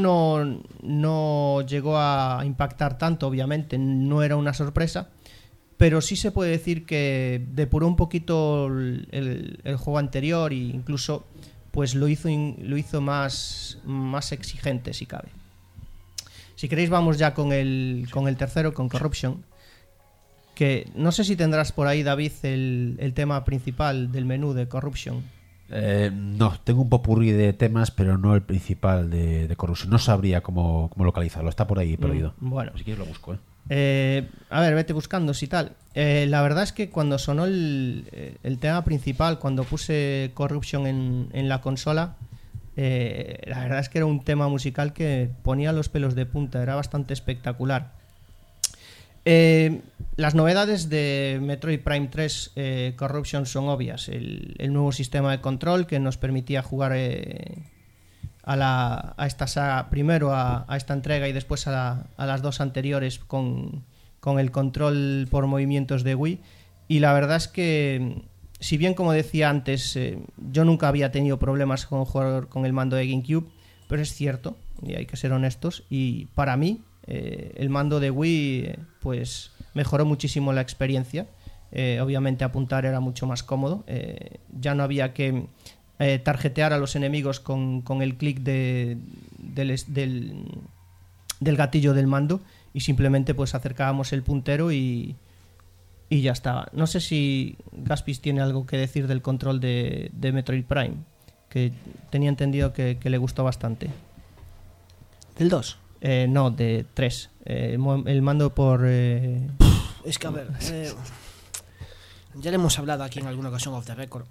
no llegó a impactar tanto, obviamente, no era una sorpresa. Pero sí se puede decir que depuró un poquito el juego anterior e incluso pues lo hizo más exigente, si cabe. Si queréis vamos ya con el tercero, con Corruption, que no sé si tendrás por ahí, David, el tema principal del menú de Corruption. No, tengo un popurrí de temas, pero no el principal de Corruption. No sabría cómo localizarlo, está por ahí perdido. Bueno. Si quieres lo busco, A ver, vete buscando si tal. La verdad es que cuando sonó el tema principal, cuando puse Corruption en la consola, la verdad es que era un tema musical que ponía los pelos de punta, era bastante espectacular. Las novedades de Metroid Prime 3 Corruption son obvias. El nuevo sistema de control que nos permitía jugar a esta saga, primero a esta entrega y después a las 2 anteriores con el control por movimientos de Wii. Y la verdad es que, si bien como decía antes, yo nunca había tenido problemas con jugar con el mando de GameCube, pero es cierto, y hay que ser honestos, y para mí el mando de Wii pues mejoró muchísimo la experiencia. Obviamente apuntar era mucho más cómodo, ya no había que tarjetear a los enemigos con el clic del gatillo del mando, y simplemente pues acercábamos el puntero y ya estaba. No sé si Gaspis tiene algo que decir del control de Metroid Prime, que tenía entendido que le gustó bastante. ¿Del 2? No, de 3. El mando por... Es que a ver, ya le hemos hablado aquí en alguna ocasión off the record.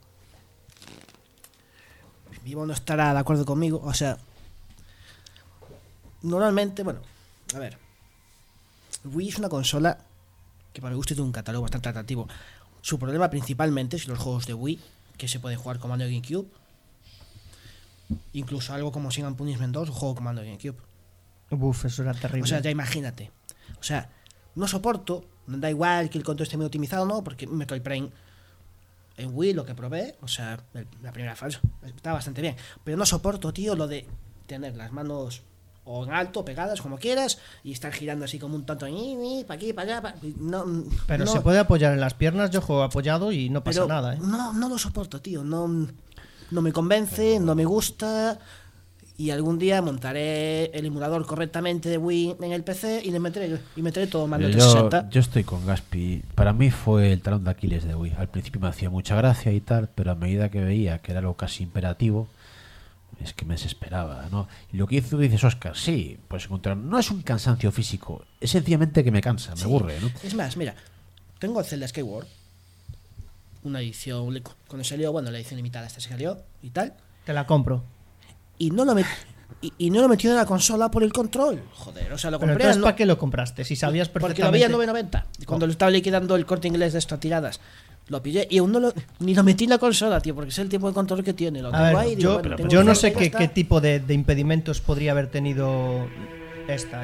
Vivo no estará de acuerdo conmigo. O sea, normalmente, bueno, a ver, Wii es una consola que para mi gusto tiene un catálogo bastante atractivo. Su problema principalmente es los juegos de Wii, que se pueden jugar con mando de GameCube. Incluso algo como Sin Punishment 2, un juego con mando de GameCube. Uf, eso era terrible. O sea, ya imagínate. O sea, no soporto, da igual que el control esté muy optimizado, no, porque Metroid Prime en Wii, lo que probé, o sea, la primera fase está bastante bien. Pero no soporto, tío, lo de tener las manos o en alto, pegadas, como quieras, y estar girando así como un tonto, para aquí, para allá. Pero no, se puede apoyar en las piernas, yo juego apoyado y no pasa nada, ¿eh? No lo soporto, tío. No me convence, no me gusta. Y algún día montaré el emulador correctamente de Wii en el PC y le meteré todo mando 360. Yo estoy con Gaspi. Para mí fue el talón de Aquiles de Wii. Al principio me hacía mucha gracia y tal, pero a medida que veía que era algo casi imperativo, es que me desesperaba, ¿no? Y lo que dices, Oscar, sí, pues encontrar, no es un cansancio físico, es sencillamente que me cansa, me aburre, ¿no? Es más, mira, tengo el Zelda Skyward, una edición, cuando salió, bueno, la edición limitada hasta se salió y tal. Te la compro. y no lo metió en la consola por el control. Joder, o sea, lo Pero compré. entonces, ¿para qué lo compraste? Si sabías Porque lo vi perfectamente. en 9.90. Cuando lo estaba liquidando el Corte Inglés de estas tiradas. Lo pillé y aún ni lo metí en la consola, tío, porque es el tipo de control que tiene. Lo A tengo ver, ahí, digo, yo, bueno, tengo yo que no hacer, sé ya qué, está. qué tipo de impedimentos podría haber tenido esta.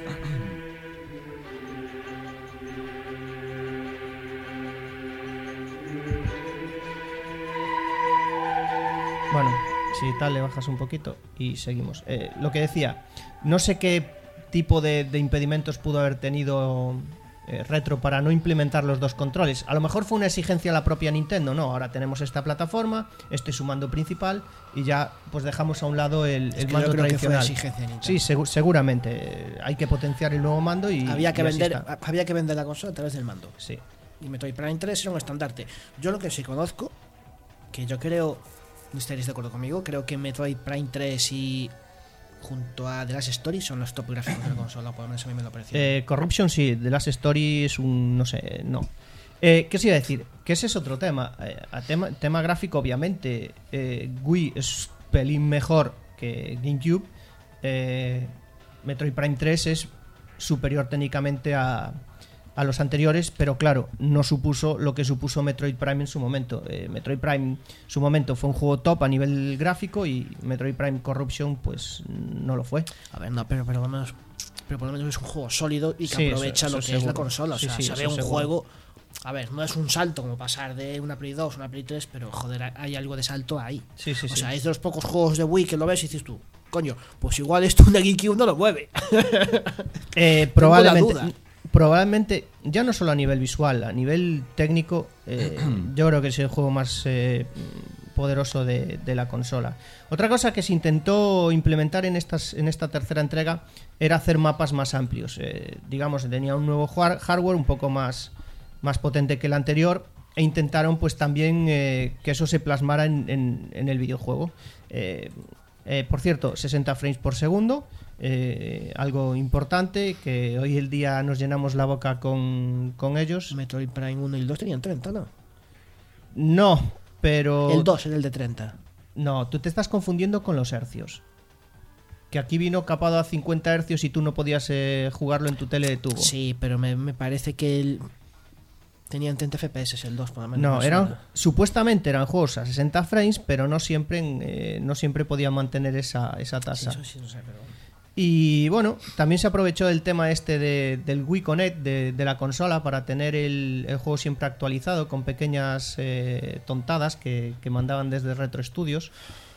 Bueno, si tal le bajas un poquito y seguimos. Lo que decía, no sé qué tipo de impedimentos pudo haber tenido Retro para no implementar los dos controles. A lo mejor fue una exigencia de la propia Nintendo, no, ahora tenemos esta plataforma, este es su mando principal y ya pues dejamos a un lado el Es que mando yo creo que fue tradicional. exigencia de Nintendo. Sí, seguramente hay que potenciar el nuevo mando y había que y así vender está. había que vender la consola a través del mando. Sí. Y Metroid Prime 3 era un estandarte. Yo lo que sí conozco, que yo creo, no estaréis de acuerdo conmigo, creo que Metroid Prime 3 y junto a The Last Story son los top gráficos de la consola, por lo menos a mí me lo pareció. Corruption sí, The Last Story es un... no sé, no. ¿Qué os iba a decir? Que ese es otro tema. Tema gráfico, obviamente, Wii es pelín mejor que GameCube. Metroid Prime 3 es superior técnicamente a los anteriores, pero claro, no supuso lo que supuso Metroid Prime en su momento. Metroid Prime en su momento fue un juego top a nivel gráfico y Metroid Prime Corruption pues no lo fue. A ver, no, pero por lo menos es un juego sólido y que Sí, aprovecha eso lo que seguro. es la consola. O Sí, sea, sí, se ve eso un seguro. juego. A ver, no es un salto como pasar de una Play 2 a una Play 3, pero joder, hay algo de salto ahí. Sí, O sea, es de los pocos juegos de Wii que lo ves y dices tú, coño, pues igual esto una GameCube no lo mueve. Probablemente, ya no solo a nivel visual, a nivel técnico, yo creo que es el juego más poderoso de la consola. Otra cosa que se intentó implementar en esta tercera entrega era hacer mapas más amplios. Digamos, tenía un nuevo hardware un poco más potente que el anterior e intentaron pues también que eso se plasmara en el videojuego. Por cierto, 60 frames por segundo. Algo importante que hoy el día nos llenamos la boca con ellos. Metroid Prime 1 y el 2 tenían 30, ¿no? No, pero... El 2 era el de 30. No, tú te estás confundiendo con los hercios. Que aquí vino capado a 50 hercios y tú no podías jugarlo en tu tele de tubo. Sí, pero me parece que tenían 30 FPS el 2, por lo menos. No, sé. supuestamente eran juegos a 60 frames, pero no siempre podían mantener esa tasa. Sí, eso sí, no sé, pero... Y bueno, también se aprovechó el tema del Wii Connect de la consola para tener el juego siempre actualizado con pequeñas tontadas que mandaban desde Retro Studios.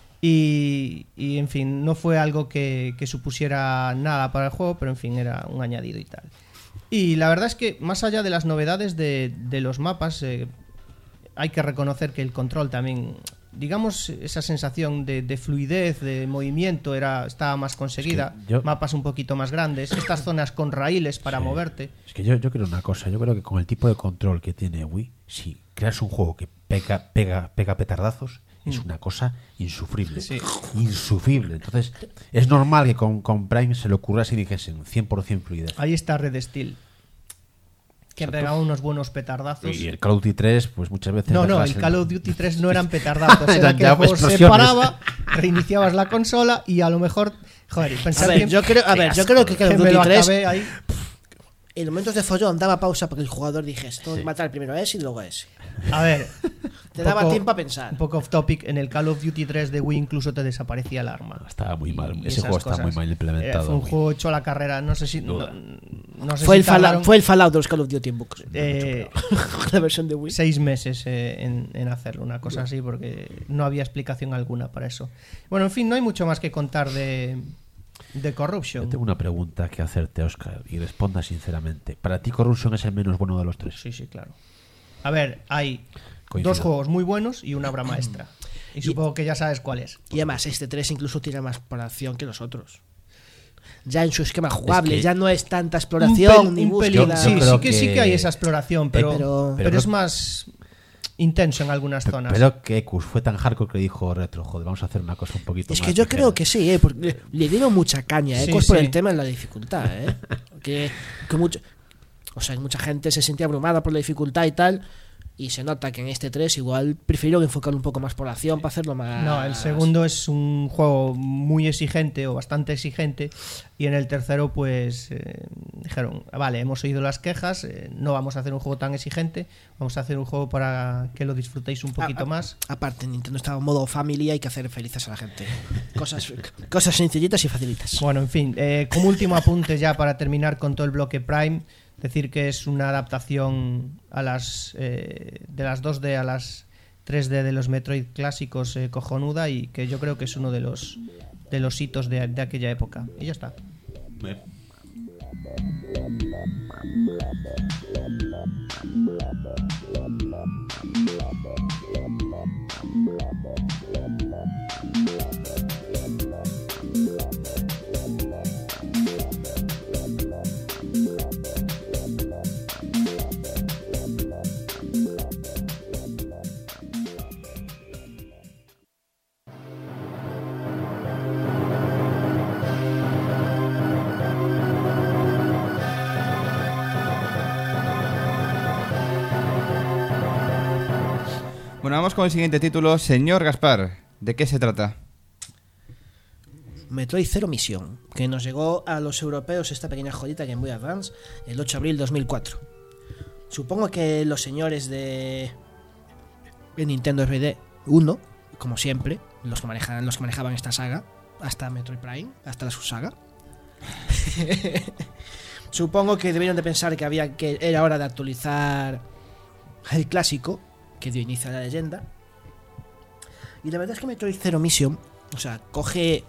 Y en fin, no fue algo que supusiera nada para el juego, pero en fin, era un añadido y tal. Y la verdad es que más allá de las novedades de los mapas, hay que reconocer que el control también... Digamos, esa sensación de fluidez, de movimiento estaba más conseguida. Es que yo- mapas un poquito más grandes, estas zonas con raíles para moverte. Es que yo creo una cosa, yo creo que con el tipo de control que tiene Wii, si creas un juego que pega petardazos, es una cosa insufrible. Sí. Insufrible. Entonces, es normal que con Prime se le ocurrase y dijesen 100% fluidez. Ahí está Red Steel, que pegaba unos buenos petardazos. Y el Call of Duty 3, pues muchas veces... No, dejas el Call of Duty 3 no eran petardazos, era Eran que ya el juego se explosiones. paraba, reiniciabas la consola y a lo mejor... Joder, A pensar ver, bien, yo creo que Call of me Duty lo 3 acabé ahí. en momentos de follón daba pausa para que el jugador dijese, tengo que matar primero a ese y luego a ese. A ver, Te un daba poco- tiempo a pensar. un poco off topic, en el Call of Duty 3 de Wii incluso te desaparecía el arma. Estaba muy mal. Y Ese esas juego está cosas. muy mal implementado. Fue un Wii. juego hecho a la carrera, no sé si... Duda. No sé Fue si el Fallout, tardaron, fue el Fallout de los Call of Duty en books. La versión de Wii. 6 meses en hacerlo, una cosa así, porque no había explicación alguna para eso. Bueno, en fin, no hay mucho más que contar de Corruption. Yo tengo una pregunta que hacerte, Oscar, y responda sinceramente. ¿Para ti Corruption es el menos bueno de los tres? Sí, claro. A ver, hay Coincido. 2 juegos muy buenos y una obra maestra. Y supongo que ya sabes cuál es. Y además, este 3 incluso tira más exploración que los otros. Ya en su esquema jugable, que- ya no es tanta exploración ni Un pelín. búsqueda. Sí, creo sí que que- hay esa exploración, pero pero es más intenso en algunas zonas. Pero que Ecus fue tan hardcore que dijo Retro, joder, vamos a hacer una cosa un poquito Es más que yo ligera. creo que sí, porque le dieron mucha caña a Sí, Ecos por sí. el tema de la dificultad, que mucha gente se sentía abrumada por la dificultad y tal. Y se nota que en este 3 igual prefirieron enfocar un poco más por la acción para hacerlo más... No, el segundo es un juego muy exigente o bastante exigente, y en el tercero pues dijeron, vale, hemos oído las quejas, no vamos a hacer un juego tan exigente, vamos a hacer un juego para que lo disfrutéis un poquito más. Aparte, Nintendo estaba en modo family, hay que hacer felices a la gente. Cosas sencillitas y facilitas. Bueno, en fin, como último apunte ya para terminar con todo el bloque Prime, decir que es una adaptación a de las 2D a las 3D de los Metroid clásicos, cojonuda, y que yo creo que es uno de los hitos de aquella época. Y ya está. Bueno, vamos con el siguiente título. Señor Gaspar, ¿de qué se trata? Metroid Zero Mission, que nos llegó a los europeos esta pequeña joyita Game Boy Advance el 8 de abril de 2004. Supongo que los señores de Nintendo RD 1, como siempre, los que manejaban esta saga, hasta Metroid Prime, hasta la subsaga, supongo que debieron de pensar que era hora de actualizar el clásico que dio inicio a la leyenda. Y la verdad es que Metroid Zero Mission, o sea, coge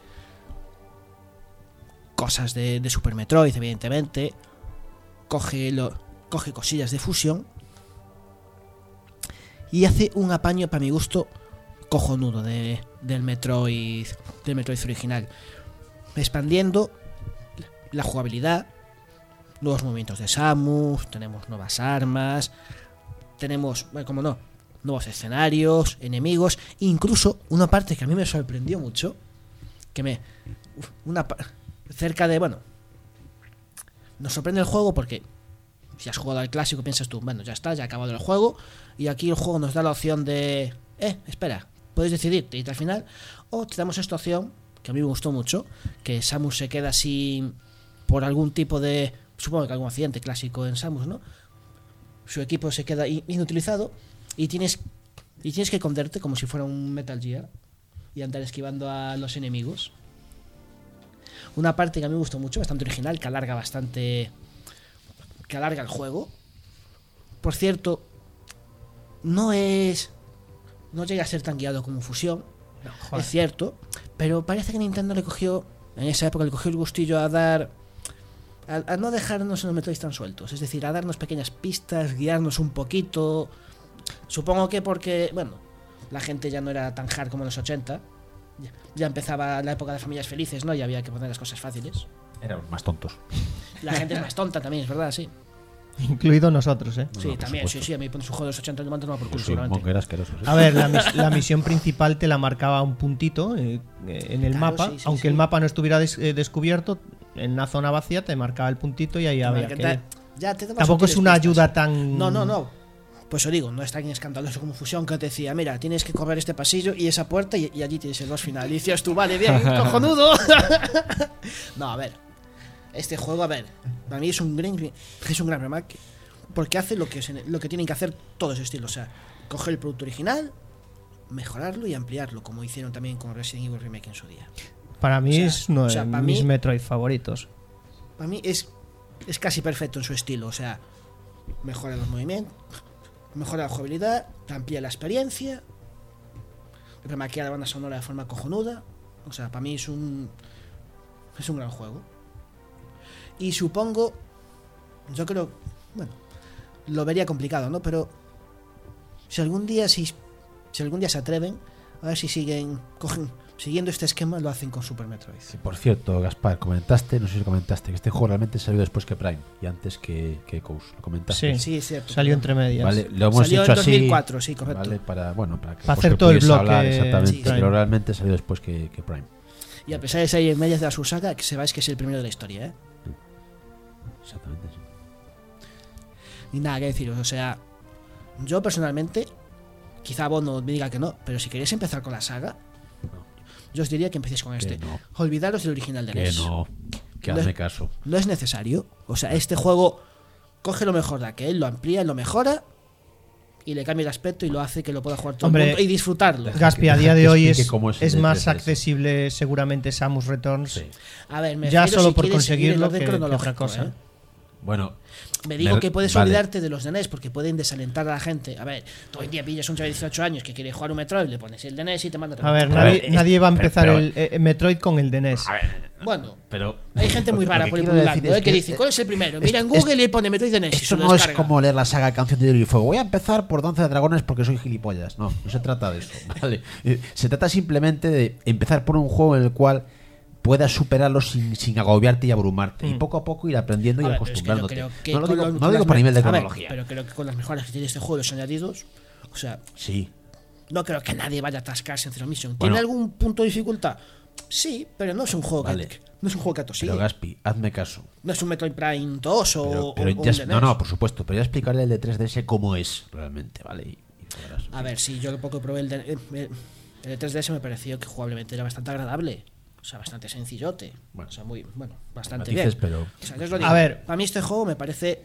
cosas de Super Metroid, evidentemente, coge cosillas de fusión y hace un apaño, para mi gusto, cojonudo del Metroid original, expandiendo la jugabilidad, nuevos movimientos de Samus, tenemos nuevas armas, tenemos, bueno, como no, nuevos escenarios, enemigos, incluso una parte que a mí me sorprendió mucho, cerca de, bueno, nos sorprende el juego porque si has jugado al clásico piensas tú, bueno, ya está, ya ha acabado el juego, y aquí el juego nos da la opción de, espera, puedes decidirte y al final, o te damos esta opción que a mí me gustó mucho, que Samus se queda sin, por algún tipo de, supongo que algún accidente clásico en Samus, ¿no? Su equipo se queda inutilizado y tienes que esconderte como si fuera un Metal Gear y andar esquivando a los enemigos. Una parte que a mí me gustó mucho, bastante original, que alarga el juego. Por cierto, no llega a ser tan guiado como Fusión, no, es cierto, pero parece que Nintendo en esa época le cogió el gustillo a no dejarnos en los Metroid tan sueltos, es decir, a darnos pequeñas pistas, guiarnos un poquito. Supongo que porque, bueno, la gente ya no era tan hard como en los 80, ya empezaba la época de familias felices, ¿no? Y había que poner las cosas fáciles. Eran más tontos. La gente es más tonta también, es verdad, sí. Incluido nosotros, ¿eh? Sí, No, también, supuesto. sí, a mí pones un juego de los 80 y no por culo, Sí, seguramente. monger asqueroso. ¿Sí? A ver, la misión principal te la marcaba un puntito en el Claro, mapa, sí, aunque sí. el mapa no estuviera descubierto, en una zona vacía te marcaba el puntito y ahí había que ir. Ya te daba Tampoco es sutiles una pistas. ayuda tan... No. Pues os digo, no es tan escandaloso como Fusión, que te decía, mira, tienes que correr este pasillo y esa puerta y allí tienes el boss final. Y decías tú, vale, bien, cojonudo. No, a ver. Este juego, a ver, para mí es un gran remake porque hace lo que tienen que hacer todos los estilos. O sea, coger el producto original, mejorarlo y ampliarlo, como hicieron también con Resident Evil Remake en su día. Para mí O sea, es uno de para mis mí- Metroid favoritos. Para mí es casi perfecto en su estilo. O sea, mejora los movimientos, mejora la jugabilidad, amplía la experiencia, remaquea la banda sonora de forma cojonuda. O sea, para mí es un gran juego. Y supongo, yo creo, bueno, lo vería complicado, ¿no? Pero si algún día se atreven, a ver si siguiendo este esquema, lo hacen con Super Metroid. Sí, por cierto, Gaspar, no sé si comentaste, que este juego realmente salió después que Prime y antes que Echoes. ¿Lo comentaste? Sí. Sí, es cierto. Salió entre medias. Vale, lo hemos Salió hecho en 2004, así. sí, correcto. Vale, para que Para hacer Oscar todo el pudiese bloque, hablar, exactamente, sí, pero realmente salió después que Prime. Y a pesar de salir en medias de la subsaga, que sepáis que es el primero de la historia, ¿eh? Exactamente, sí. Ni nada que deciros, o sea, Yo personalmente, quizá vos no me diga que no, pero si queréis empezar con la saga, yo os diría que empecéis con este. no. Olvidaros del original de Que NES. no. Que hazme caso. No es necesario. O sea, este juego coge lo mejor de aquel, lo amplía, lo mejora y le cambia el aspecto y lo hace que lo pueda jugar todo Hombre, el mundo y disfrutarlo. Gaspi, a día de que hoy explique cómo es el es de más 3DS. accesible seguramente Samus Returns. Sí. A ver, me Ya refiero solo si por quieres seguir el conseguirlo orden que cronológico, otra cosa. ¿eh? Bueno, Me digo que puedes vale. olvidarte de los de NES porque pueden desalentar a la gente. A ver, tú hoy en día pillas un chaval de 18 años que quiere jugar un Metroid, le pones el de NES y te manda A ver, reventar. nadie va a empezar pero- el Metroid con el de NES. Bueno, pero hay gente muy lo rara que por el quiero lado, decir es que dice, ¿cuál es el primero? Mira en es- Google y pone Metroid de NES y esto se lo no es descarga. como leer la saga Canción de Hielo y Fuego. Voy a empezar por Danza de Dragones porque soy gilipollas. No se trata de eso. ¿Vale? Se trata simplemente de empezar por un juego en el cual puedas superarlo sin agobiarte y abrumarte. Y poco a poco ir aprendiendo y A ver, pero es que yo acostumbrándote. creo que No lo con digo, los- no con digo las por nivel de a ver, cronología. pero creo que con las mejoras que tiene este juego, los añadidos, o sea, Sí. no creo que nadie vaya a atascarse en Zero Mission. Bueno. ¿Tiene algún punto de dificultad? Sí, pero no es un juego Vale. que no es un juego que atosigue. Pero Gaspi, hazme caso. No es un Metroid Prime 2 o, Pero o ya un de no, NES. por supuesto. Pero ya explicaré el de 3DS cómo es realmente, ¿vale? Y verás. A ver, sí, yo lo poco que probé el de 3DS me pareció que jugablemente era bastante agradable. O sea, bastante sencillote. Bueno. O sea, bastante Matices, bien. pero- O sea, yo os lo digo, A ver. para mí este juego me parece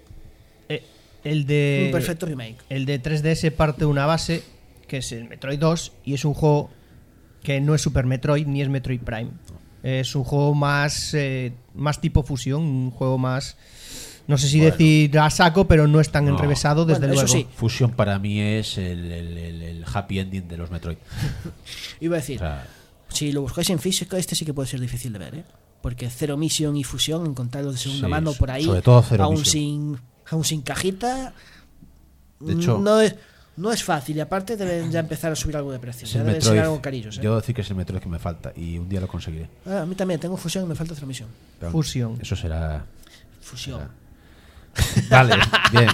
El de un perfecto remake. El de 3DS parte de una base que es el Metroid 2 y es un juego que no es Super Metroid ni es Metroid Prime. Es un juego más tipo fusión, un juego más, no sé si Bueno. decir a saco, pero no es tan No. enrevesado desde Bueno, eso luego. sí. Fusion para mí es el happy ending de los Metroid. Iba a O decir, sea, si lo buscáis en físico, este sí que puede ser difícil de ver, ¿eh? Porque Zero Mission y Fusión, encontrarlo de segunda Sí, mano por ahí, sobre todo Zero aún Mission. sin cajita, De hecho- no es fácil. Y aparte deben ya empezar a subir algo de precio. es Ya el deben ser Metroid. algo carillos, ¿eh? Yo debo decir que es el Metroid que me falta y un día lo conseguiré. A mí también, tengo Fusión y me falta Zero Mission. Pero Fusion. Eso será. Fusión. Vale, bien.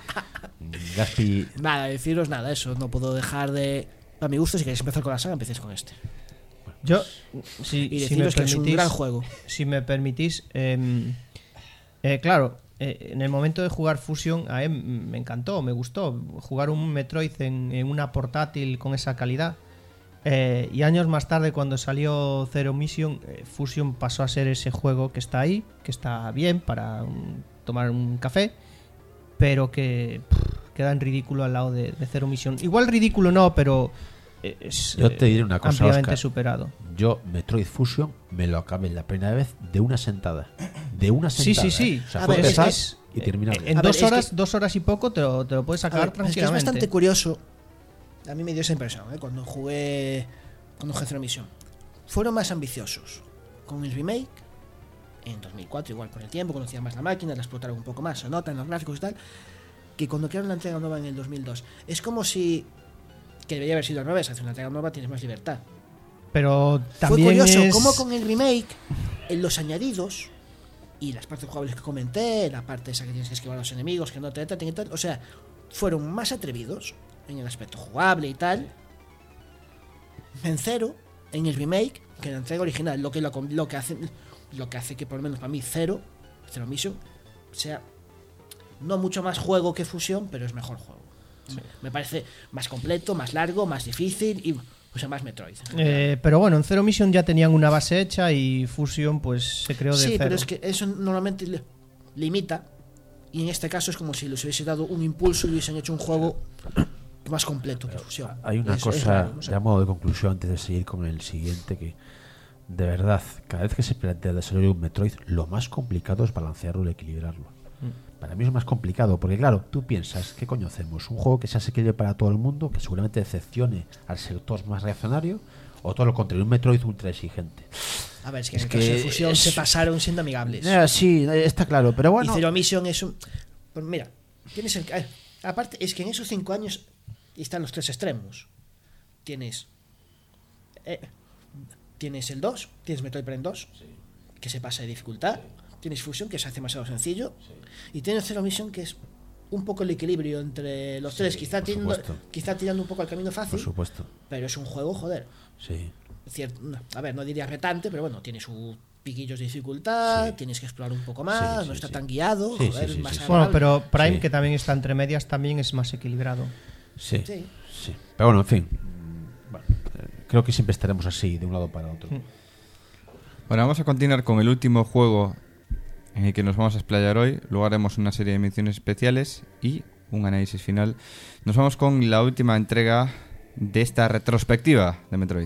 Gaspi. Nada, deciros nada, eso. No puedo dejar de... A mi gusto, si queréis empezar con la saga, empecéis con este. Yo, Y si me deciros que es un permitís, gran juego. si me permitís, claro, en el momento de jugar Fusion a mí me encantó, me gustó jugar un Metroid en una portátil con esa calidad. Y años más tarde, cuando salió Zero Mission, Fusion pasó a ser ese juego que está ahí, que está bien para tomar un café, pero que queda en ridículo al lado de Zero Mission. Igual ridículo no, pero es Yo te diré una cosa, ampliamente Óscar. superado. Yo, Metroid Fusion, me lo acabé la primera vez de una sentada. De una Sí, sentada. sí, sí. O sea, A fue ver, empezar es- y terminar. En A ver, 2 es horas, que- 2 horas y poco te lo puedes A sacar ver, es que es tranquilamente. bastante curioso. A mí me dio esa impresión, ¿eh? Cuando jugué Zero Mission. Fueron más ambiciosos con el remake en 2004, igual por el tiempo, conocían más la máquina, la explotaron un poco más, se nota en los gráficos y tal, que cuando crearon la entrega nueva en el 2002. Es como si, que debería haber sido al revés, hacer una entrega nueva tienes más libertad. Pero Fue también curioso es... cómo con el remake, en los añadidos y las partes jugables que comenté, la parte esa que tienes que esquivar a los enemigos, que no te traten y tal, o sea, fueron más atrevidos en el aspecto jugable y tal, en Zero, en el remake, que en la entrega original, lo que hace que por lo menos para mí Zero Mission, sea no mucho más juego que Fusión, pero es mejor juego. Me parece más completo, más largo, más difícil y, o sea, más Metroid. en general. Pero bueno, en Zero Mission ya tenían una base hecha y Fusion pues se creó de Sí, cero. pero es que eso normalmente limita. Y en este caso es como si les hubiese dado un impulso y hubiesen hecho un juego más completo que Fusión. Hay una Es cosa, raro, no sé. ya a modo de conclusión, antes de seguir con el siguiente, que de verdad, cada vez que se plantea el desarrollo de un Metroid, lo más complicado es balancearlo y equilibrarlo. Para mí es más complicado, porque claro, tú piensas, ¿qué coño hacemos? ¿Un juego que sea asequible para todo el mundo, que seguramente decepcione al sector más reaccionario? ¿O todo lo contrario, un Metroid ultra exigente? A ver, es que en es el caso de que Fusión es- se pasaron siendo amigables. Sí, está claro, pero bueno. Y Zero Mission es un... Pues mira, tienes el... aparte, es que en esos 5 años están los tres extremos. Tienes... tienes el 2, tienes Metroid Prime 2, que se pasa de dificultad. Tienes Fusion, que se hace demasiado sencillo. Y tienes Zero Mission, que es un poco el equilibrio entre los tres. Quizá por supuesto. tirando un poco al camino Por fácil, supuesto, pero es un juego, joder. sí. A ver, no diría retante, pero bueno, tiene sus piquillos de dificultad, Sí. tienes que explorar un poco más, Sí, no sí, está sí. tan guiado, Sí, joder, sí, es más sí, sí. Bueno, agradable. pero Prime, Sí. que también está entre medias, también es más equilibrado. Sí, Sí. sí. Pero bueno, en fin. Bueno, creo que siempre estaremos así, de un lado para otro. Bueno, vamos a continuar con el último juego en el que nos vamos a explayar hoy. Luego haremos una serie de menciones especiales y un análisis final. Nos vamos con la última entrega de esta retrospectiva de Metroid.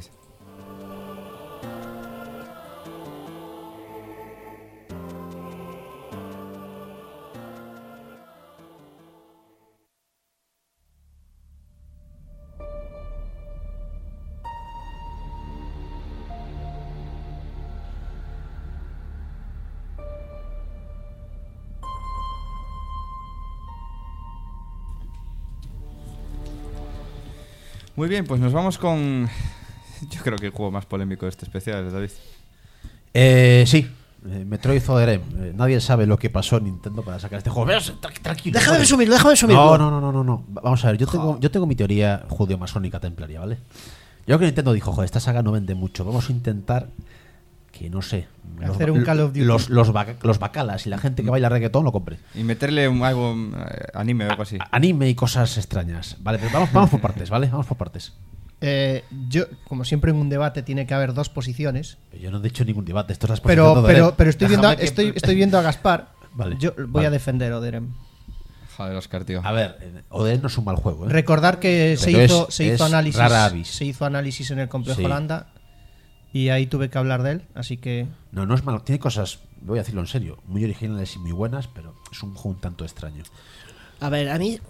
Muy bien, pues nos vamos con... Yo creo que el juego más polémico de este especial, David. Sí, Metroid Other M. Nadie sabe lo que pasó en Nintendo para sacar este juego. Tranquilo. Déjame joder. resumirlo. No. Vamos a ver, yo tengo mi teoría judeo-masónica templaria, ¿vale? Yo creo que Nintendo dijo, joder, esta saga no vende mucho. Vamos a intentar que, no sé, Hacer un Call of Duty. los bacalas y la gente que baila reggaetón lo compre. Y meterle algo anime o algo así. Anime y cosas extrañas. Vale, pero vamos por partes, ¿vale? Vamos por partes. Yo, como siempre en un debate tiene que haber dos posiciones. Yo no he dicho ningún debate, esto es la exposición de Other M. Pero estoy viendo, Déjame que- estoy viendo a Gaspar. Vale, Yo voy vale. a defender Other M. Joder, Oscar, tío. A ver, Other M no es un mal juego, ¿eh? Recordar que Pero se es hizo análisis. rara avis. Se hizo análisis en el complejo Sí. Holanda. Y ahí tuve que hablar de él. Así que. No es malo. Tiene cosas, voy a decirlo en serio, muy originales y muy buenas, pero es un juego un tanto extraño. A ver, a mí.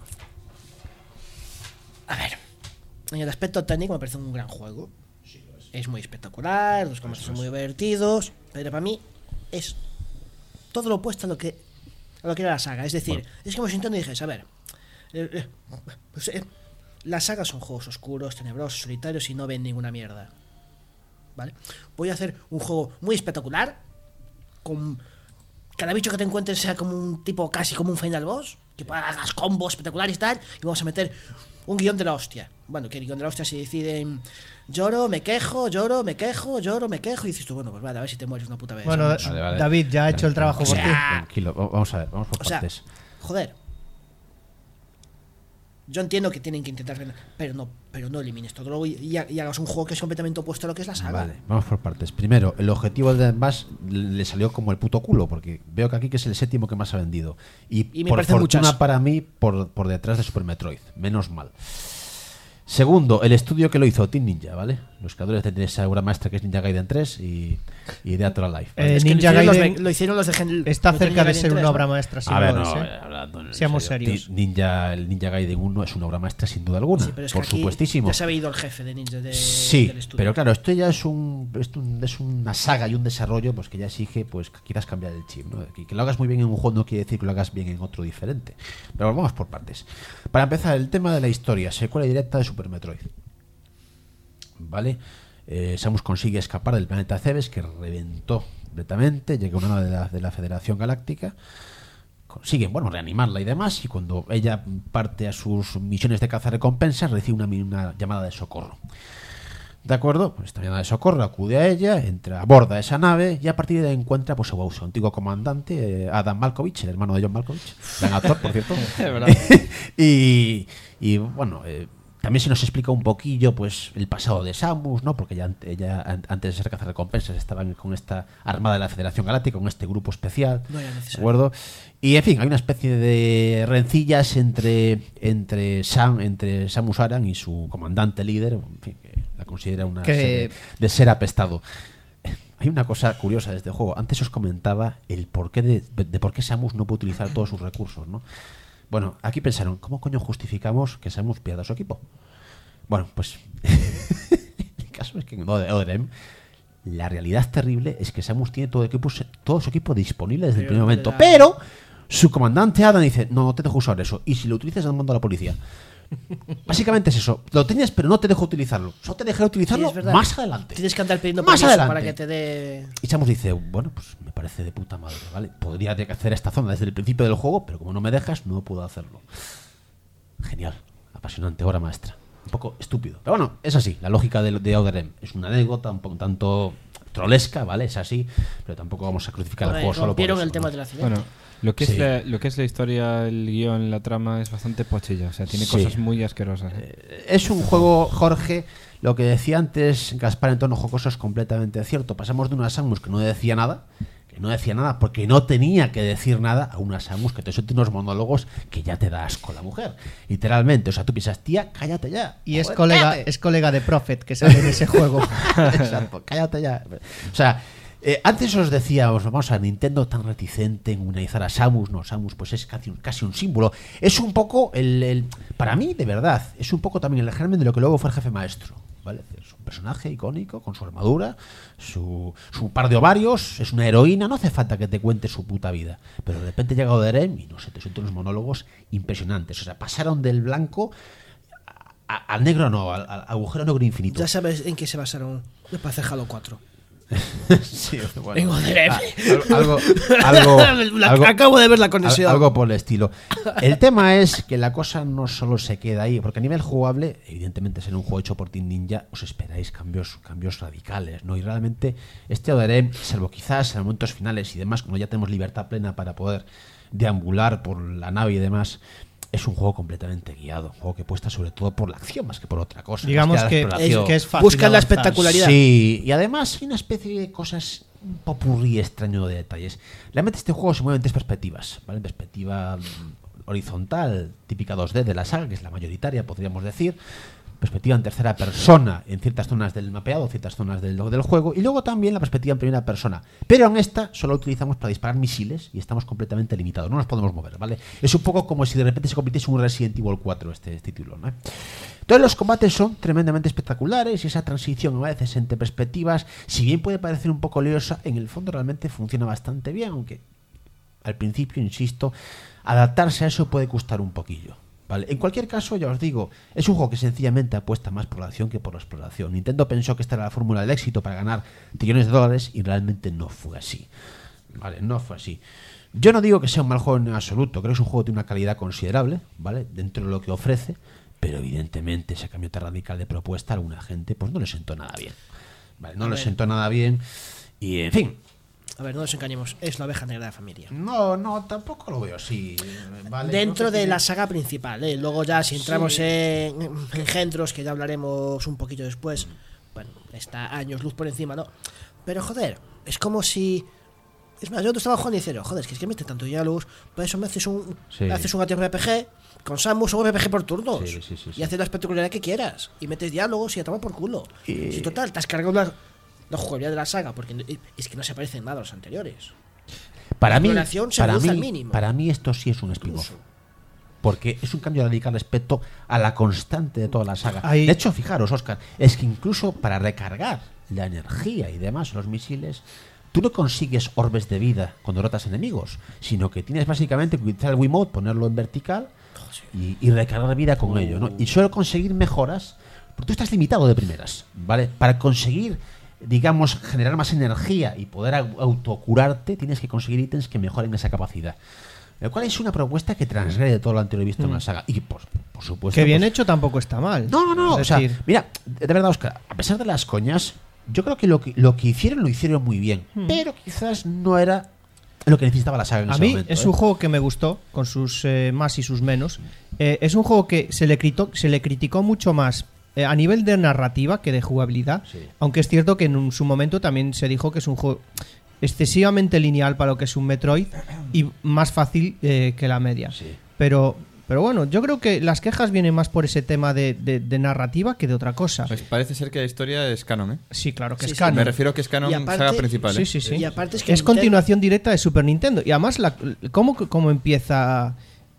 A ver. En el aspecto técnico me parece un gran juego. Es muy espectacular, los combates son muy divertidos. Pero para mí es todo lo opuesto a lo que era la saga. Es decir, es como si Nintendo dijese, a ver. Las sagas son juegos oscuros, tenebrosos, solitarios y no ven ninguna mierda. ¿Vale? Voy a hacer un juego muy espectacular. Con cada bicho que te encuentres sea como un tipo, casi como un final boss, que hagas combos espectaculares y tal, y vamos a meter un guión de la hostia. Bueno, que el guión de la hostia se decide en lloro, me quejo, lloro, me quejo, lloro, me quejo, y dices tú, bueno, pues vale, a ver si te mueres una puta vez. Bueno, ¿sabes? Vale. David ya ha hecho el trabajo O por ti. sea, Tranquilo, vamos a ver, vamos por o sea, partes. joder. Yo entiendo que tienen que intentar, pero no elimines todo luego y hagas un juego que es completamente opuesto a lo que es la saga. Vale, vamos por partes. Primero, el objetivo de Bass le salió como el puto culo, porque veo que aquí que es el séptimo que más ha vendido. Y me por parecen fortuna muchas. para mí, por detrás de Super Metroid. Menos mal. Segundo, el estudio que lo hizo Team Ninja, ¿vale? Los creadores de esa obra maestra que es Ninja Gaiden 3 y Dead or Alive. ¿vale? Es que Ninja lo hicieron Gaiden lo hicieron los de está los de cerca Ninja de ser Gaiden una 3, obra ¿no? maestra. Si A ver, no no, es, ¿eh? hablando en Seamos serio. serios. El Ninja Gaiden 1 es una obra maestra sin duda alguna. Sí, pero es por que aquí supuestísimo. ya se ha ido el jefe de Ninja Sí, del estudio. pero claro, esto ya es una saga y un desarrollo pues que ya exige pues que quieras cambiar el chip, ¿no? Que lo hagas muy bien en un juego no quiere decir que lo hagas bien en otro diferente. Pero vamos por partes. Para empezar, el tema de la historia, secuela directa de Super Metroid. ¿Vale? Samus consigue escapar del planeta Cebes, que reventó completamente, llega una nave de la Federación Galáctica, consiguen, reanimarla y demás, y cuando ella parte a sus misiones de caza recompensas, recibe una llamada de socorro. ¿De acuerdo? Pues esta llamada de socorro acude a ella, entra a bordo de esa nave y a partir de ahí encuentra pues, a su antiguo comandante, Adam Malkovich, el hermano de John Malkovich, gran actor, por cierto. y bueno, también se nos explica un poquillo pues el pasado de Samus, ¿no? Porque ella antes de ser cazarrecompensas estaban con esta armada de la Federación Galáctica, con este grupo especial. No era ¿De necesario. acuerdo? Y en fin, hay una especie de rencillas entre Samus Aran y su comandante líder, en fin, que la considera una serie de ser apestado. Hay una cosa curiosa de este juego. Antes os comentaba el porqué de por qué Samus no puede utilizar todos sus recursos, ¿no? Bueno, aquí pensaron, ¿cómo coño justificamos que Samus pierda su equipo? Bueno, pues el caso es que en Other M la realidad terrible es que Samus tiene todo su equipo disponible desde el primer momento, pero su comandante Adam dice, no te dejo usar eso, y si lo utilizas te mando a la policía. Básicamente es eso, lo tienes pero no te dejo utilizarlo, solo te dejaré utilizarlo Sí, es verdad. más adelante. Tienes que andar pidiendo Más permiso adelante. para que te dé. Y Samus dice, bueno, pues me parece de puta madre, ¿vale? Podría hacer esta zona desde el principio del juego, pero como no me dejas, no puedo hacerlo. Genial, apasionante, obra maestra. Un poco estúpido. Pero bueno, es así, la lógica de Other M. Es una anécdota, un poco tanto trolesca, ¿vale? Es así, pero tampoco vamos a crucificar el juego solo por rompieron eso, el tema ¿no? del accidente. Bueno, lo que, Sí. lo que es la historia, el guión, la trama es bastante pochilla. O sea, tiene Sí. cosas muy asquerosas. Es un juego, Jorge, lo que decía antes Gaspar en tono jocoso es completamente cierto. Pasamos de una Samus que no decía nada porque no tenía que decir nada, a una Samus que te suelta unos monólogos que ya te da asco la mujer. Literalmente, o sea, tú piensas, tía, cállate ya. Y es Joder, cállate. colega de Prophet que sale en ese juego. Exacto, cállate ya. O sea, antes os decíamos, vamos a Nintendo tan reticente en unizar a Samus. No, Samus pues es casi un símbolo. Es un poco para mí, de verdad, es un poco también el germen de lo que luego fue el jefe maestro. ¿Vale? Es un personaje icónico con su armadura, su par de ovarios, es una heroína, no hace falta que te cuente su puta vida. Pero de repente llega Oderem y no sé, te sueltan unos monólogos impresionantes. O sea, pasaron del blanco al negro, no, al agujero negro infinito. Ya sabes en qué se basaron para hacer Halo 4. Sí, bueno. En Oderem. Acabo de ver la conexión. Algo por el estilo. El tema es que la cosa no solo se queda ahí, porque a nivel jugable, evidentemente ser un juego hecho por Team Ninja, os esperáis cambios radicales, ¿no? Y realmente este Oderem, salvo quizás en momentos finales y demás, cuando ya tenemos libertad plena para poder deambular por la nave y demás, es un juego completamente guiado, un juego que apuesta sobre todo por la acción más que por otra cosa. Digamos más que la exploración. es fácil. Buscan la avanzar. espectacularidad. Sí, y además hay una especie de cosas, un popurrí extraño de detalles. Realmente este juego se mueve en tres perspectivas, ¿vale? Perspectiva horizontal, típica 2D de la saga, que es la mayoritaria, podríamos decir. Perspectiva en tercera persona en ciertas zonas del mapeado, ciertas zonas del juego, y luego también la perspectiva en primera persona. Pero en esta solo utilizamos para disparar misiles y estamos completamente limitados, no nos podemos mover, ¿vale? Es un poco como si de repente se convirtiese en un Resident Evil 4 este título, ¿no? Entonces los combates son tremendamente espectaculares y esa transición a veces entre perspectivas, si bien puede parecer un poco liosa, en el fondo realmente funciona bastante bien, aunque al principio, insisto, adaptarse a eso puede costar un poquillo. Vale. En cualquier caso, ya os digo, es un juego que sencillamente apuesta más por la acción que por la exploración. Nintendo pensó que esta era la fórmula del éxito para ganar trillones de dólares y realmente no fue así. Vale, no fue así. Yo no digo que sea un mal juego en absoluto, creo que es un juego que tiene una calidad considerable, ¿vale? Dentro de lo que ofrece, pero evidentemente ese cambio tan radical de propuesta a alguna gente pues no le sentó nada bien. Vale, no le sentó nada bien y en fin. A ver, no nos engañemos, es la oveja negra de la familia. No, tampoco lo veo así. Vale, Dentro de tiene... la saga principal, ¿eh? Luego ya si entramos Sí. en engendros, que ya hablaremos un poquito después, bueno, está años luz por encima, ¿no? Pero joder, es como si... Es más, yo te estaba jugando y diciendo, joder, es que mete tanto diálogos, por eso me haces un RPG con Samus o un RPG por turnos. Sí. Y haces la espectacularidad que quieras. Y metes diálogos y a tomar por culo. Y- Si total, te has cargado la jugabilidad de la saga, porque es que no se parecen nada a los anteriores. Para mí, exploración se reduce al mínimo. para mí esto sí es un spin-off. Porque es un cambio radical respecto a la constante de toda la saga. Ahí- De hecho, fijaros, Óscar, es que incluso para recargar la energía y demás los misiles, tú no consigues orbes de vida cuando derrotas enemigos, sino que tienes básicamente que utilizar el Wiimote, ponerlo en vertical y recargar vida con ello, ¿no? Y solo conseguir mejoras, porque tú estás limitado de primeras, ¿vale? Para conseguir, digamos, generar más energía y poder autocurarte, tienes que conseguir ítems que mejoren esa capacidad. Lo cual es una propuesta que transgrede todo lo anterior visto en la saga. Y por supuesto. Que bien pues, hecho tampoco está mal. No. Es O sea, decir, mira, de verdad, Óscar, a pesar de las coñas, yo creo que lo que hicieron lo hicieron muy bien. Pero quizás no era lo que necesitaba la saga en a ese mí momento. es un juego que me gustó, con sus más y sus menos. Es un juego que se le criticó mucho más a nivel de narrativa que de jugabilidad. Sí. Aunque es cierto que en su momento también se dijo que es un juego excesivamente lineal para lo que es un Metroid y más fácil que la media. Sí. Pero bueno, yo creo que las quejas vienen más por ese tema de narrativa que de otra cosa. Pues parece ser que la historia es canon, ¿eh? Sí, claro que Sí, es sí. canon. Me refiero que es canon Y aparte- saga principal, ¿eh? Sí. Y aparte es que Es Nintendo- continuación directa de Super Nintendo. Y además, cómo empieza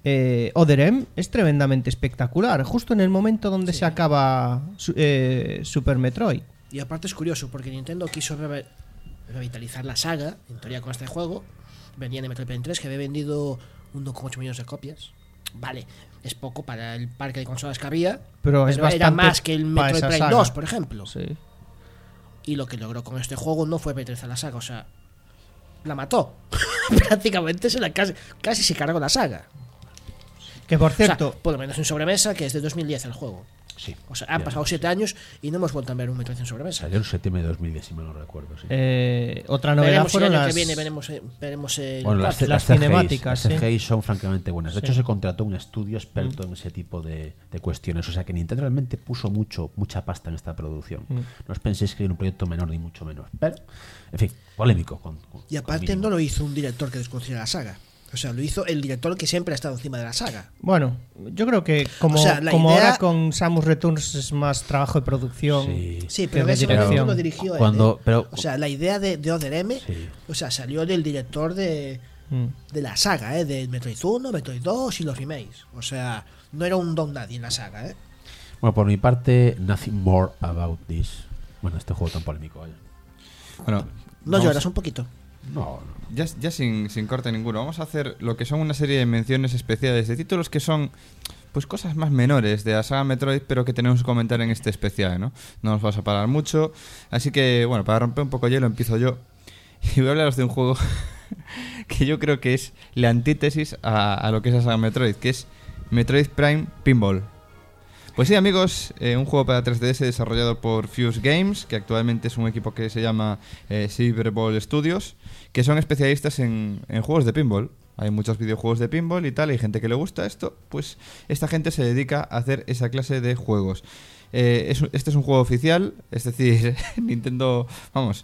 Oderem es tremendamente espectacular. Justo en el momento donde se acaba Super Metroid. Y aparte es curioso, porque Nintendo quiso revitalizar la saga, en teoría con este juego. Venía de Metroid Prime 3, que había vendido 1,8 millones de copias. Vale, es poco para el parque de consolas que había, Pero es era bastante más que el para Metroid esa Prime saga. 2, por ejemplo. Sí. Y lo que logró con este juego no fue revitalizar la saga, o sea, la mató. Prácticamente casi se cargó la saga. Que por O sea, cierto, por lo menos en sobremesa, que es de 2010 el juego. Sí. O sea, han pasado 7 años y no hemos vuelto a ver un Metroid en sobremesa. Salió en septiembre de 2010, si mal no recuerdo. Sí. otra novedad Veremos si el fueron año las... que viene veremos el Bueno, cuatro. las CGI, cinemáticas, las CGI son francamente buenas. De Sí. hecho, se contrató un estudio experto en ese tipo de cuestiones. O sea que Nintendo realmente puso mucha pasta en esta producción. No os penséis que era un proyecto menor ni mucho menos. Pero, en fin, polémico. Y aparte no lo hizo un director que desconociera la saga. O sea, lo hizo el director que siempre ha estado encima de la saga. Bueno, yo creo que como, O sea, la como idea- ahora con Samus Returns es más trabajo de producción. Sí, que pero de ese dirección. momento lo dirigió él. Cuando- pero- o sea, la idea de Other M, Sí. o sea, salió del director de la saga, de Metroid 1, Metroid 2 y los remakes. O sea, no era un don nadie en la saga, Bueno, por mi parte, nothing more about this. Bueno, este juego tan polémico, vaya. Bueno, No vamos- lloras un poquito. No, Ya sin corte ninguno, vamos a hacer lo que son una serie de menciones especiales de títulos que son pues cosas más menores de la saga Metroid, pero que tenemos que comentar en este especial, ¿no? No nos vas a parar mucho, así que bueno, para romper un poco hielo empiezo yo y voy a hablaros de un juego que yo creo que es la antítesis a lo que es la saga Metroid, que es Metroid Prime Pinball. Pues sí, amigos, un juego para 3DS desarrollado por Fuse Games, que actualmente es un equipo que se llama Cyberball Studios, que son especialistas en juegos de pinball. Hay muchos videojuegos de pinball y tal, hay gente que le gusta esto, pues esta gente se dedica a hacer esa clase de juegos. Este es un juego oficial, es decir, Nintendo, vamos,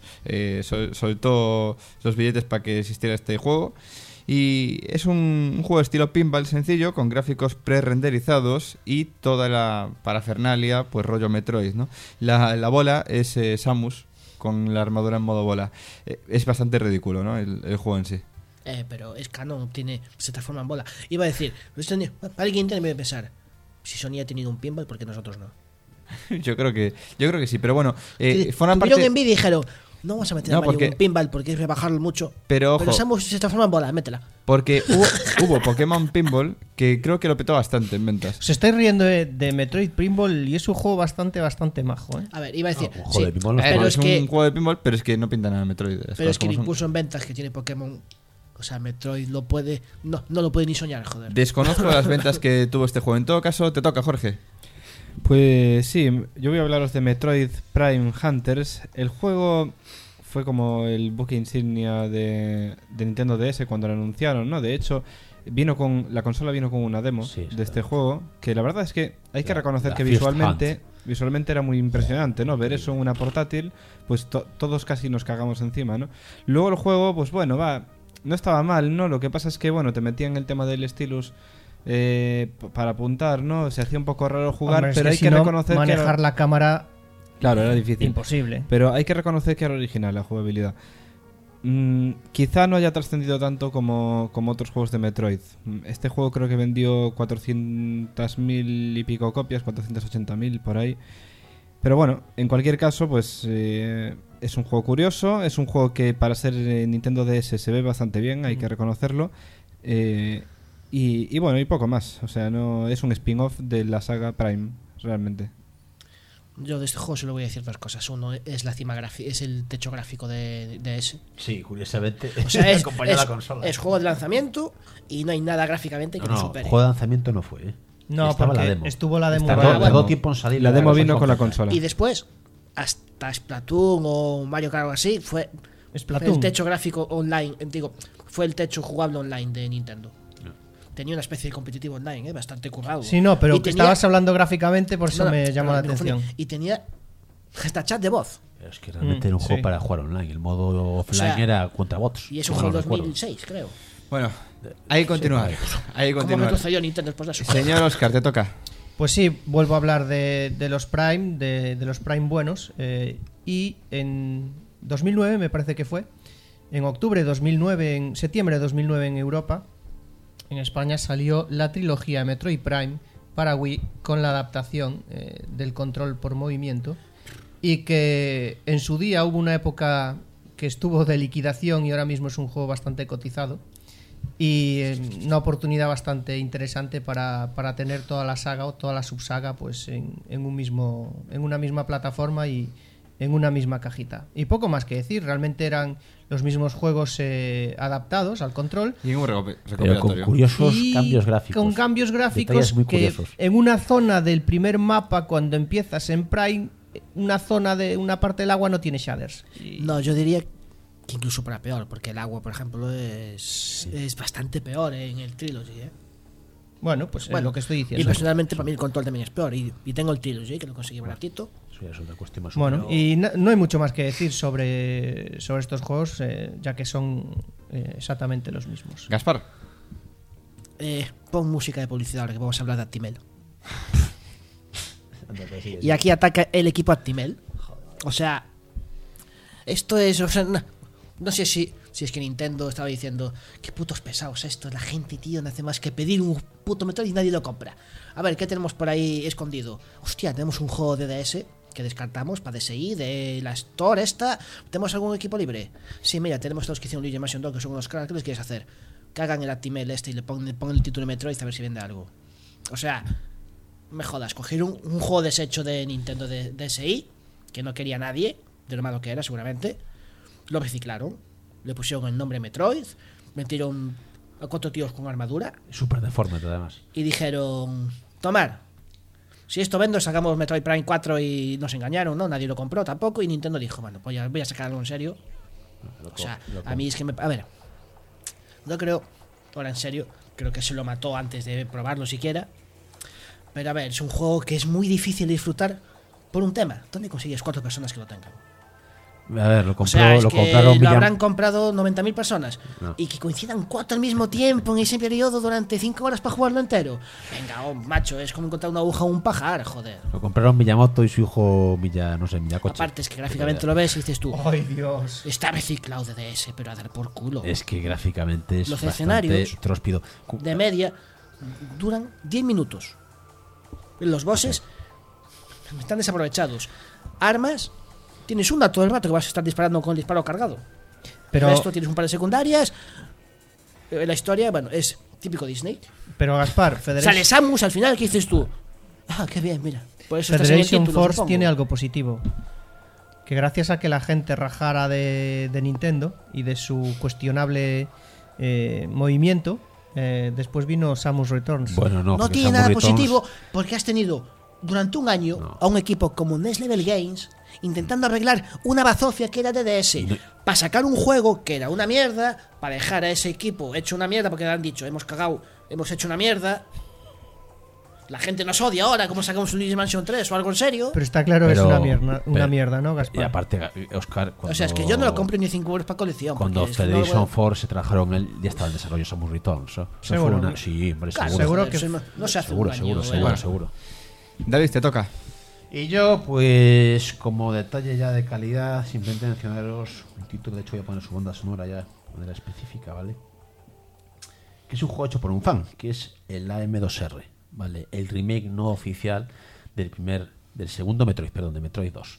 soltó los billetes para que existiera este juego. Y es un juego de estilo pinball sencillo, con gráficos pre-renderizados y toda la parafernalia, pues rollo Metroid, ¿no? La bola es Samus con la armadura en modo bola. Es bastante ridículo, ¿no? El juego en sí. Pero es canon, se transforma en bola. Iba a decir, alguien tiene que pensar, si Sony ha tenido un pinball, ¿por qué nosotros no? Yo creo que sí, pero bueno, Tuvieron forma parte... envidia y dijeron, no vamos a meter No, a Mario porque- un pinball porque es rebajarlo mucho. Pero ojo, Samus se transforma en bola, métela. porque hubo Pokémon Pinball que creo que lo petó bastante en ventas. Os estáis riendo de Metroid Pinball y es un juego bastante majo, ¿eh? A ver, iba a decir, un juego de pinball no pero Es es un que, juego de pinball, pero es que no pinta nada de Metroid. las pero cosas es que como son. incluso en ventas que tiene Pokémon, o sea, Metroid no lo puede ni soñar, joder. Desconozco las ventas que tuvo este juego. En todo caso, te toca, Jorge. Pues sí, yo voy a hablaros de Metroid Prime Hunters. El juego fue como el buque insignia de Nintendo DS cuando lo anunciaron, ¿no? De hecho, la consola vino con una demo Sí, de este juego, que la verdad es que hay que reconocer la que First visualmente era muy impresionante, ¿no? Ver eso en una portátil, pues todos casi nos cagamos encima, ¿no? Luego el juego, pues bueno, no estaba mal, ¿no? Lo que pasa es que, bueno, te metían el tema del stylus para apuntar, ¿no? Se hacía un poco raro jugar, Hombre, es pero hay si que no, reconocer que manejar la cámara claro, era difícil. imposible. Pero hay que reconocer que era original la jugabilidad. Quizá no haya trascendido tanto como otros juegos de Metroid. Este juego creo que vendió 400.000 y pico copias, 480.000 por ahí. Pero bueno, en cualquier caso, pues es un juego curioso. Es un juego que para ser Nintendo DS se ve bastante bien, hay que reconocerlo. Y bueno, y poco más. O sea, no es un spin-off de la saga Prime, realmente. Yo de este juego solo voy a decir dos cosas. Uno es la cima gráfica, es el techo gráfico de ese. Sí, curiosamente. O sea, es acompaña la consola. es juego de lanzamiento y no hay nada gráficamente que No, lo no, supere. juego de lanzamiento no fue, ¿eh? No, Estaba porque la demo. estuvo la demo. Estaba la Tardó demo. tiempo en salir. La demo vino con la consola. consola. Y después, hasta Splatoon o Mario Kart o así, fue Splatoon. el techo gráfico online, fue el techo jugable online de Nintendo. Tenía una especie de competitivo online, bastante currado. Sí, no, pero Y que tenía- estabas hablando gráficamente, por eso No, no, me llamó la me confundí. atención. Y tenía hasta chat de voz. Es que realmente era un juego sí. para jugar online. El modo offline sea, era contra bots. Y es si un mal juego no recuerdo. 2006, creo. Bueno, hay que continuar. Hay que ¿Cómo continuar. retrocedió Nintendo después de eso? Señor Oscar, te toca. Pues sí, vuelvo a hablar de los Prime, de los Prime buenos. Y en 2009, me parece que fue, en octubre de 2009, en septiembre de 2009 en Europa, en España salió la trilogía Metroid Prime para Wii con la adaptación del control por movimiento, y que en su día hubo una época que estuvo de liquidación y ahora mismo es un juego bastante cotizado y una oportunidad bastante interesante para tener toda la saga o toda la subsaga pues en una misma plataforma y en una misma cajita. Y poco más que decir, realmente eran los mismos juegos adaptados al control. Y un Pero con recopilatorio. curiosos Y cambios gráficos. con cambios gráficos Detalles muy que curiosos. en una zona del primer mapa, cuando empiezas en Prime, una zona de una parte del agua no tiene shaders. Y- No, yo diría que incluso para peor, porque el agua, por ejemplo, es bastante peor en el Trilogy, ¿eh? Bueno, pues es lo que estoy Y diciendo. personalmente para mí el control también es peor. Y tengo el Trilogy, que lo conseguí baratito. Eso ya es otra cuestión más. Bueno, y no hay mucho más que decir sobre estos juegos, ya que son exactamente los mismos. Gaspar. Pon música de publicidad ahora que vamos a hablar de Actimel. Y aquí ataca el equipo Actimel. O sea, esto es... O sea, no sé si es que Nintendo estaba diciendo qué putos pesados esto, la gente, tío, no hace más que pedir un puto Metroid y nadie lo compra. A ver, ¿qué tenemos por ahí escondido? Hostia, tenemos un juego de DS que descartamos para DSi, de la Store esta. ¿Tenemos algún equipo libre? Sí, mira, tenemos los que hicieron Luigi Mansion 2, que son unos cracks. ¿Qué les quieres hacer? Que hagan el Actimel este y le pongan el título de Metroid a ver si vende algo. O sea, me jodas, cogieron un juego desecho de Nintendo de DSi, que no quería nadie, de lo malo que era seguramente, lo reciclaron, le pusieron el nombre Metroid, metieron a 4 tíos con armadura Súper deforme, además. y dijeron, tomar, si esto vendo sacamos Metroid Prime 4 y nos engañaron, ¿no? Nadie lo compró tampoco y Nintendo dijo, bueno, pues ya voy a sacar algo en serio. O sea, a mí es que a ver, no creo, ahora en serio, creo que se lo mató antes de probarlo siquiera. Pero a ver, es un juego que es muy difícil de disfrutar por un tema. ¿Dónde consigues 4 personas que lo tengan? A ver, lo O sea, es lo que compraron lo habrán comprado 90.000 personas. No. Y que coincidan 4 al mismo tiempo en ese periodo durante 5 horas para jugarlo entero. Venga, macho, es como encontrar una aguja o un pajar, joder. Lo compraron Miyamoto y su hijo Miyacoche. Aparte es que gráficamente lo ves y dices tú, ¡Ay, Dios! está reciclado de DS, pero a dar por culo. Es que gráficamente es Los bastante escenarios tróspido. De media duran 10 minutos. Los bosses están desaprovechados. Armas, tienes una todo el rato que vas a estar disparando con el disparo cargado. Pero, Esto tienes un par de secundarias. La historia, bueno, es típico Disney. pero Gaspar, Sale Samus al final, ¿qué dices tú? Ah, qué bien, mira. Por eso estás en el Federation título, Force supongo. tiene algo positivo. Que gracias a que la gente rajara de Nintendo y de su cuestionable movimiento, después vino Samus Returns. Bueno, no, No porque tiene Samus nada Returns- positivo porque has tenido durante un año a un equipo como Next Level Games intentando arreglar una bazofia que era de DS Y no- para sacar un juego que era una mierda, para dejar a ese equipo hecho una mierda porque le han dicho hemos cagado, hemos hecho una mierda. La gente nos odia ahora, como sacamos un Luigi Mansion 3 o algo en serio. Pero está claro que es Pero- una mierda, ¿no, Y Gaspar? aparte, Oscar, O sea, es que yo no lo compro ni 5 euros para colección. Cuando porque es que no lo Federation voy Force se trabajaron él, ya estaba en desarrollo Samus Returns. ¿no? Eso ¿Seguro? fue una- sí, hombre, Claro, seguro. seguro joder, que- eso no se hace Seguro, un seguro, año, seguro, ¿eh? seguro. David, te toca. Y yo, pues, como detalle ya de calidad, simplemente mencionaros un título. De hecho, voy a poner su banda sonora ya de manera específica, ¿vale? Que es un juego hecho por un fan, que es el AM2R, ¿vale? El remake no oficial del segundo Metroid, perdón, de Metroid 2.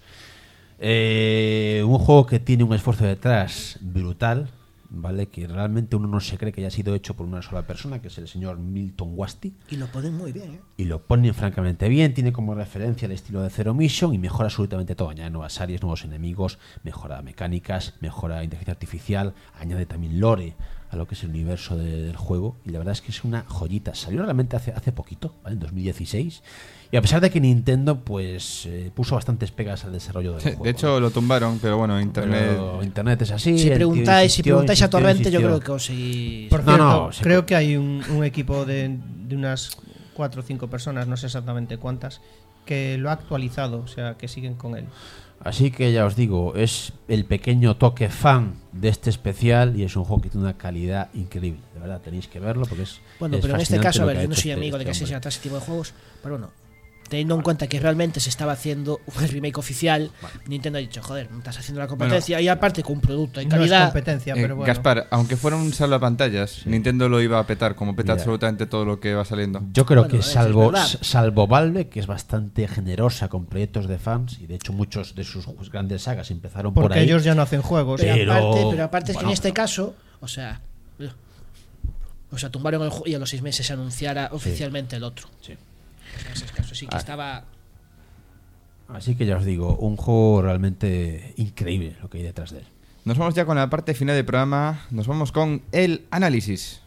Un juego que tiene un esfuerzo detrás brutal, ¿vale? Que realmente uno no se cree que haya sido hecho por una sola persona, que es el señor Milton Wasti. Y lo ponen muy bien, ¿eh? Y lo ponen francamente bien, tiene como referencia el estilo de Zero Mission y mejora absolutamente todo. Añade nuevas áreas, nuevos enemigos, mejora mecánicas, mejora inteligencia artificial, añade también lore a lo que es el universo del juego. Y la verdad es que es una joyita. Salió realmente hace poquito, ¿vale? En 2016. Y a pesar de que Nintendo pues puso bastantes pegas al desarrollo del juego. De hecho, lo tumbaron, pero bueno, internet. Pero Internet es así. Si el tío preguntáis a insistió, Torrente, yo insistió. creo que conseguís. Por No, cierto, no, se- creo que hay un equipo de unas 4 o 5 personas, no sé exactamente cuántas, que lo ha actualizado, o sea, que siguen con él. Así que ya os digo, es el pequeño toque fan de este especial y es un juego que tiene una calidad increíble. De verdad, tenéis que verlo porque es. Bueno, es pero en este fascinante caso, a lo ver, que ha yo no hecho soy amigo de que se hombre. trata ese tipo de juegos, pero bueno, teniendo en cuenta que realmente se estaba haciendo un remake oficial, Nintendo ha dicho, joder, me estás haciendo la competencia y aparte con un producto de No es calidad. competencia, pero bueno. Gaspar, aunque fuera un salvapantallas, Nintendo lo iba a petar, como peta Mira. absolutamente todo lo que va saliendo. Yo creo Bueno, que eso es salvo, verdad. salvo Valve, que es bastante generosa con proyectos de fans, y de hecho muchos de sus grandes sagas empezaron por porque ahí. ellos ya no hacen juegos. Pero, Pero- aparte es que bueno, en este pero- caso, o sea, tumbaron el juego y a los 6 meses se anunciara oficialmente el otro. Sí. En ese caso sí que estaba. Así que ya os digo, un juego realmente increíble lo que hay detrás de él. Nos vamos ya con la parte final del programa. Nos vamos con el análisis.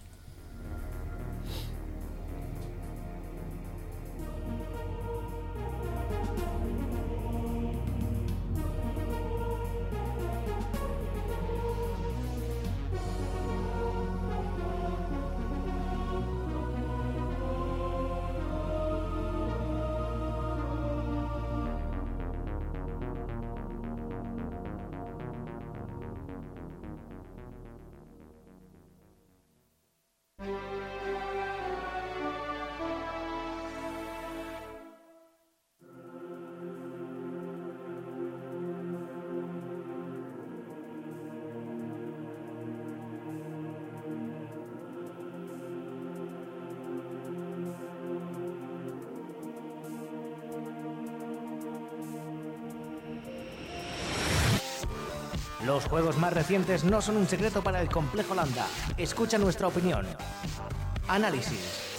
Los juegos más recientes no son un secreto para el complejo Lambda. Escucha nuestra opinión. Análisis.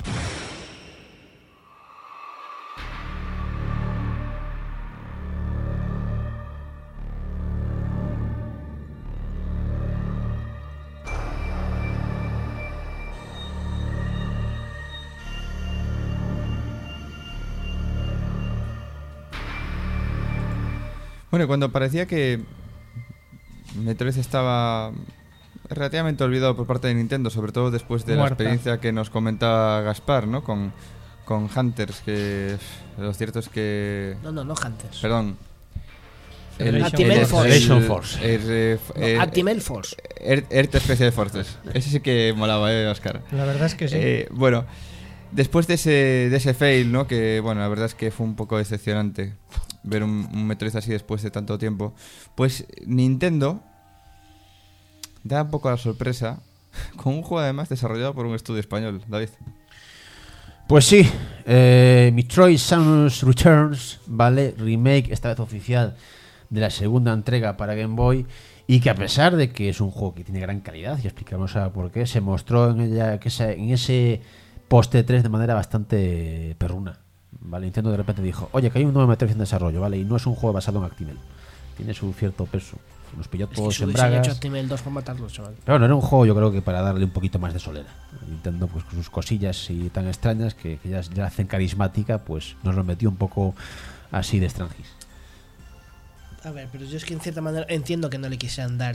Bueno, cuando parecía que Metroid estaba relativamente olvidado por parte de Nintendo, sobre todo después de Muerta. la experiencia que nos comentaba Gaspar, ¿no? Con Hunters, que lo cierto es que... No Hunters. Perdón. Actimate Force. Federation Force. Actimate Force. Earth Special Forces. Ese sí que molaba, Oscar. La verdad es que sí. Bueno, después de ese fail, ¿no? Que bueno, la verdad es que fue un poco decepcionante ver un Metroid así después de tanto tiempo. Pues Nintendo da un poco la sorpresa con un juego además desarrollado por un estudio español, David. Pues sí, Metroid Samus Returns, ¿vale? Remake, esta vez oficial, de la segunda entrega para Game Boy, y que a pesar de que es un juego que tiene gran calidad, y explicamos ahora por qué, se mostró en ese post 3 de manera bastante perruna, ¿vale? Nintendo de repente dijo, oye, que hay un nuevo Metroid en desarrollo, ¿vale? Y no es un juego basado en Actimel, tiene su cierto peso. Nos pilló Es que todos su en diseño bragas. hecho Actimel 2 para matarlos, chaval. Pero no era un juego, yo creo que para darle un poquito más de solera. Nintendo, pues con sus cosillas y tan extrañas que ya la hacen carismática, pues nos lo metió un poco así de extranjis. A ver, pero yo es que en cierta manera entiendo que no le quisieran dar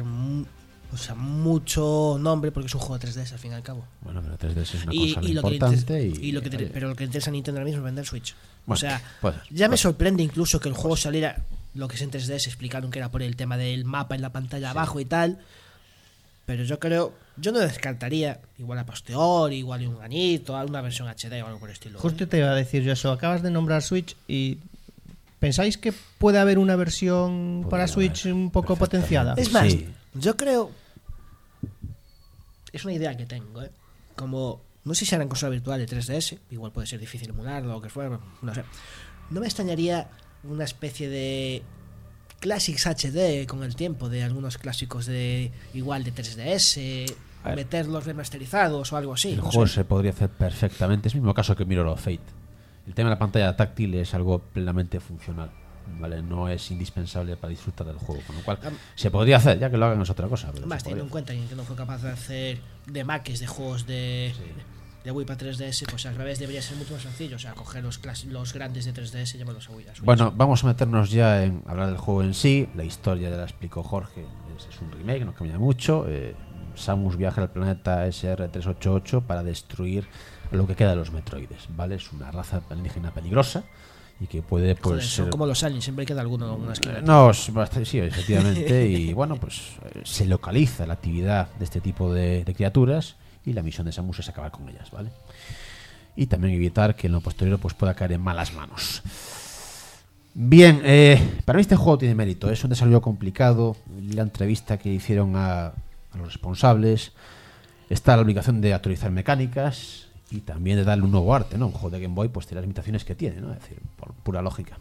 mucho nombre porque es un juego de 3DS al fin y al cabo. Bueno, pero 3DS es una Y consola lo que le importante. interesa- pero lo que le interesa a Nintendo ahora mismo es vender Switch. Bueno, o sea, puede ser, ya me puede ser. sorprende incluso que el juego saliera, lo que es en 3DS, explicaron que era por el tema del mapa en la pantalla abajo y tal. Pero yo no descartaría, igual a posteriori, igual un añito, alguna versión HD o algo por el estilo. Justo te iba a decir yo eso. Acabas de nombrar Switch y ¿pensáis que puede haber una versión Podría para Switch haber, un poco perfectamente. potenciada? Es más, Sí. yo creo. Es una idea que tengo, ¿eh? Como. No sé si será en consola virtual de 3DS, igual puede ser difícil emularlo o lo que fuera, no sé. No me extrañaría una especie de Classics HD con el tiempo de algunos clásicos de igual de 3DS, A ver. meterlos remasterizados o algo así. El no juego sé. se podría hacer perfectamente. Es el mismo caso que Mirror of Fate. El tema de la pantalla táctil es algo plenamente funcional, ¿vale? No es indispensable para disfrutar del juego. Con lo cual, se podría hacer, ya que lo hagan es otra cosa. Pero Más se teniendo en podría. cuenta que no fue capaz de hacer demaques de juegos de Wii para 3DS, pues al revés debería ser mucho más sencillo. O sea, coger los grandes de 3DS y llevarlos a Wii. A Switch. Bueno, vamos a meternos ya en hablar del juego en sí. La historia ya la explicó Jorge. Es un remake, no cambia mucho. Samus viaja al planeta SR388 para destruir a lo que queda de los Metroides, ¿vale? Es una raza alienígena peligrosa y que puede, pues... Joder, son como los aliens, siempre queda alguno en una esquina. No, sí, efectivamente. Y bueno, pues se localiza la actividad de este tipo de criaturas y la misión de Samus es acabar con ellas, ¿vale? Y también evitar que en lo posterior pues pueda caer en malas manos. Bien, para mí este juego tiene mérito. Es un desarrollo complicado. La entrevista que hicieron a los responsables, está la obligación de actualizar mecánicas y también de darle un nuevo arte, ¿no? Un juego de Game Boy pues tiene las limitaciones que tiene, ¿no? Es decir, por pura lógica.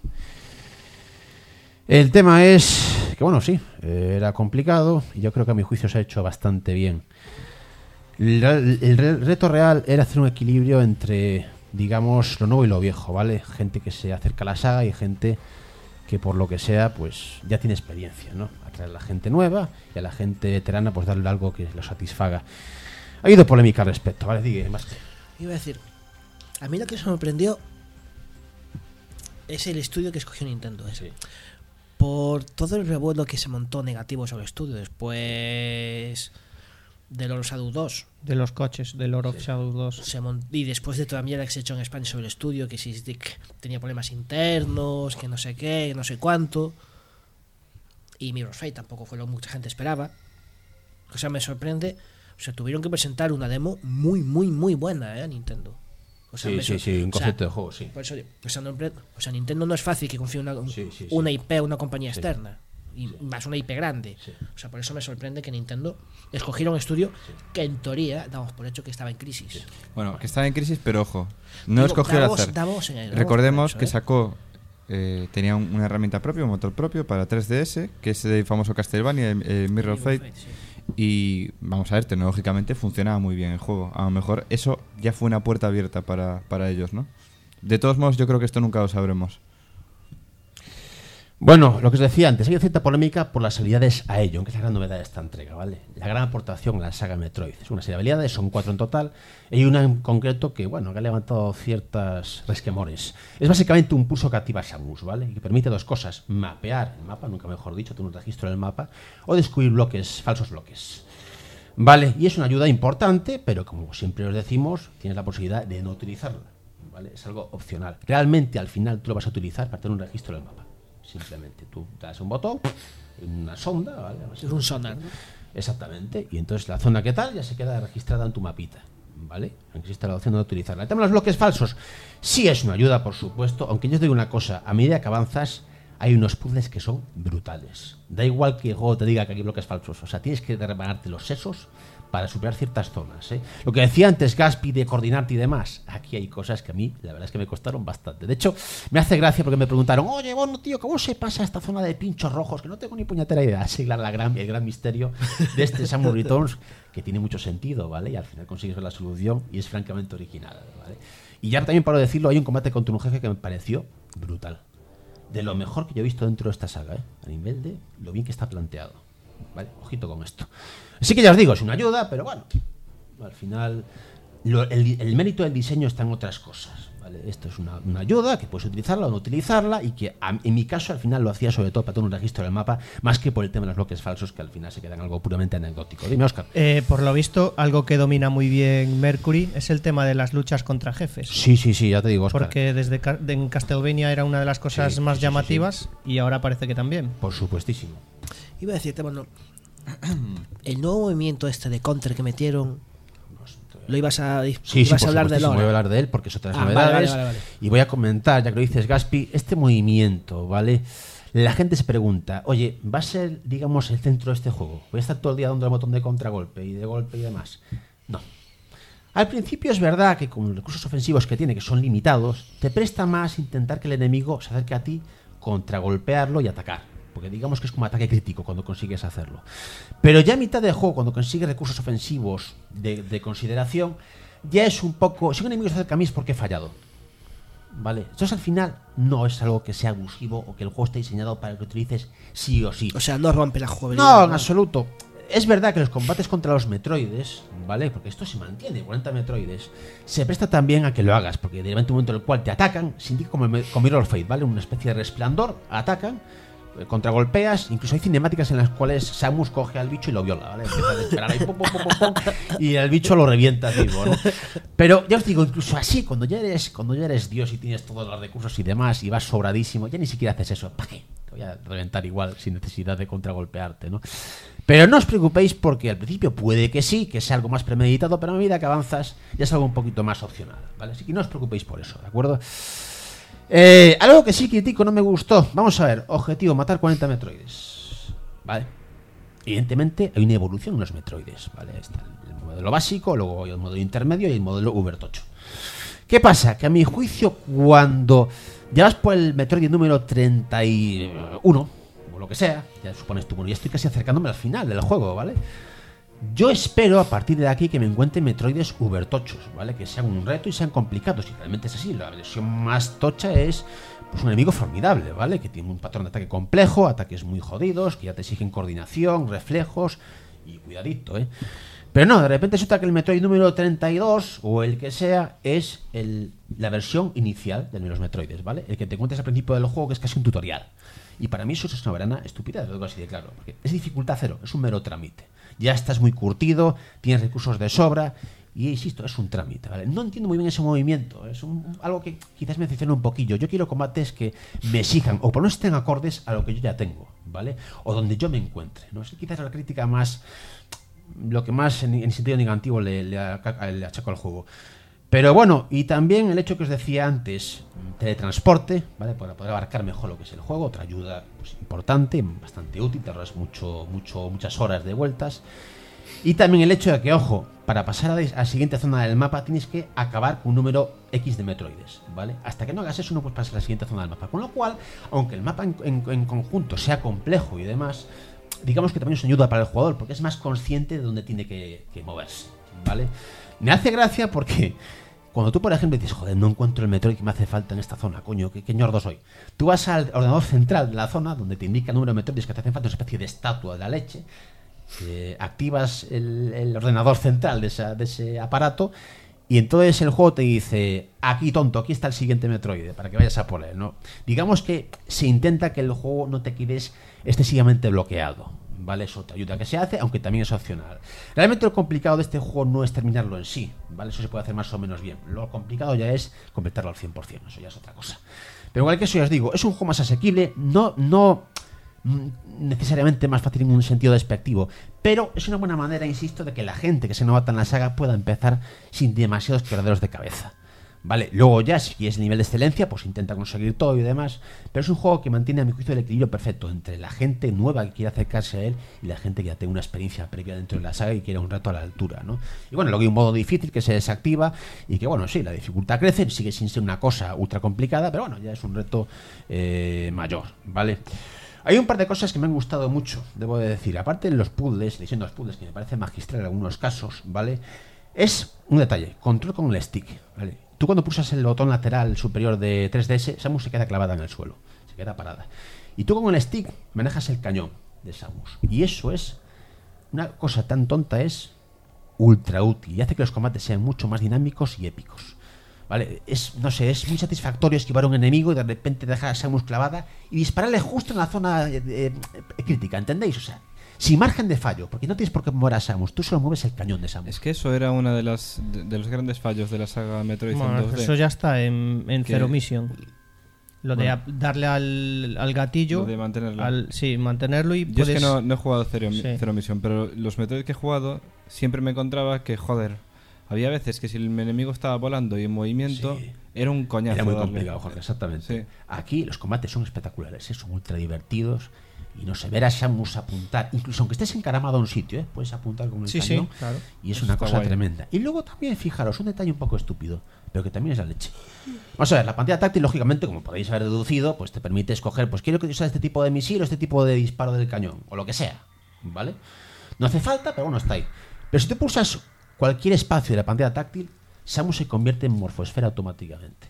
El tema es que, bueno, sí, era complicado y yo creo que a mi juicio se ha hecho bastante bien. El reto real era hacer un equilibrio entre, digamos, lo nuevo y lo viejo, ¿vale? Gente que se acerca a la saga y gente que por lo que sea, pues ya tiene experiencia, ¿no? Atraer a la gente nueva y a la gente veterana, pues darle algo que lo satisfaga. Ha habido polémica al respecto, ¿vale? Digue, más que... Iba a decir, a mí lo que me sorprendió es el estudio que escogió Nintendo. Sí. Por todo el revuelo que se montó negativo sobre el estudio después de Lord of Shadow 2. De los coches, de Lord of Shadow 2. Y después de toda la mierda que se echó en España sobre el estudio, que si tenía problemas internos, que no sé qué, que no sé cuánto. Y Mirror's Fate tampoco fue lo que mucha gente esperaba. O sea, me sorprende. O sea, tuvieron que presentar una demo muy, muy, muy buena, a Nintendo. O sea, un concepto de juego, sí. Por eso, o sea, Nintendo no es fácil que confíe una IP, una compañía externa. Y más una IP grande. Sí. O sea, por eso me sorprende que Nintendo escogiera un estudio que en teoría damos por hecho que estaba en crisis. Bueno, que estaba en crisis, pero ojo, no escogió el azar. Recordemos que sacó, tenía una herramienta propia, un motor propio para 3DS, que es el famoso Castlevania, el Mirror Fate. Sí. Y vamos a ver, tecnológicamente funcionaba muy bien el juego. A lo mejor eso ya fue una puerta abierta para ellos, ¿no? De todos modos, yo creo que esto nunca lo sabremos. Bueno, lo que os decía antes, hay cierta polémica por las habilidades a ello, aunque es la gran novedad de esta entrega, ¿vale? La gran aportación a la saga Metroid. Es una serie de habilidades, son 4 en total, y hay una en concreto que, bueno, que ha levantado ciertas resquemores. Es básicamente un pulso que activa Samus, ¿vale? Y que permite 2 cosas: mapear el mapa, nunca mejor dicho, tener un registro del mapa, o descubrir bloques, falsos bloques. Vale, y es una ayuda importante, pero como siempre os decimos, tienes la posibilidad de no utilizarla, ¿vale? Es algo opcional. Realmente, al final, tú lo vas a utilizar para tener un registro del mapa. Simplemente tú das un botón, una sonda, ¿vale? Es un sonar, ¿no? Exactamente, y entonces la zona que tal ya se queda registrada en tu mapita, ¿vale? Aunque existe la opción de utilizarla. El tema de los bloques falsos sí es una ayuda, por supuesto, aunque yo os digo una cosa: a medida que avanzas hay unos puzzles que son brutales. Da igual que el juego te diga que hay bloques falsos, o sea, tienes que rebanarte los sesos para superar ciertas zonas, ¿eh? Lo que decía antes Gaspi de coordinarte y demás, aquí hay cosas que a mí la verdad es que me costaron bastante. De hecho, me hace gracia porque me preguntaron: oye, bueno, tío, ¿cómo se pasa esta zona de pinchos rojos? Que no tengo ni puñetera idea. Así el gran misterio de este Samus Returns, que tiene mucho sentido, ¿vale? Y al final consigues ver la solución y es francamente original, ¿vale? Y ya también, para decirlo, hay un combate contra un jefe que me pareció brutal. De lo mejor que yo he visto dentro de esta saga, ¿eh? A nivel de lo bien que está planteado. Vale, ojito con esto. Así que ya os digo, es una ayuda, pero bueno, al final el mérito del diseño está en otras cosas, ¿vale? Esto es una ayuda que puedes utilizarla o no utilizarla, y que en mi caso al final lo hacía sobre todo para tener un registro del mapa, más que por el tema de los bloques falsos, que al final se quedan algo puramente anecdótico. Dime, Óscar. Por lo visto, algo que domina muy bien Mercury es el tema de las luchas contra jefes. Sí, ya te digo, Óscar. Porque desde en Castlevania era una de las cosas más llamativas, y ahora parece que también. Por supuestísimo. Iba a decirte, bueno, el nuevo movimiento este de counter que metieron, lo ibas a hablar de él ahora. Voy a hablar de él porque es otra de las novedades. Vale. Y voy a comentar, ya que lo dices, Gaspi, este movimiento, ¿vale? La gente se pregunta: oye, ¿va a ser, digamos, el centro de este juego? ¿Voy a estar todo el día dando el botón de contragolpe y de golpe y demás? No. Al principio es verdad que con los recursos ofensivos que tiene, que son limitados, te presta más intentar que el enemigo se acerque a ti, contragolpearlo y atacar. Porque digamos que es como ataque crítico cuando consigues hacerlo. Pero ya a mitad del juego, cuando consigues recursos ofensivos de consideración, ya es un poco: si un enemigo se acerca a mí es porque he fallado, ¿vale? Entonces al final no es algo que sea abusivo o que el juego esté diseñado para que utilices sí o sí. O sea, no rompe la jugabilidad. No, en absoluto. Es verdad que los combates contra los Metroides, ¿vale? Porque esto se mantiene, 40 Metroides, se presta también a que lo hagas, porque de repente un momento en el cual te atacan, se indica como con Mirror Fate, ¿vale? Una especie de resplandor, atacan, contragolpeas, incluso hay cinemáticas en las cuales Samus coge al bicho y lo viola, ¿vale? Empieza a disparar ahí, pum, y el bicho lo revienta vivo, ¿no? Pero ya os digo, incluso así, cuando ya eres Dios y tienes todos los recursos y demás y vas sobradísimo, ya ni siquiera haces eso. ¿Para qué? Te voy a reventar igual sin necesidad de contragolpearte, ¿no? Pero no os preocupéis, porque al principio puede que sí, que sea algo más premeditado, pero a medida que avanzas ya es algo un poquito más opcional, ¿vale? Así que no os preocupéis por eso, ¿de acuerdo? Algo que sí critico, no me gustó. Vamos a ver, objetivo: matar 40 Metroides, ¿vale? Evidentemente hay una evolución en los Metroides, ¿vale? Está el modelo básico, luego hay el modelo intermedio y el modelo Ubertocho. ¿Qué pasa? Que a mi juicio, cuando ya vas por el Metroid número 31 o lo que sea, ya supones tú, bueno, ya estoy casi acercándome al final del juego, ¿vale? Yo espero a partir de aquí que me encuentre Metroides ubertochos, ¿vale? Que sean un reto y sean complicados. Y realmente es así. La versión más tocha es pues un enemigo formidable, ¿vale? Que tiene un patrón de ataque complejo, ataques muy jodidos, que ya te exigen coordinación, reflejos y cuidadito, ¿eh? Pero no, de repente resulta que el Metroid número 32 o el que sea es la versión inicial de los Metroides, ¿vale? El que te encuentras al principio del juego, que es casi un tutorial. Y para mí eso es una verana estúpida, lo digo así de claro, porque es dificultad cero, es un mero trámite. Ya estás muy curtido, tienes recursos de sobra y, insisto, es un trámite, ¿vale? No entiendo muy bien ese movimiento, es algo que quizás me decepciona un poquillo. Yo quiero combates que me exijan o por no estén acordes a lo que yo ya tengo, ¿vale? O donde yo me encuentre, ¿no? Es quizás la crítica más... lo que más en sentido negativo le achaco al juego. Pero bueno, y también el hecho que os decía antes, teletransporte, ¿vale? Para poder abarcar mejor lo que es el juego, otra ayuda pues, importante, bastante útil, te ahorras muchas horas de vueltas. Y también el hecho de que, ojo, para pasar a la siguiente zona del mapa tienes que acabar con un número X de Metroides, ¿vale? Hasta que no hagas eso no puedes pasar a la siguiente zona del mapa. Con lo cual, aunque el mapa en conjunto sea complejo y demás, digamos que también es una ayuda para el jugador, porque es más consciente de dónde tiene que moverse, ¿vale? Me hace gracia porque cuando tú, por ejemplo, dices, joder, no encuentro el Metroid que me hace falta en esta zona, coño, qué ñordo soy. Tú vas al ordenador central de la zona, donde te indica el número de Metroides que te hacen falta, una especie de estatua de la leche, activas el ordenador central de ese aparato, y entonces el juego te dice, aquí tonto, aquí está el siguiente Metroid, para que vayas a por él, ¿no? Digamos que se intenta que el juego no te quedes excesivamente bloqueado, ¿vale? Eso te ayuda a que se hace, aunque también es opcional. Realmente lo complicado de este juego no es terminarlo en sí, ¿vale? Eso se puede hacer más o menos bien. Lo complicado ya es completarlo al 100%, eso ya es otra cosa. Pero igual que eso ya os digo, es un juego más asequible, no necesariamente más fácil en un sentido despectivo, pero es una buena manera, insisto, de que la gente que se novata en la saga pueda empezar sin demasiados quebraderos de cabeza, ¿vale? Luego ya, si es nivel de excelencia, pues intenta conseguir todo y demás, pero es un juego que mantiene, a mi juicio, el equilibrio perfecto entre la gente nueva que quiere acercarse a él y la gente que ya tenga una experiencia previa dentro de la saga y quiere un rato a la altura, ¿no? Y bueno, luego hay un modo difícil que se desactiva y que, bueno, sí, la dificultad crece, sigue sin ser una cosa ultra complicada, pero bueno, ya es un reto mayor, ¿vale? Hay un par de cosas que me han gustado mucho, debo de decir. Aparte de los puzzles, leyendo los puzzles, que me parece magistral en algunos casos, ¿vale? Es un detalle, control con el stick, ¿vale? Tú cuando pulsas el botón lateral superior de 3DS, Samus se queda clavada en el suelo, se queda parada. Y tú con el stick manejas el cañón de Samus. Y eso es una cosa tan tonta, es ultra útil y hace que los combates sean mucho más dinámicos y épicos. ¿Vale? No sé, es muy satisfactorio esquivar a un enemigo y de repente dejar a Samus clavada y dispararle justo en la zona crítica, ¿entendéis? O sea, sin margen de fallo, porque no tienes por qué mover a Samus, tú solo mueves el cañón de Samus. Es que eso era uno de los grandes fallos de la saga Metroid en 2D. Eso ya está en Zero Mission. Lo de darle al gatillo. Lo de mantenerlo. Sí, mantenerlo y yo es que no he jugado Zero Mission, pero los Metroid que he jugado siempre me encontraba que, joder, había veces que si el enemigo estaba volando y en movimiento, sí, era un coñazo. Era muy complicado, Jorge, exactamente. Sí. Aquí los combates son espectaculares, son ultra divertidos. Y no sé, ver a Samus apuntar, incluso aunque estés encaramado a un sitio, puedes apuntar con el cañón, claro. Y es una cosa tremenda. Y luego también, fijaros, un detalle un poco estúpido, pero que también es la leche. Vamos a ver, la pantalla táctil, lógicamente, como podéis haber deducido, pues te permite escoger, pues quiero que use este tipo de misil o este tipo de disparo del cañón, o lo que sea, ¿vale? No hace falta, pero bueno, está ahí. Pero si te pulsas cualquier espacio de la pantalla táctil, Samus se convierte en morfoesfera automáticamente.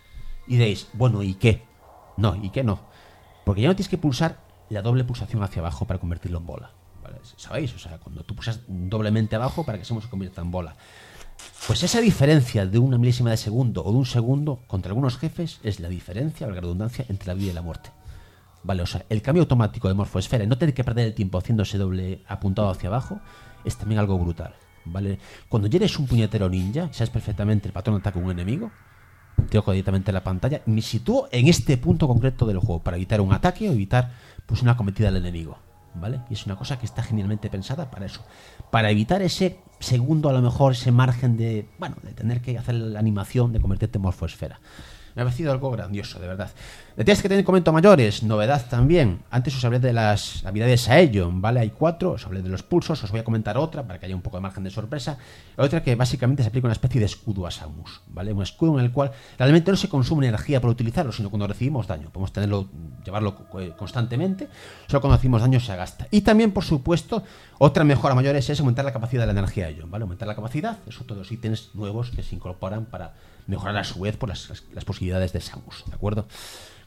Y diréis, bueno, ¿y qué? No, ¿y qué no? Porque ya no tienes que pulsar la doble pulsación hacia abajo para convertirlo en bola, ¿vale? ¿Sabéis? O sea, cuando tú pulsas doblemente abajo para que Samus se convierta en bola. Pues esa diferencia de una milésima de segundo o de un segundo contra algunos jefes es la diferencia, valga la redundancia, entre la vida y la muerte. Vale, o sea, el cambio automático de morfoesfera y no tener que perder el tiempo haciéndose doble apuntado hacia abajo es también algo brutal, ¿vale? Cuando ya eres un puñetero ninja y sabes perfectamente el patrón de ataque de un enemigo, te ojo directamente la pantalla y me sitúo en este punto concreto del juego para evitar un ataque o evitar pues una acometida del enemigo, ¿vale? Y es una cosa que está genialmente pensada para eso, para evitar ese segundo, a lo mejor ese margen de, bueno, de tener que hacer la animación de convertirte en morfoesfera. Me ha parecido algo grandioso, de verdad. Detalles que tener comento mayores, novedad también. Antes os hablé de las habilidades Aeon, ¿vale? Hay 4, os hablé de los pulsos, os voy a comentar otra para que haya un poco de margen de sorpresa. Otra que básicamente se aplica una especie de escudo a Samus, ¿vale? Un escudo en el cual realmente no se consume energía para utilizarlo, sino cuando recibimos daño. Podemos llevarlo constantemente, solo cuando recibimos daño se gasta. Y también, por supuesto, otra mejora mayores es aumentar la capacidad de la energía Aeon, ¿vale? Aumentar la capacidad, eso todos los ítems nuevos que se incorporan para mejorar a su vez por las posibilidades de Samus, ¿de acuerdo?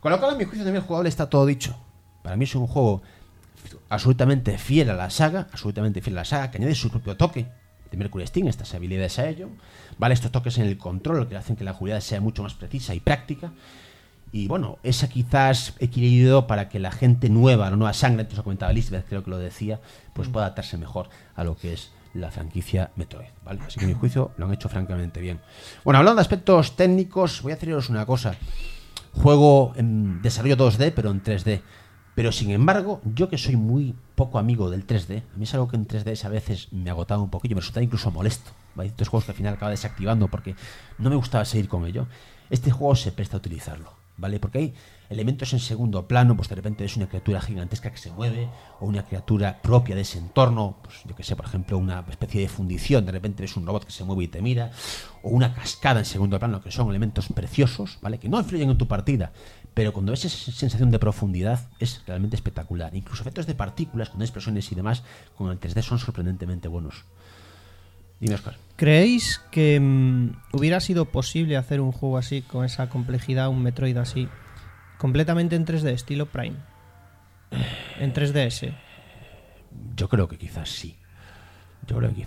Con lo cual, a mi juicio, a nivel jugable está todo dicho. Para mí es un juego absolutamente fiel a la saga, que añade su propio toque de Mercury Steam, estas habilidades a ello, ¿vale? Estos toques en el control que hacen que la jugabilidad sea mucho más precisa y práctica. Y bueno, esa quizás equilibrio para que la gente nueva, la nueva sangre, antes lo comentaba Lisbeth, creo que lo decía, pues pueda adaptarse mejor a lo que es la franquicia Metroid, ¿vale? Así que a mi juicio lo han hecho francamente bien. Bueno, hablando de aspectos técnicos, voy a deciros una cosa. Juego en desarrollo 2D, pero en 3D. Pero sin embargo, yo que soy muy poco amigo del 3D, a mí es algo que en 3D a veces me agotaba un poquillo, me resultaba incluso molesto. Hay estos juegos que al final acaba desactivando porque no me gustaba seguir con ello. Este juego se presta a utilizarlo, ¿vale? Porque hay elementos en segundo plano, pues de repente ves una criatura gigantesca que se mueve, o una criatura propia de ese entorno, pues yo que sé, por ejemplo, una especie de fundición, de repente ves un robot que se mueve y te mira, o una cascada en segundo plano, que son elementos preciosos, ¿vale? Que no influyen en tu partida, pero cuando ves esa sensación de profundidad es realmente espectacular. Incluso efectos de partículas, con explosiones y demás, con el 3D son sorprendentemente buenos. Dime, Oscar. ¿Creéis que hubiera sido posible hacer un juego así, con esa complejidad, un Metroid así, completamente en 3D, estilo Prime? En 3DS. Yo creo que quizás sí. Creo que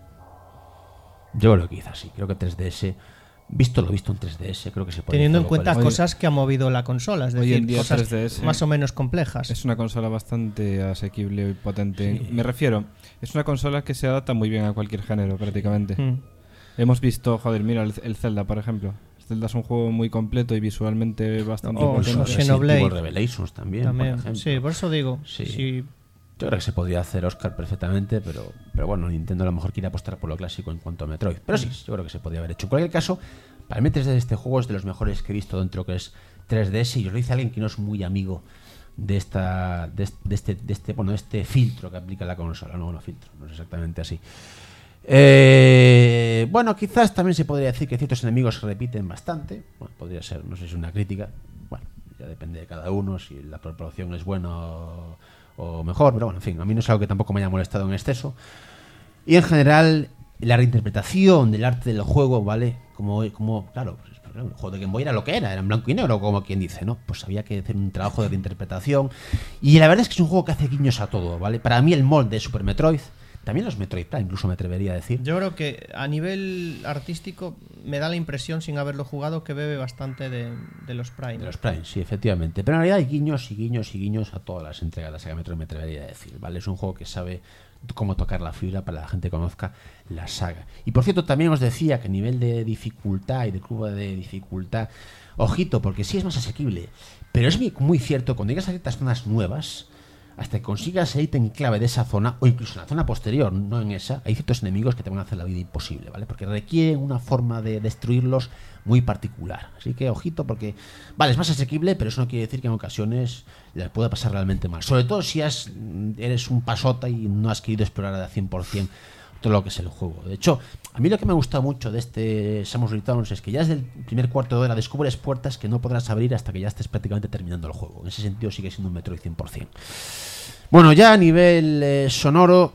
3DS, visto lo visto en 3DS, creo que se puede. Teniendo en hacerlo cuenta con el- cosas que ha movido la consola, es Hoy decir, en día cosas 3DS más o menos complejas. Es una consola bastante asequible y potente. Sí. Me refiero, es una consola que se adapta muy bien a cualquier género prácticamente. Mm. Hemos visto, joder, mira el Zelda, por ejemplo. El Zelda es un juego muy completo y visualmente bastante Oh, potente. Resident Xenoblade. Evil Revelations también, También, por ejemplo. sí, por eso digo. Sí. Sí. Yo creo que se podría hacer, Oscar, perfectamente, pero bueno, Nintendo a lo mejor quiere apostar por lo clásico en cuanto a Metroid. Pero sí, yo creo que se podría haber hecho. En cualquier caso, para mí 3D este juego es de los mejores que he visto dentro de lo que es 3DS, y os lo dice alguien que no es muy amigo de este filtro que aplica la consola. No filtro, no es exactamente así. Bueno, quizás también se podría decir que ciertos enemigos se repiten bastante. Bueno, podría ser, no sé si es una crítica. Bueno, ya depende de cada uno, si la proporción es buena o mejor, pero bueno, en fin, a mí no es algo que tampoco me haya molestado en exceso. Y en general, la reinterpretación del arte del juego, ¿vale? Como claro, pues, el juego de Game Boy era lo que era en blanco y negro, como quien dice, ¿no? Pues había que hacer un trabajo de reinterpretación. Y la verdad es que es un juego que hace guiños a todo, ¿vale? Para mí el molde de Super Metroid, también los Metroid Prime, incluso me atrevería a decir. Yo creo que a nivel artístico me da la impresión, sin haberlo jugado, que bebe bastante de los Prime. De los Prime, sí, efectivamente. Pero en realidad hay guiños y guiños y guiños a todas las entregas de la saga Metroid, me atrevería a decir, ¿vale? Es un juego que sabe cómo tocar la fibra para que la gente conozca la saga. Y por cierto, también os decía que a nivel de dificultad y de curva de dificultad, ojito, porque sí es más asequible, pero es muy cierto, cuando llegas a ciertas zonas nuevas, hasta que consigas el ítem clave de esa zona, o incluso en la zona posterior, no en esa, hay ciertos enemigos que te van a hacer la vida imposible, ¿vale? Porque requieren una forma de destruirlos muy particular. Así que ojito, porque vale, es más asequible, pero eso no quiere decir que en ocasiones les pueda pasar realmente mal. Sobre todo si eres un pasota y no has querido explorar al 100% todo lo que es el juego. De hecho, a mí lo que me gusta mucho de este Samus Returns es que ya desde el primer cuarto de hora descubres puertas que no podrás abrir hasta que ya estés prácticamente terminando el juego. En ese sentido sigue siendo un Metroid 100%. Bueno, ya a nivel sonoro,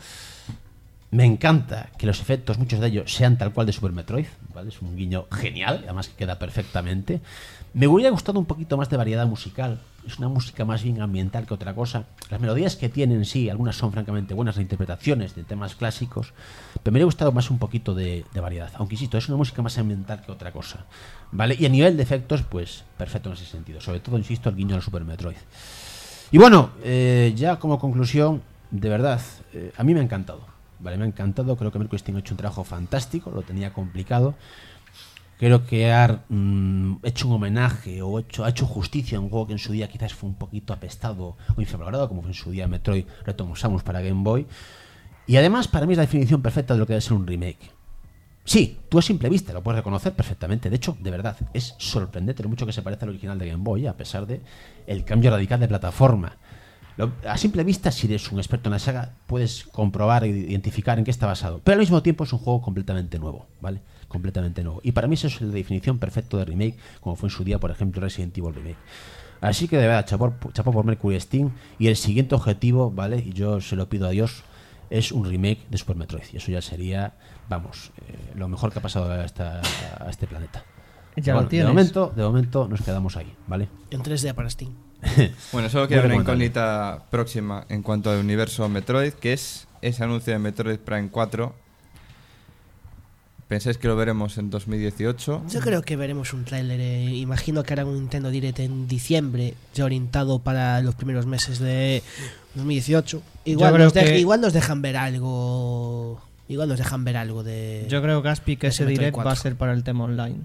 me encanta que los efectos, muchos de ellos, sean tal cual de Super Metroid, ¿vale? Es un guiño genial, además que queda perfectamente. Me hubiera gustado un poquito más de variedad musical. Es una música más bien ambiental que otra cosa. Las melodías que tienen, sí, algunas son francamente buenas reinterpretaciones de temas clásicos, pero me hubiera gustado más un poquito de variedad. Aunque insisto, es una música más ambiental que otra cosa, ¿vale? Y a nivel de efectos, pues perfecto en ese sentido. Sobre todo, insisto, el guiño al Super Metroid. Y bueno, ya como conclusión, de verdad, a mí me ha encantado, ¿vale? Me ha encantado, creo que Mercury Steam ha hecho un trabajo fantástico, lo tenía complicado. Creo que ha hecho un homenaje o ha hecho justicia a un juego que en su día quizás fue un poquito apestado o infravalorado, como fue en su día Metroid Return Samus para Game Boy. Y además, para mí es la definición perfecta de lo que debe ser un remake. Sí, tú a simple vista lo puedes reconocer perfectamente. De hecho, de verdad, es sorprendente lo mucho que se parece al original de Game Boy, a pesar de el cambio radical de plataforma. A simple vista, si eres un experto en la saga, puedes comprobar e identificar en qué está basado. Pero al mismo tiempo es un juego completamente nuevo, ¿vale? Completamente nuevo. Y para mí eso es la definición perfecta de remake, como fue en su día, por ejemplo, Resident Evil Remake. Así que de verdad, chapó por Mercury Steam. Y el siguiente objetivo, ¿vale? Y yo se lo pido a Dios, es un remake de Super Metroid. Y eso ya sería, vamos, lo mejor que ha pasado a este planeta. Ya Bueno, lo tienes. de momento nos quedamos ahí, ¿vale? En 3D para Steam. Bueno, solo queda Muy una recomendable. incógnita próxima en cuanto al universo Metroid, que es ese anuncio de Metroid Prime 4. ¿Pensáis que lo veremos en 2018? Yo creo que veremos un tráiler. Imagino que harán un Nintendo Direct en diciembre, ya orientado para los primeros meses de 2018. Igual, creo nos, que- nos dejan ver algo. Igual nos dejan ver algo de. Yo creo, Gaspi, que ese ese Metroid direct va a 4. ser para el tema online.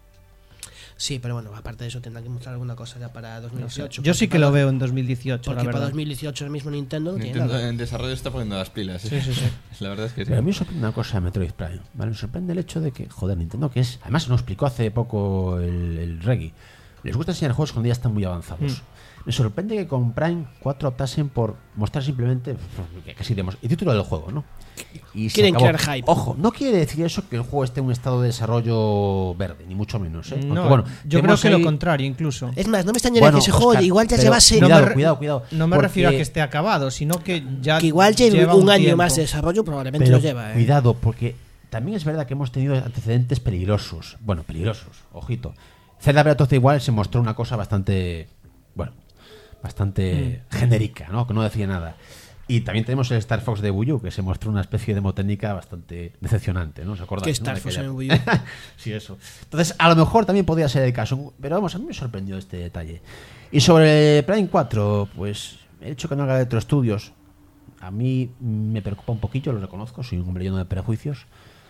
Sí, pero bueno, aparte de eso tendrán que mostrar alguna cosa ya para No sé. 2018. Yo sí porque que lo para- veo en 2018, la Porque para verdad. 2018 el mismo Nintendo no tiene Nintendo nada. en desarrollo está poniendo las pilas. Sí, sí, sí. La verdad es que sí. Pero a mí me sorprende una cosa de Metroid Prime, ¿vale? Me sorprende el hecho de que, joder, Nintendo, que es. Además, nos explicó hace poco el Reggie. Les gusta enseñar juegos cuando ya están muy avanzados. Me sorprende que con Prime 4 optasen por mostrar simplemente que casi demos el título del juego, ¿no? Y se Quieren acabó. crear hype. Ojo, no quiere decir eso que el juego esté en un estado de desarrollo verde, ni mucho menos. ¿eh? No, Aunque, bueno, yo creo tenemos que lo ahí- contrario, incluso. Es más, no me extrañaría Bueno, que ese juego Óscar, igual ya pero llevase. No Cuidado, me- cuidado. No me refiero a porque- que esté acabado, sino que ya. Que igual lleve lleva un año tiempo. más de desarrollo, probablemente Pero lo lleva. cuidado, porque también es verdad que hemos tenido antecedentes peligrosos. Bueno, peligrosos, ojito. Zelda Breath of the Wild se mostró una cosa bastante, bueno, bastante genérica, ¿no? Que no decía nada. Y también tenemos el Star Fox de Wii U, que se mostró una especie de mototécnica bastante decepcionante, ¿no? ¿Os acordáis? ¿Qué no? Star De Fox aquella- en Wii U? Sí, eso. Entonces, a lo mejor también podría ser el caso. Pero vamos, a mí me sorprendió este detalle. Y sobre Prime 4, pues el hecho que no haga Retro Studios, a mí me preocupa un poquillo, lo reconozco, soy un hombre lleno de prejuicios.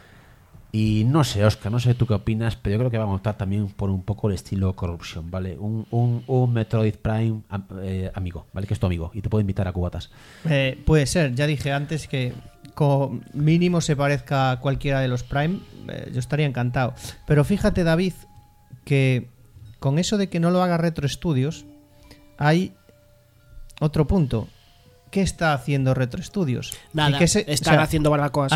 Y no sé, Oscar, no sé tú qué opinas, pero yo creo que va a montar también por un poco el estilo Corruption, ¿vale? Un Metroid Prime amigo, ¿vale? Que es tu amigo y te puede invitar a cubatas. Puede ser, ya dije antes que como mínimo se parezca a cualquiera de los Prime, yo estaría encantado. Pero fíjate, David, que con eso de que no lo haga Retro Studios, hay otro punto. ¿Qué está haciendo Retro Studios? Nada, ¿Y qué están haciendo barbacoas.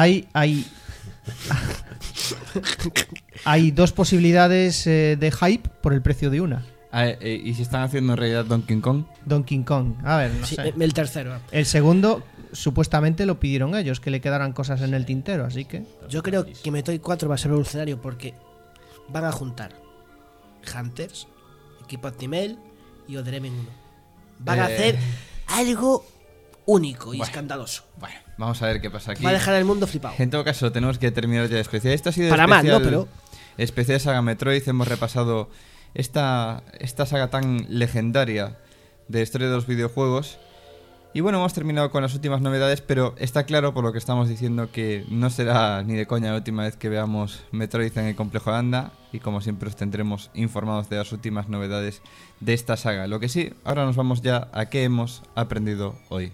Hay dos posibilidades de hype por el precio de una. ¿Y si están haciendo en realidad Donkey Kong? Donkey Kong. A ver, no Sí, sé. el tercero. El segundo, supuestamente lo pidieron ellos, que le quedaran cosas en el tintero, así que. Yo creo que Metroid 4 va a ser revolucionario porque van a juntar Hunters, Equipo Actimel y Other M1. Van a hacer algo único y escandaloso. Bueno, vamos a ver qué pasa aquí. Va a dejar al mundo flipado. En todo caso, tenemos que terminar ya de especial. Esto ha sido Para mal, ¿no? Pero- especial saga Metroid. Hemos repasado esta saga tan legendaria de historia de los videojuegos. Y bueno, hemos terminado con las últimas novedades, pero está claro por lo que estamos diciendo que no será ni de coña la última vez que veamos Metroid en el complejo Landa. Y como siempre os tendremos informados de las últimas novedades de esta saga. Lo que sí, ahora nos vamos ya a qué hemos aprendido hoy.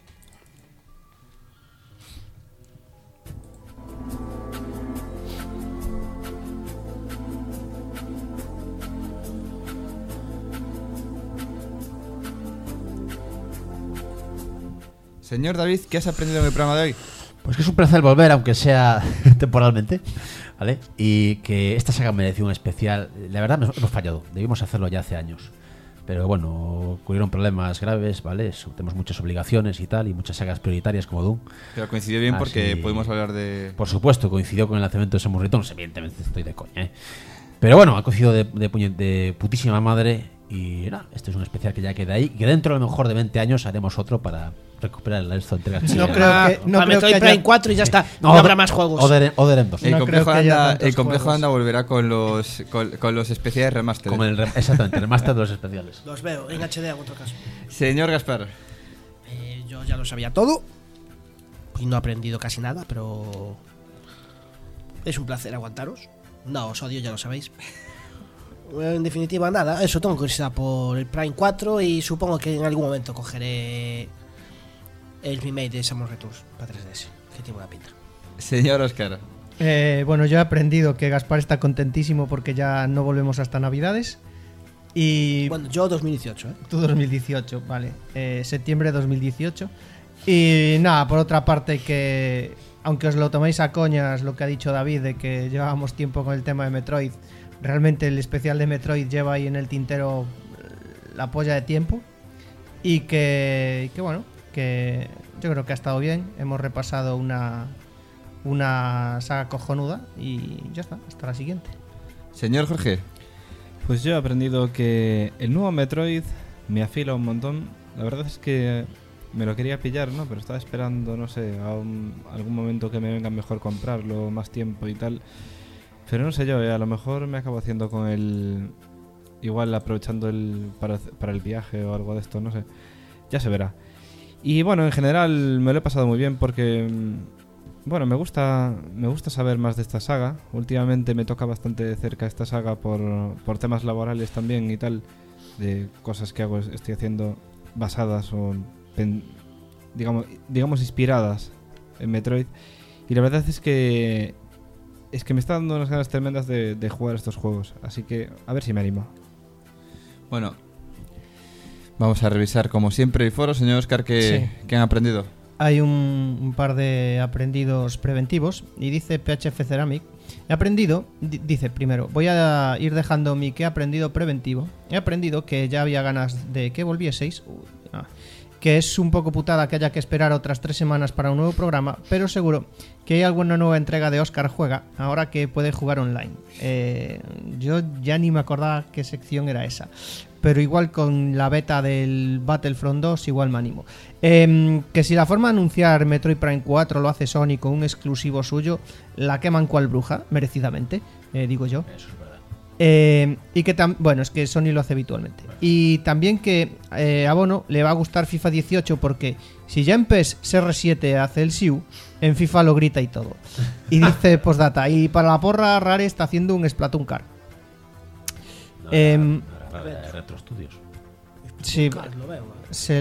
Señor David, ¿qué has aprendido en el programa de hoy? Pues que es un placer volver, aunque sea temporalmente, ¿vale? Y que esta saga mereció un especial. La verdad, hemos fallado. Debimos hacerlo ya hace años. Pero bueno, ocurrieron problemas graves, ¿vale? Tenemos muchas obligaciones y tal, y muchas sagas prioritarias como Doom. Pero coincidió bien porque sí. pudimos hablar de... Por supuesto, coincidió con el lanzamiento de Samus Returns. Evidentemente estoy de coña, ¿eh? Pero bueno, ha coincidido de putísima madre. Y nada, este es un especial que ya queda ahí. Y que dentro a lo mejor de 20 años haremos otro para recuperar el resto de entregas. No que creo quedan. que- no Para creo Metroid que haya- Prime 4 y ya está. No, Oder- habrá más juegos. Oder M2. El No complejo creo que haya Anda, tantos el complejo juegos. Anda volverá con los especiales remaster. Como exactamente, el remaster de los especiales. Los veo en HD en otro caso. Señor Gaspar, Yo ya lo sabía todo. Y no he aprendido casi nada, pero. Es un placer aguantaros. No os odio, ya lo sabéis. En definitiva, nada. Eso, tengo curiosidad por el Prime 4 y supongo que en algún momento cogeré el remake de Samus Returns para 3DS, que tiene una pinta. señor Oscar. Bueno, yo he aprendido que Gaspar está contentísimo porque ya no volvemos hasta Navidades. Y Bueno, yo 2018, ¿eh? tú 2018, vale. Septiembre de 2018. Y nada, por otra parte que, aunque os lo toméis a coñas lo que ha dicho David de que llevábamos tiempo con el tema de Metroid, realmente el especial de Metroid lleva ahí en el tintero la polla de tiempo. Y que bueno, que yo creo que ha estado bien. Hemos repasado una saga cojonuda y ya está, hasta la siguiente. Señor Jorge. Pues yo he aprendido que el nuevo Metroid me afila un montón. La verdad es que me lo quería pillar, ¿no? Pero estaba esperando, no sé, algún momento que me venga mejor comprarlo, más tiempo y tal. Pero no sé yo, a lo mejor me acabo haciendo con el... Igual aprovechando para el viaje o algo de esto, no sé. Ya se verá. Y bueno, en general me lo he pasado muy bien porque... Bueno, me gusta saber más de esta saga. Últimamente me toca bastante de cerca esta saga por temas laborales también y tal. De cosas que estoy haciendo basadas o... digamos inspiradas en Metroid. Y la verdad es que me está dando unas ganas tremendas de jugar estos juegos. Así que a ver si me animo. Bueno, vamos a revisar como siempre el foro, señor Oscar, ¿qué han aprendido? Hay un par de aprendidos preventivos y dice PHF Ceramic. He aprendido, dice primero, voy a ir dejando mi que he aprendido preventivo. He aprendido que ya había ganas de que volvieseis. Que es un poco putada que haya que esperar otras 3 semanas para un nuevo programa, pero seguro que hay alguna nueva entrega de Oscar Juega ahora que puede jugar online. Yo ya ni me acordaba qué sección era esa, pero igual con la beta del Battlefront 2 igual me animo. Que si la forma de anunciar Metroid Prime 4 lo hace Sony con un exclusivo suyo, la queman cual bruja, merecidamente, digo yo. Eso es verdad. Y que bueno, es que Sony lo hace habitualmente. Y también que a Bono le va a gustar FIFA 18 porque si ya en PES CR7 hace el SIU, en FIFA lo grita y todo. Y dice postdata, y para la porra Rare está haciendo un Splatoon Car. Retro Studios. Sí, Lo veo. se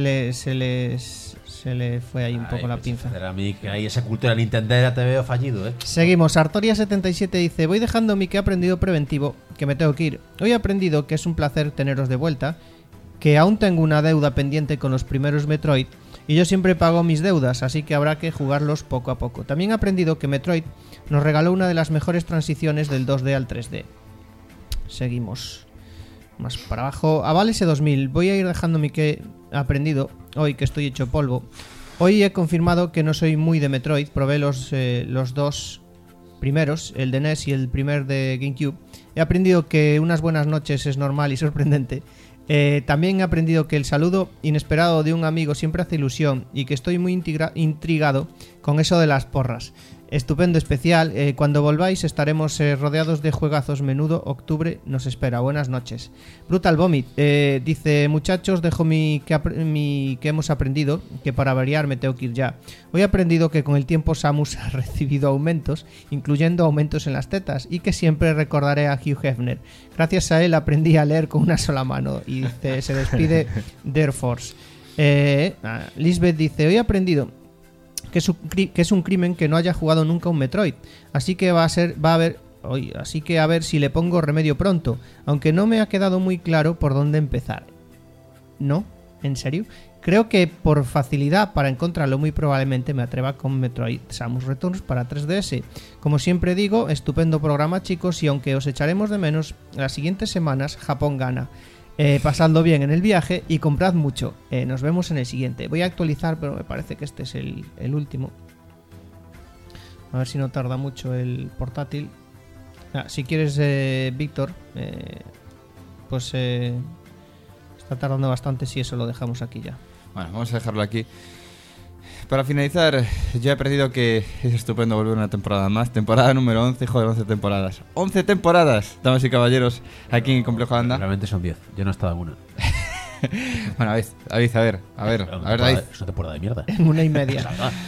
le fue ahí un poco la pinza. A mí que hay esa cultura nintendera te veo fallido, ¿eh? Seguimos, Artoria77 dice: voy dejando mi que he aprendido preventivo, que me tengo que ir. Hoy he aprendido que es un placer teneros de vuelta, que aún tengo una deuda pendiente con los primeros Metroid, y yo siempre pago mis deudas, así que habrá que jugarlos poco a poco. También he aprendido que Metroid nos regaló una de las mejores transiciones del 2D al 3D. Seguimos. Más para abajo. Avalese 2000. Voy a ir dejando mi que he aprendido hoy, que estoy hecho polvo. Hoy he confirmado que no soy muy de Metroid. Probé los 2 primeros, el de NES y el primer de GameCube. He aprendido que unas buenas noches es normal y sorprendente. También he aprendido que el saludo inesperado de un amigo siempre hace ilusión y que estoy muy intrigado con eso de las porras. Estupendo especial. Cuando volváis estaremos rodeados de juegazos. Menudo octubre nos espera. Buenas noches. Brutal Vomit dice: muchachos, dejo mi que hemos aprendido, que para variar me tengo que ir ya. Hoy he aprendido que con el tiempo Samus ha recibido aumentos, incluyendo aumentos en las tetas, y que siempre recordaré a Hugh Hefner. Gracias a él aprendí a leer con una sola mano. Y dice, se despide de Air Force. Lisbeth dice: hoy he aprendido que es un crimen que no haya jugado nunca un Metroid, así que a ver si le pongo remedio pronto, aunque no me ha quedado muy claro por dónde empezar. ¿No? ¿En serio? Creo que por facilidad para encontrarlo muy probablemente me atreva con Metroid Samus Returns para 3DS. Como siempre digo, estupendo programa, chicos, y aunque os echaremos de menos, las siguientes semanas Japón gana. Pasadlo bien en el viaje y comprad mucho. Nos vemos en el siguiente. Voy a actualizar, pero me parece que este es el último. A ver si no tarda mucho el portátil. Si quieres, Víctor, pues está tardando bastante. Si eso lo dejamos aquí ya. Bueno, vamos a dejarlo aquí. Para finalizar, yo he aprendido que es estupendo volver una temporada más. Temporada número 11, joder, 11 temporadas. 11 temporadas, damas y caballeros, aquí en Complejo Anda. Realmente son 10, yo no he estado en una. Bueno, a ver, David. Es una temporada de mierda. En 1,5.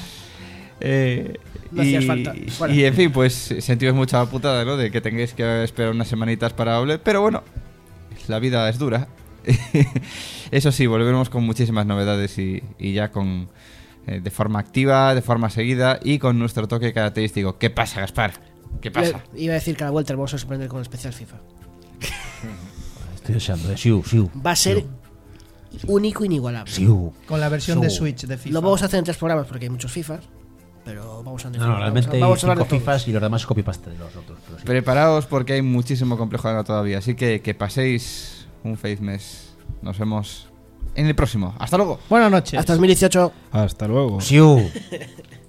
No hacías falta. Bueno. Y en fin, pues sentimos mucha putada, ¿no? De que tengáis que esperar unas semanitas para volver. Pero bueno, la vida es dura. Eso sí, volveremos con muchísimas novedades y ya con... de forma activa, de forma seguida y con nuestro toque característico. ¿Qué pasa, Gaspar? ¿Qué pasa? Iba a decir que a la vuelta vamos a sorprender con el especial FIFA. Estoy deseando, Siu. Va a ser único e inigualable. Siu. Con la versión de Switch de FIFA. Lo vamos a hacer en 3 programas porque hay muchos FIFAs, pero vamos a No, realmente vamos a hay hablar 5 de FIFAs y los demás copy-paste de los otros. Pero sí. Preparaos porque hay muchísimo complejo Anda todavía. Así que paséis un feliz mes. Nos vemos en el próximo. Hasta luego. Buenas noches. Hasta 2018. Hasta luego. Siu.